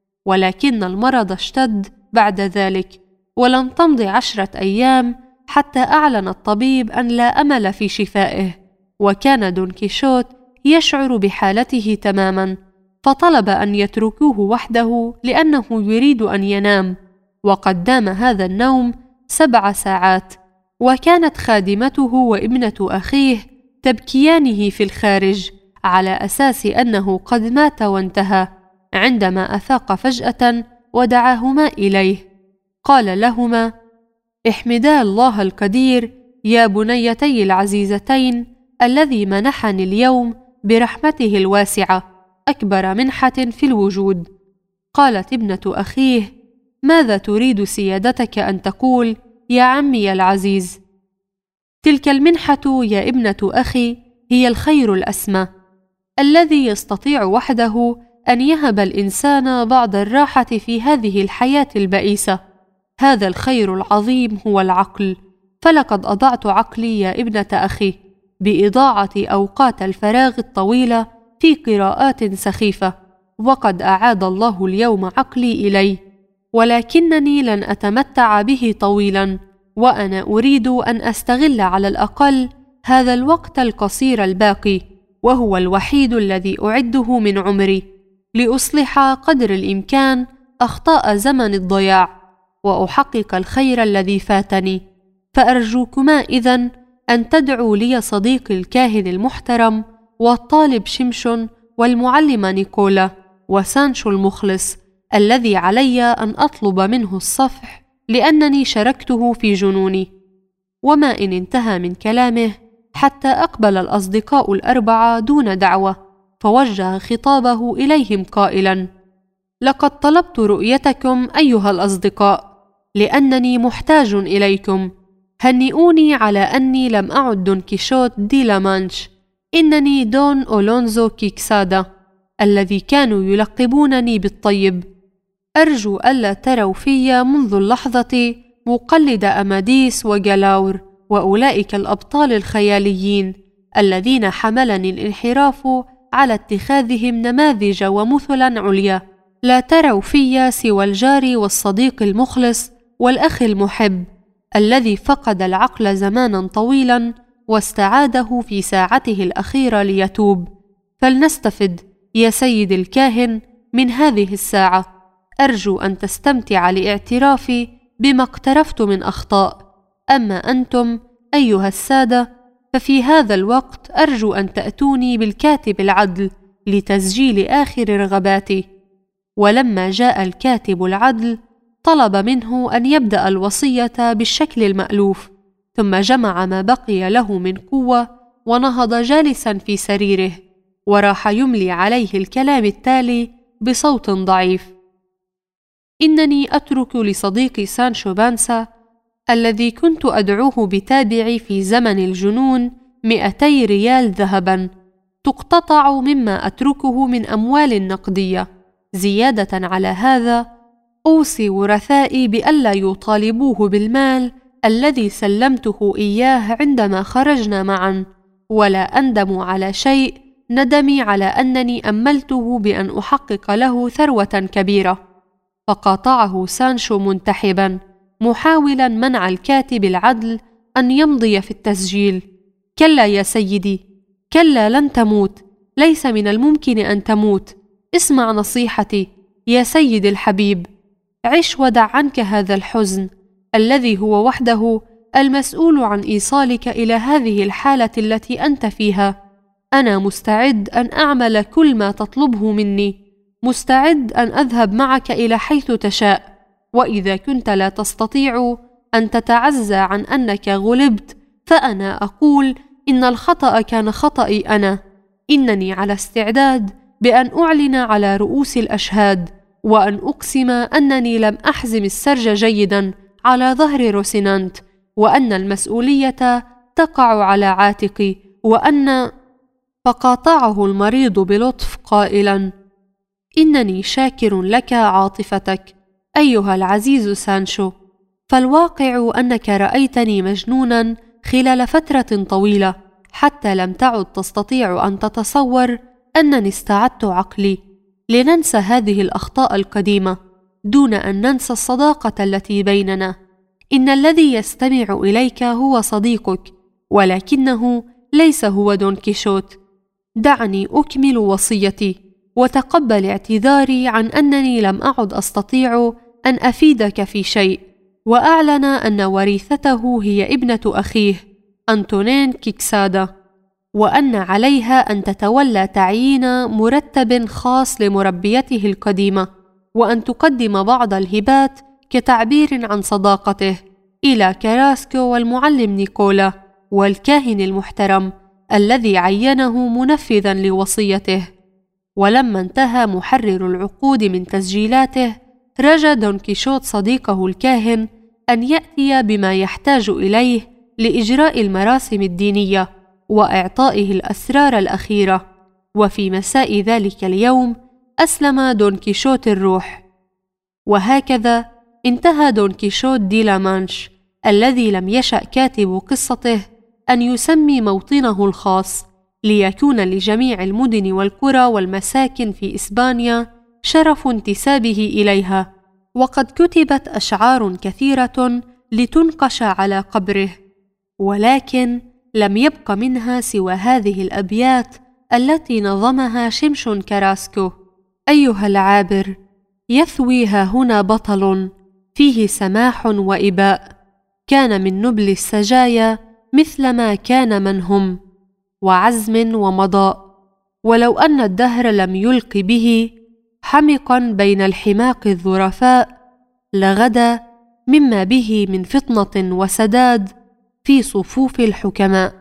ولكن المرض اشتد بعد ذلك، ولم تمض 10 أيام حتى أعلن الطبيب أن لا أمل في شفائه. وكان دون كيشوت يشعر بحالته تماما، فطلب أن يتركوه وحده لأنه يريد أن ينام، وقد دام هذا النوم 7 ساعات. وكانت خادمته وابنة أخيه تبكيانه في الخارج على أساس أنه قد مات وانتهى، عندما أفاق فجأة ودعاهما إليه. قال لهما: احمدا الله القدير يا بنيتي العزيزتين الذي منحني اليوم برحمته الواسعة أكبر منحة في الوجود. قالت ابنة أخيه: ماذا تريد سيادتك أن تقول يا عمي العزيز؟ تلك المنحة يا ابنة أخي هي الخير الأسمى الذي يستطيع وحده أن يهب الإنسان بعض الراحة في هذه الحياة البئيسة. هذا الخير العظيم هو العقل، فلقد أضعت عقلي يا ابنة أخي بإضاعة أوقات الفراغ الطويلة في قراءات سخيفة، وقد أعاد الله اليوم عقلي إلي، ولكنني لن أتمتع به طويلا، وأنا أريد أن أستغل على الأقل هذا الوقت القصير الباقي، وهو الوحيد الذي أعده من عمري، لأصلح قدر الإمكان أخطاء زمن الضياع، وأحقق الخير الذي فاتني. فأرجوكما إذن أن تدعوا لي صديقي الكاهن المحترم والطالب شمشون والمعلم نيكولا وسانشو المخلص، الذي علي أن أطلب منه الصفح لأنني شاركته في جنوني. وما إن انتهى من كلامه حتى أقبل الأصدقاء الأربعة دون دعوة، فوجه خطابه إليهم قائلا: لقد طلبت رؤيتكم أيها الأصدقاء لأنني محتاج إليكم. هنئوني على أني لم أعد دون كيشوت دي لامانش، إنني دون أولونزو كيكسادا الذي كانوا يلقبونني بالطيب. أرجو ألا تروا في منذ اللحظة مقلد أماديس وجلاور وأولئك الأبطال الخياليين الذين حملني الانحراف على اتخاذهم نماذج ومثلا عليا. لا تروا في سوى الجار والصديق المخلص والأخ المحب الذي فقد العقل زمانا طويلا واستعاده في ساعته الأخيرة ليتوب. فلنستفد يا سيد الكاهن من هذه الساعة. أرجو أن تستمتع لاعترافي بما اقترفت من أخطاء. أما أنتم أيها السادة ففي هذا الوقت أرجو أن تأتوني بالكاتب العدل لتسجيل آخر رغباتي. ولما جاء الكاتب العدل طلب منه أن يبدأ الوصية بالشكل المألوف، ثم جمع ما بقي له من قوة ونهض جالسا في سريره، وراح يملي عليه الكلام التالي بصوت ضعيف: إنني أترك لصديقي سانشو بانسا الذي كنت أدعوه بتابعي في زمن الجنون 200 ريال ذهبا تقتطع مما أتركه من أموال نقدية. زيادة على هذا أوصي ورثائي بألا يطالبوه بالمال الذي سلمته إياه عندما خرجنا معا، ولا أندم على شيء ندمي على أنني أملته بأن أحقق له ثروة كبيرة. فقاطعه سانشو منتحبا محاولا منع الكاتب العدل أن يمضي في التسجيل: كلا يا سيدي، كلا، لن تموت، ليس من الممكن أن تموت. اسمع نصيحتي يا سيد الحبيب، عش ودع عنك هذا الحزن الذي هو وحده المسؤول عن إيصالك إلى هذه الحالة التي أنت فيها. أنا مستعد أن أعمل كل ما تطلبه مني، مستعد أن أذهب معك إلى حيث تشاء، وإذا كنت لا تستطيع أن تتعزى عن أنك غلبت فأنا أقول إن الخطأ كان خطأي أنا. إنني على استعداد بأن أعلن على رؤوس الأشهاد وأن أقسم أنني لم أحزم السرج جيدا على ظهر روسينانت، وأن المسؤولية تقع على عاتقي، وأن... فقاطعه المريض بلطف قائلا: إنني شاكر لك عاطفتك أيها العزيز سانشو، فالواقع أنك رأيتني مجنونا خلال فترة طويلة حتى لم تعد تستطيع أن تتصور أنني استعدت عقلي لننسى هذه الأخطاء القديمة دون أن ننسى الصداقة التي بيننا. إن الذي يستمع إليك هو صديقك، ولكنه ليس هو دون كيشوت. دعني أكمل وصيتي وتقبل اعتذاري عن أنني لم أعد أستطيع أن أفيدك في شيء. وأعلن أن وريثته هي ابنة أخيه أنطونين كيكسادا، وأن عليها أن تتولى تعيين مرتب خاص لمربيته القديمة، وأن تقدم بعض الهبات كتعبير عن صداقته إلى كراسكو والمعلم نيكولا والكاهن المحترم الذي عينه منفذا لوصيته. ولما انتهى محرر العقود من تسجيلاته، رجا دون كيشوت صديقه الكاهن أن يأتي بما يحتاج إليه لإجراء المراسم الدينية وإعطائه الأسرار الأخيرة. وفي مساء ذلك اليوم أسلم دون كيشوت الروح. وهكذا انتهى دون كيشوت دي لا مانش، الذي لم يشأ كاتب قصته أن يسمي موطنه الخاص ليكون لجميع المدن والقرى والمساكن في إسبانيا شرف انتسابه إليها. وقد كتبت أشعار كثيرة لتنقش على قبره، ولكن لم يبق منها سوى هذه الأبيات التي نظمها شمشون كراسكو: أيها العابر، يثوي هاهنا بطل فيه سماح وإباء، كان من نبل السجايا مثلما كان من هم، وعزم ومضاء، ولو أن الدهر لم يلق به حمقا بين الحماق الظرفاء، لغدا مما به من فطنة وسداد في صفوف الحكماء.